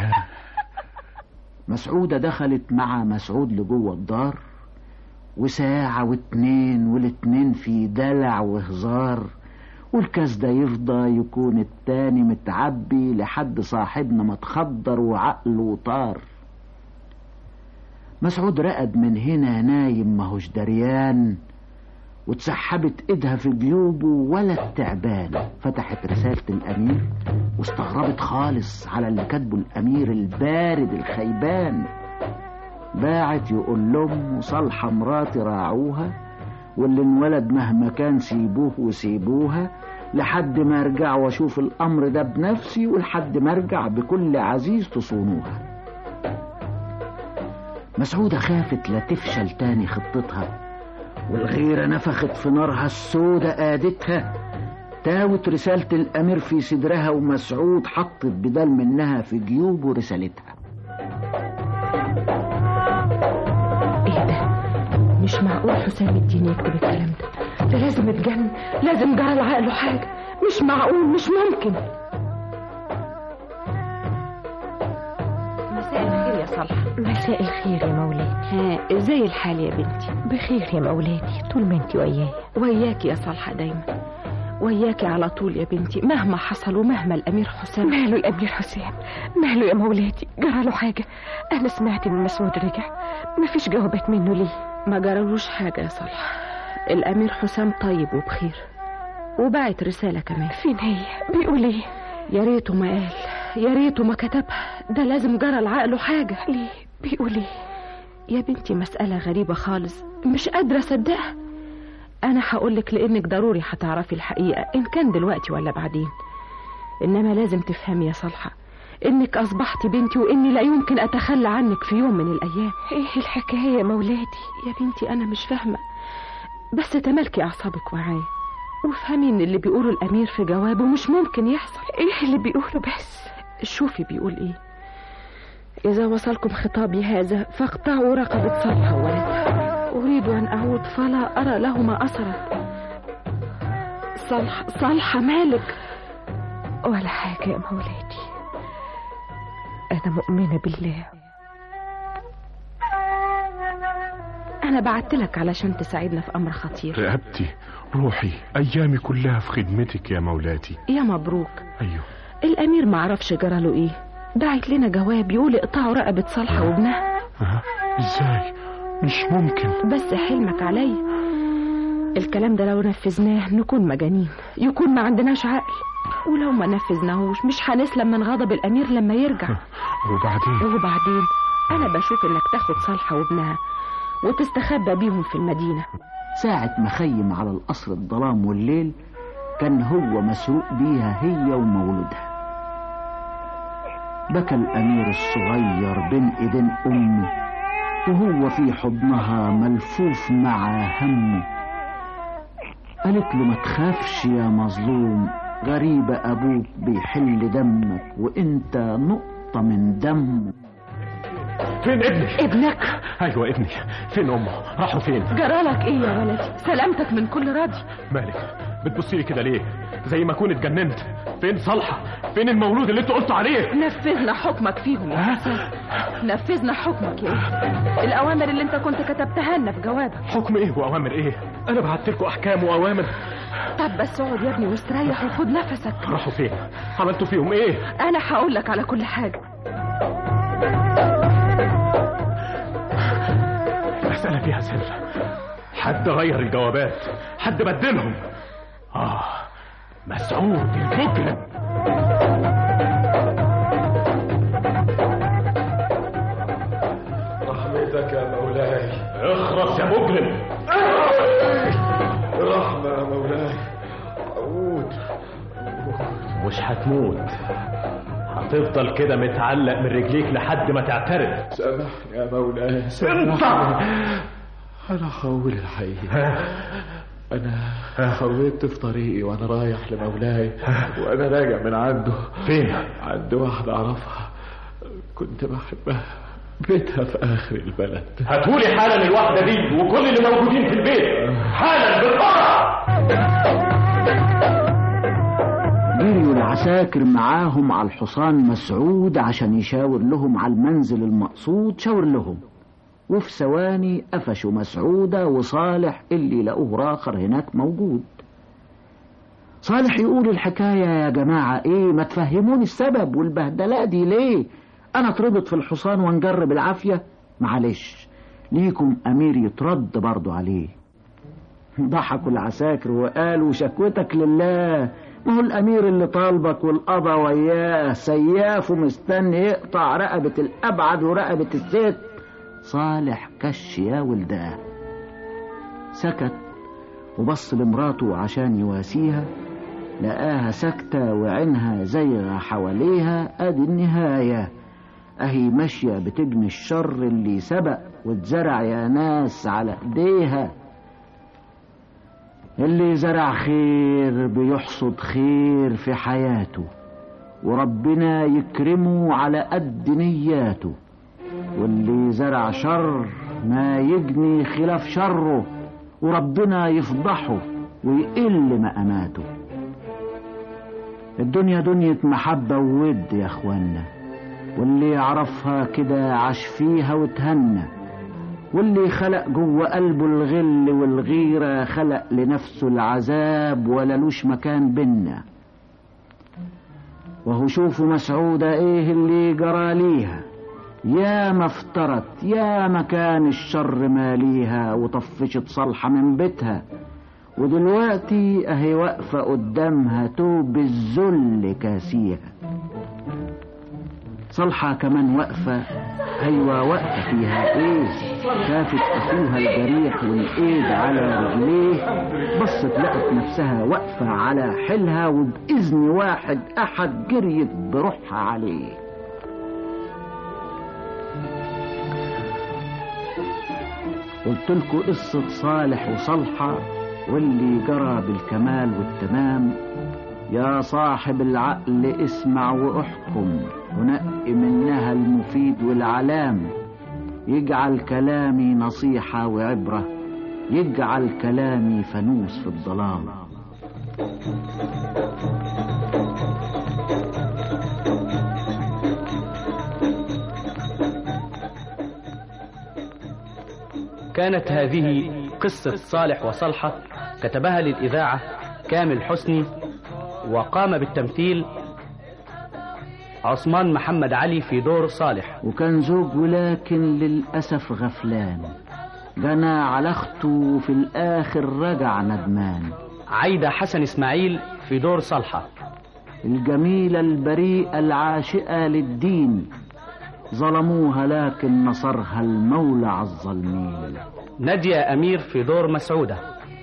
مسعودة دخلت مع مسعود لجوه الدار، وساعة واتنين والاتنين في دلع وهزار، والكاس ده يفضى يكون التاني متعبي لحد صاحبنا ما اتخدر وعقله طار. مسعود رقد من هنا نايم ماهوش دريان، واتسحبت ايدها في جيوبه ولا التعبان. فتحت رسالة الامير واستغربت خالص على اللي كاتبه الامير البارد الخيبان. باعت يقول لهم صالحة مراتي راعوها، واللي انولد مهما كان سيبوه وسيبوها لحد ما ارجع واشوف الامر ده بنفسي، ولحد ما ارجع بكل عزيز تصونوها. مسعودة خافت لا تفشل تاني خطتها، والغيرة نفخت في نارها السودة قادتها. تاوت رسالة الامير في صدرها، ومسعود حطت بدل منها في جيوبه رسالتها. ايه ده؟ مش معقول حسام الدين يكتب الكلام ده لازم اتجنن، لازم جرى لعقله حاجة، مش معقول، مش ممكن. مساء الخير يا صالحة. مساء الخير يا مولاتي. ازاي الحال يا بنتي؟ بخير يا مولاتي، طول ما انتي وياكي يا صالحة، دايما وياكي على طول يا بنتي، مهما حصل ومهما الامير حسام. ماله الامير حسام؟ ماله يا مولاتي؟ جرى له حاجة؟ انا سمعت ان مسعود رجع، مفيش جوابات منه ليه؟ ما جرالوش حاجة يا صالحة، الامير حسام طيب وبخير، وبعت رسالة كمان. فين هي؟ بيقول ايه؟ يا ريته ما قال، يا ريته ما كتبها، ده لازم جرى لعقله حاجة. ليه؟ بيقول ايه؟ يا بنتي مسألة غريبة خالص، مش قادرة اصدقها. انا هقولك لانك ضروري هتعرفي الحقيقة، ان كان دلوقتي ولا بعدين. انما لازم تفهمي يا صالحة انك اصبحتي بنتي، واني لا يمكن اتخلى عنك في يوم من الايام. ايه الحكاية يا مولاتي؟ يا بنتي انا مش فاهمة، بس تملكي اعصابك معايا وافهمي ان اللي بيقوله الامير في جوابه مش ممكن يحصل. ايه اللي بيقوله بس؟ شوفي بيقول ايه: اذا وصلكم خطابي هذا فاقطعوا رقبة صالحة وولدها، اريد ان اعود فلا ارى لهما اثرا. صالحة مالك؟ ولا حاجة يا مولاتي، أنا مؤمنة بالله. أنا بعتلك علشان تساعدنا في أمر خطير. رقبتي، روحي، أيامي كلها في خدمتك يا مولاتي. يا مبروك. أيوه. الأمير معرفش جراله إيه، بعت لنا جواب يقول اقطعوا رقبة صالحة وابنها. إزاي؟ مش ممكن. بس حلمك عليا، الكلام ده لو نفذناه نكون مجانين، يكون ما عندناش عقل، ولو ما نفذناهوش مش هنسلم من غضب الامير لما يرجع. وبعدين انا بشوف انك تاخد صالحة وابنها وتستخبى بيهم في المدينة. ساعة ما خيم على القصر الظلام والليل كان هو مسروق بيها هي ومولودها. بكى الامير الصغير بين ايدين امه وهو في حضنها ملفوف مع همه. قالت له ما تخافش يا مظلوم، غريبة أبوك بيحل دمك وإنت نقطة من دمه. فين ابني؟ ابنك؟ أيوة ابني، فين أمه؟ راحوا فين؟ جرالك إيه يا ولدي؟ سلامتك من كل راضي. مالك؟ بتبصيلي كده ليه؟ زي ما أكون اتجننت. فين صالحة؟ فين المولود اللي أنت قلت عليه؟ نفذنا حكمك فيهم يا حسن، نفذنا حكمك يا ابني، الأوامر اللي أنت كنت كتبتها لنا في جوابك. حكم إيه وأوامر إيه؟ أنا بعتلكوا أحكام وأوامر. طب بس اقعد يا ابني واستريح وخد نفسك. راحوا فين؟ عملتوا فيهم إيه؟ أنا هقول لك على كل حاجة. مسألة فيها سر، حد غير الجوابات، حد بدلهم. مسعود المجرم. رحمتك يا مولاي. اخرس يا مجرم. رحمة يا مولاي. عود. مش هتموت، هتفضل كده متعلق من رجليك لحد ما تعترف. سامحني يا مولاي، سامحني. أنا خول الحقيقة. أنا خويت في طريقي وأنا رايح لمولاي، وأنا راجع من عنده. فين؟ عند واحدة أعرفها كنت بحبها، بيتها في آخر البلد. هاتولي حالا الواحدة دي وكل اللي موجودين في البيت حالا بالقرع. جريوا العساكر معاهم على الحصان مسعود عشان يشاور لهم على المنزل المقصود. شاور لهم وفي ثواني قفشوا مسعودة وصالح اللي لقوه راخر هناك موجود. صالح يقول الحكاية يا جماعة ايه، ما تفهموني السبب والبهدلة دي ليه؟ انا اتربط في الحصان وانجرب العافية؟ معلش ليكم امير يترد برضو عليه. ضحكوا العساكر وقالوا شكوتك لله، ما هو الامير اللي طالبك والقضا وياه سياف ومستني يقطع رقبة الابعد ورقبة الست. صالح كش يا ولداه. سكت وبص لمراته عشان يواسيها، لقاها ساكتة وعينها زيغة حواليها. ادي النهاية، اهي ماشية بتجني الشر اللي سبق واتزرع يا ناس على ايديها. اللي زرع خير بيحصد خير في حياته، وربنا يكرمه على قد نياته، واللي زرع شر ما يجني خلاف شره، وربنا يفضحه ويقل مقاماته. الدنيا دنيا محبة وود يا اخوانا، واللي يعرفها كده عاش فيها وتهنى، واللي خلق جوه قلبه الغل والغيرة خلق لنفسه العذاب وللوش مكان بينا. وهو شوفوا مسعودة ايه اللي جرى ليها، يا ما افترت يا مكان الشر ماليها وطفشت صالحة من بيتها، ودلوقتي اهي واقفة قدامها توب الذل كاسيها. صالحة كمان واقفة، ايوه واقفة فيها ايه، شافت اخوها الجريح والايد على رجليه، بصت لقت نفسها واقفة على حيلها وبإذن واحد احد جريت بروحها عليه. قلتلكوا قصة صالح وصالحة واللي جرى بالكمال والتمام. يا صاحب العقل اسمع واحكم، ونقي منها المفيد والعلام. يجعل كلامي نصيحة وعبرة، يجعل كلامي فانوس في الظلام. كانت هذه قصة صالح وصالحة، كتبها للإذاعة كامل حسني، وقام بالتمثيل عثمان محمد علي في دور صالح. وكان زوج ولكن للأسف غفلان، جنى على أخته وفي الآخر رجع ندمان. عايدة حسن إسماعيل في دور صالحة. الجميلة البريئة العاشقة للدين، ظلموها لكن نصرها المولى عالظالمين. نادية أمير في دور مسعودة.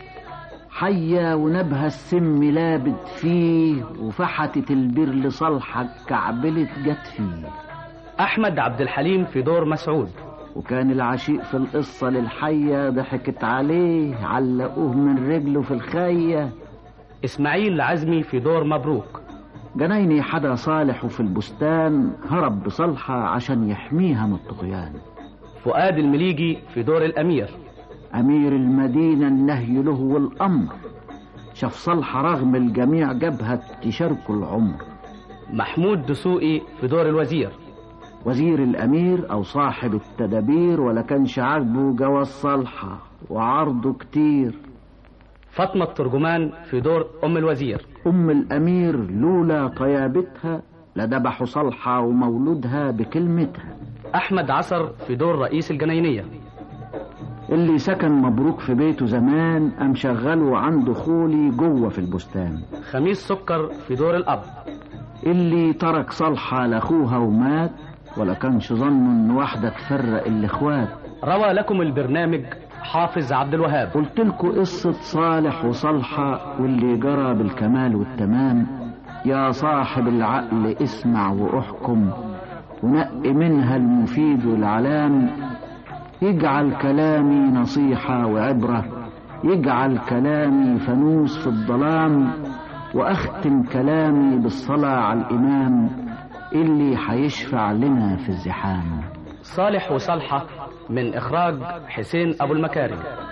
حية ونبها السم لابد فيه، وفحتت البير لصالحة كعبلت جت فيه. أحمد عبد الحليم في دور مسعود. وكان العشيق في القصة للحية ضحكت عليه، علقوه من رجله في الخية. إسماعيل عزمي في دور مبروك. جنايني حدا صالح وفي البستان، هرب بصالحة عشان يحميها من الطغيان. فؤاد المليجي في دور الأمير. أمير المدينة النهي له والأمر، شاف صالحة رغم الجميع جبهة تشاركه العمر. محمود دسوقي في دور الوزير. وزير الأمير أو صاحب التدابير، ولا كانش عاجبه جواز صالحة وعرضه كتير. فاطمة الترجمان في دور أم الوزير. أم الأمير لولا طيابتها لذبحوا صالحة ومولودها بكلمتها. أحمد عصر في دور رئيس الجناينية. اللي سكن مبروك في بيته زمان قام شغله عنده خولي جوه في البستان. خميس سكر في دور الأب. اللي ترك صالحة لأخوها ومات، ولا كانش ظنه إن واحدة تفرق الإخوات. روى لكم البرنامج حافظ عبد الوهاب. قلتلكوا قصة صالح وصالحة واللي جرى بالكمال والتمام. يا صاحب العقل اسمع واحكم، ونقي منها المفيد والعلام. يجعل كلامي نصيحة وعبرة، يجعل كلامي فانوس في الظلام. وأختم كلامي بالصلاة على الإمام اللي حيشفع لنا في الزحام. صالح وصالحة من إخراج حسين أبو المكارم.